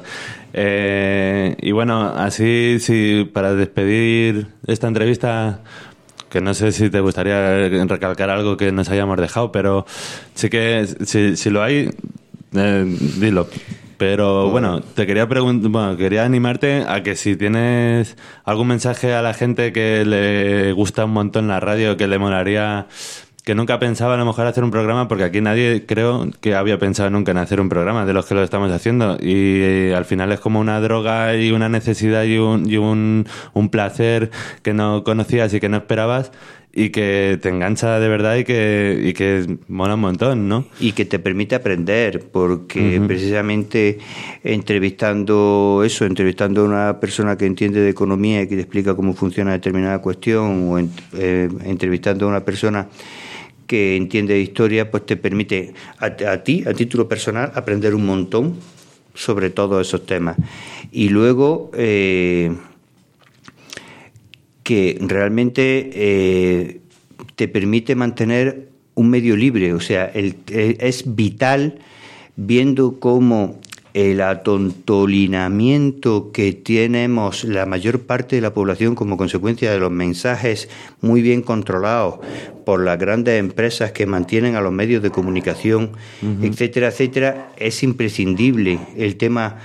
Y bueno, así, para despedir esta entrevista, que no sé si te gustaría recalcar algo que nos hayamos dejado, pero sí que si lo hay, dilo. Pero bueno, te quería quería animarte a que si tienes algún mensaje a la gente que le gusta un montón la radio, que le molaría... que nunca pensaba a lo mejor hacer un programa, porque aquí nadie creo que había pensado nunca en hacer un programa de los que lo estamos haciendo, y al final es como una droga y una necesidad y un placer que no conocías y que no esperabas, y que te engancha de verdad y que mola un montón, ¿no? Y que te permite aprender, porque precisamente entrevistando a una persona que entiende de economía y que te explica cómo funciona determinada cuestión, o entrevistando a una persona que entiende de historia, pues te permite a ti, a título personal, aprender un montón sobre todos esos temas. Y luego que realmente te permite mantener un medio libre, o sea, es vital, viendo cómo el atontolinamiento que tenemos la mayor parte de la población como consecuencia de los mensajes muy bien controlados por las grandes empresas que mantienen a los medios de comunicación, etcétera, etcétera, es imprescindible el tema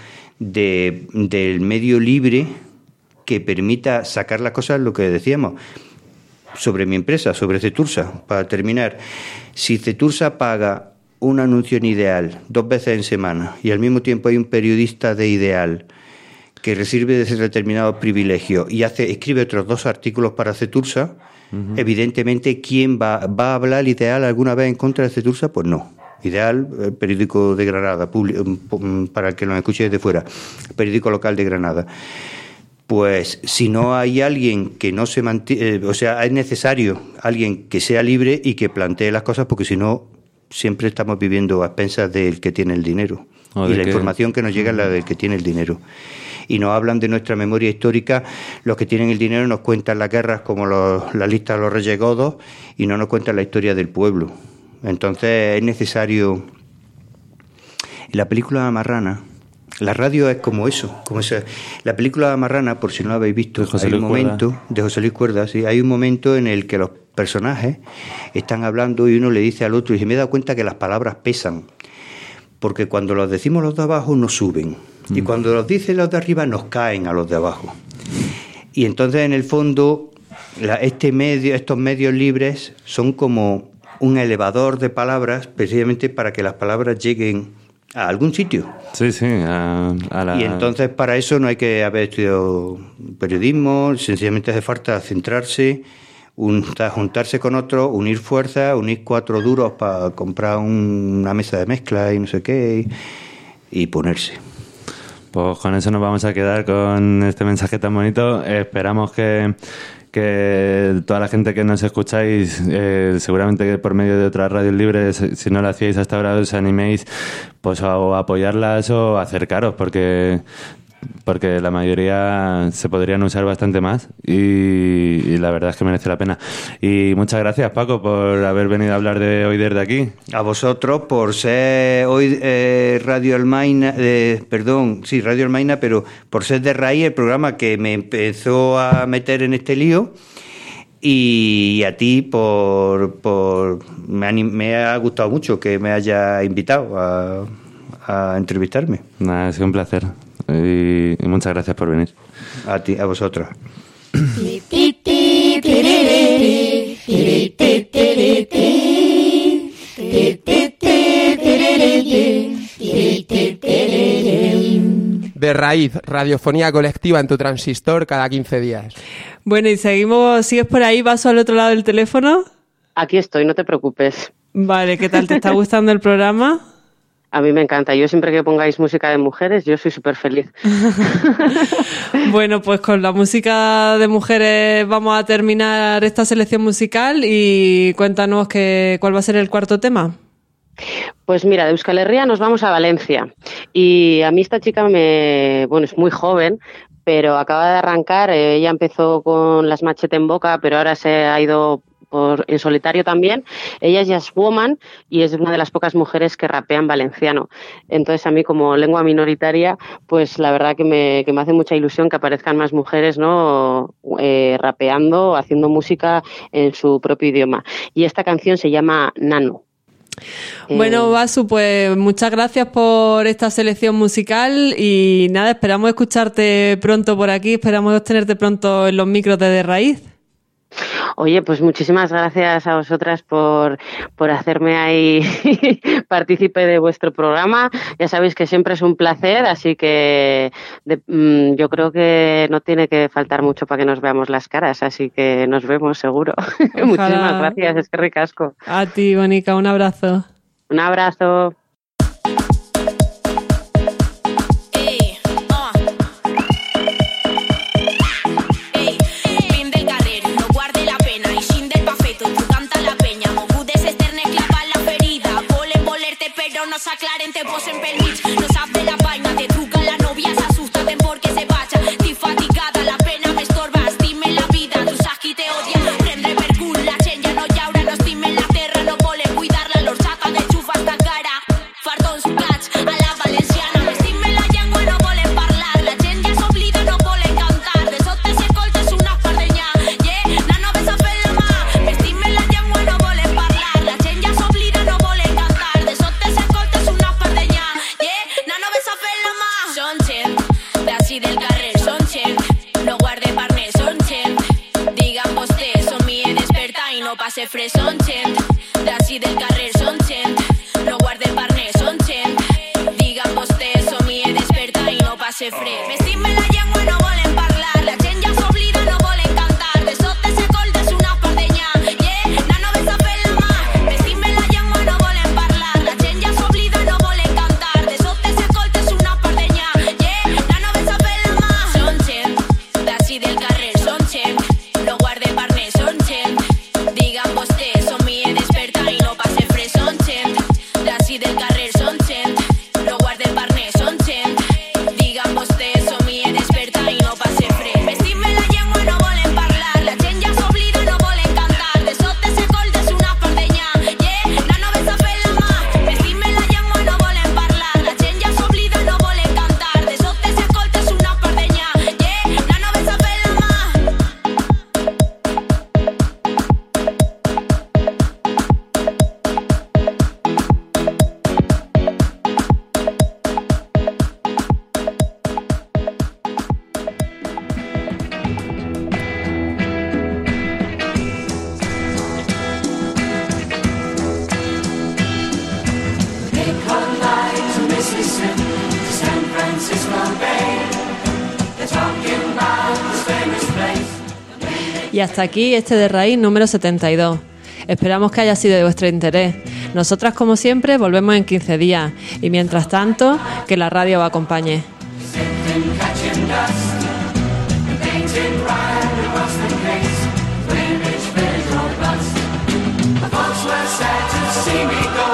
del medio libre que permita sacar las cosas, lo que decíamos. sobre mi empresa, sobre Cetursa, para terminar. Si Cetursa paga un anuncio en Ideal 2 veces en semana y al mismo tiempo hay un periodista de Ideal que recibe de determinados privilegios y escribe otros 2 artículos para Cetursa, evidentemente, ¿quién va a hablar Ideal alguna vez en contra de Cetursa? Pues no. Ideal, el periódico de Granada, para el que nos escuche desde fuera, periódico local de Granada. Pues si no hay alguien que no se mantiene, o sea, es necesario alguien que sea libre y que plantee las cosas, porque si no, siempre estamos viviendo a expensas del que tiene el dinero. Y la información que nos llega es la del que tiene el dinero. Y nos hablan de nuestra memoria histórica, los que tienen el dinero nos cuentan las guerras como la lista de los reyes godos y no nos cuentan la historia del pueblo. Entonces es necesario. En la película Marrana, la radio es como eso, la película Marrana, por si no la habéis visto, hay un momento de José Luis Cuerda, sí, hay un momento en el que los personajes están hablando y uno le dice al otro, y me he dado cuenta que las palabras pesan, porque cuando los decimos los de abajo nos suben, y cuando los dicen los de arriba nos caen a los de abajo. Y entonces en el fondo estos medios libres son como un elevador de palabras, precisamente para que las palabras lleguen a algún sitio. Sí. Y entonces para eso no hay que haber estudiado periodismo, sencillamente hace falta centrarse, juntarse con otros, unir fuerzas, unir 4 duros para comprar una mesa de mezcla y no sé qué, y ponerse. Pues con eso nos vamos a quedar, con este mensaje tan bonito. Esperamos que toda la gente que nos escucháis, seguramente que por medio de otras radios libres, si no lo hacíais hasta ahora, os animéis pues a apoyarlas o a acercaros, porque la mayoría se podrían usar bastante más y la verdad es que merece la pena. Y muchas gracias, Paco, por haber venido a hablar de hoy desde aquí. A vosotros por ser hoy Radio Almaina, Radio Almaina, pero por ser de Raíz, el programa que me empezó a meter en este lío. Y a ti me ha gustado mucho que me haya invitado a entrevistarme. Nada, ha sido un placer. Y muchas gracias por venir. A ti, a vosotros. De Raíz, radiofonía colectiva en tu transistor cada 15 días. Bueno, y ¿sigues por ahí, Vaso, al otro lado del teléfono? Aquí estoy, no te preocupes. Vale, ¿qué tal? ¿Te está gustando el programa? A mí me encanta. Yo siempre que pongáis música de mujeres, yo soy súper feliz. Bueno, pues con la música de mujeres vamos a terminar esta selección musical y cuéntanos cuál va a ser el 4º tema. Pues mira, de Euskal Herria nos vamos a Valencia. Y a mí esta chica es muy joven, pero acaba de arrancar. Ella empezó con las Machete en Boca, pero ahora se ha ido en solitario también. Ella es Jazz Woman y es una de las pocas mujeres que rapean valenciano. Entonces a mí, como lengua minoritaria, pues la verdad que me hace mucha ilusión que aparezcan más mujeres, ¿no? Rapeando, haciendo música en su propio idioma. Y esta canción se llama Nano. Bueno, Vasu, pues muchas gracias por esta selección musical y nada, esperamos escucharte pronto por aquí, esperamos tenerte pronto en los micros de Raíz. Oye, pues muchísimas gracias a vosotras por hacerme ahí partícipe de vuestro programa. Ya sabéis que siempre es un placer, así que yo creo que no tiene que faltar mucho para que nos veamos las caras, así que nos vemos seguro. Muchísimas gracias, es que ricasco. A ti, Bonica, un abrazo. Un abrazo. No s'aclaren, te posen pel mig, no sap de la vaina, te truca la novia, s'assusta, ten por que se vaja, estic fatigada, la pena m'estorba, estime la vida, tu saps qui te odia, prendre per cul, la gent ja no llaura, no estimen la terra, no volen cuidar-la, l'orxata de xufa esta cara, fardons plats, a la valenciana, m'estimen la llengua, no volen parlar, la gent ja s'oblida, no volen cantar, de sota si escoltes una fardenya, nano ves a fer la mà, m'estimen la llengua, no volen parlar, la gent ja s'oblida, no volen cantar, de sota si són gent, d'ací del carrer, són gent, no guarde parnes, són gent, digue'm vostè, som mi eres ser fre. Vestirme la llengua no volen parlar, la gent ja s'oblida, no volen cantar. De sota se coltes una pardenyà, yeah, nano ves a fer la mà. Vestirme la llengua no volen parlar, la gent ja s'oblida, no volen cantar. De sota se coltes una pardenyà, yeah, nano ves a fer la mà. Són gent, d'ací del carrer, són gent, no guarde parners, són gent. Digan vostès, som mi desperta i no passe fres, són gent, d'ací del carrer, són gent, no guarde parners, són gent. Digan vostès, som mi desperta i no passe fres. Vestim-me la llengua no volen parlar, la gent ja s'oblida, no volen cantar. De sota se coltes una pardenyà, yeah, nano ves a fer la mà. Vestim-me la llengua no volen parlar, la gent ja s'oblida, no volen cantar. De sota se coltes una pardenyà, yeah, nano ves a fer la mà. Y hasta aquí este de Raíz número 72. Esperamos que haya sido de vuestro interés. Nosotras, como siempre, volvemos en 15 días. Y mientras tanto, que la radio os acompañe. Catching dust, painted right across the case, flamage, village or bust. The folks were sad to see me go.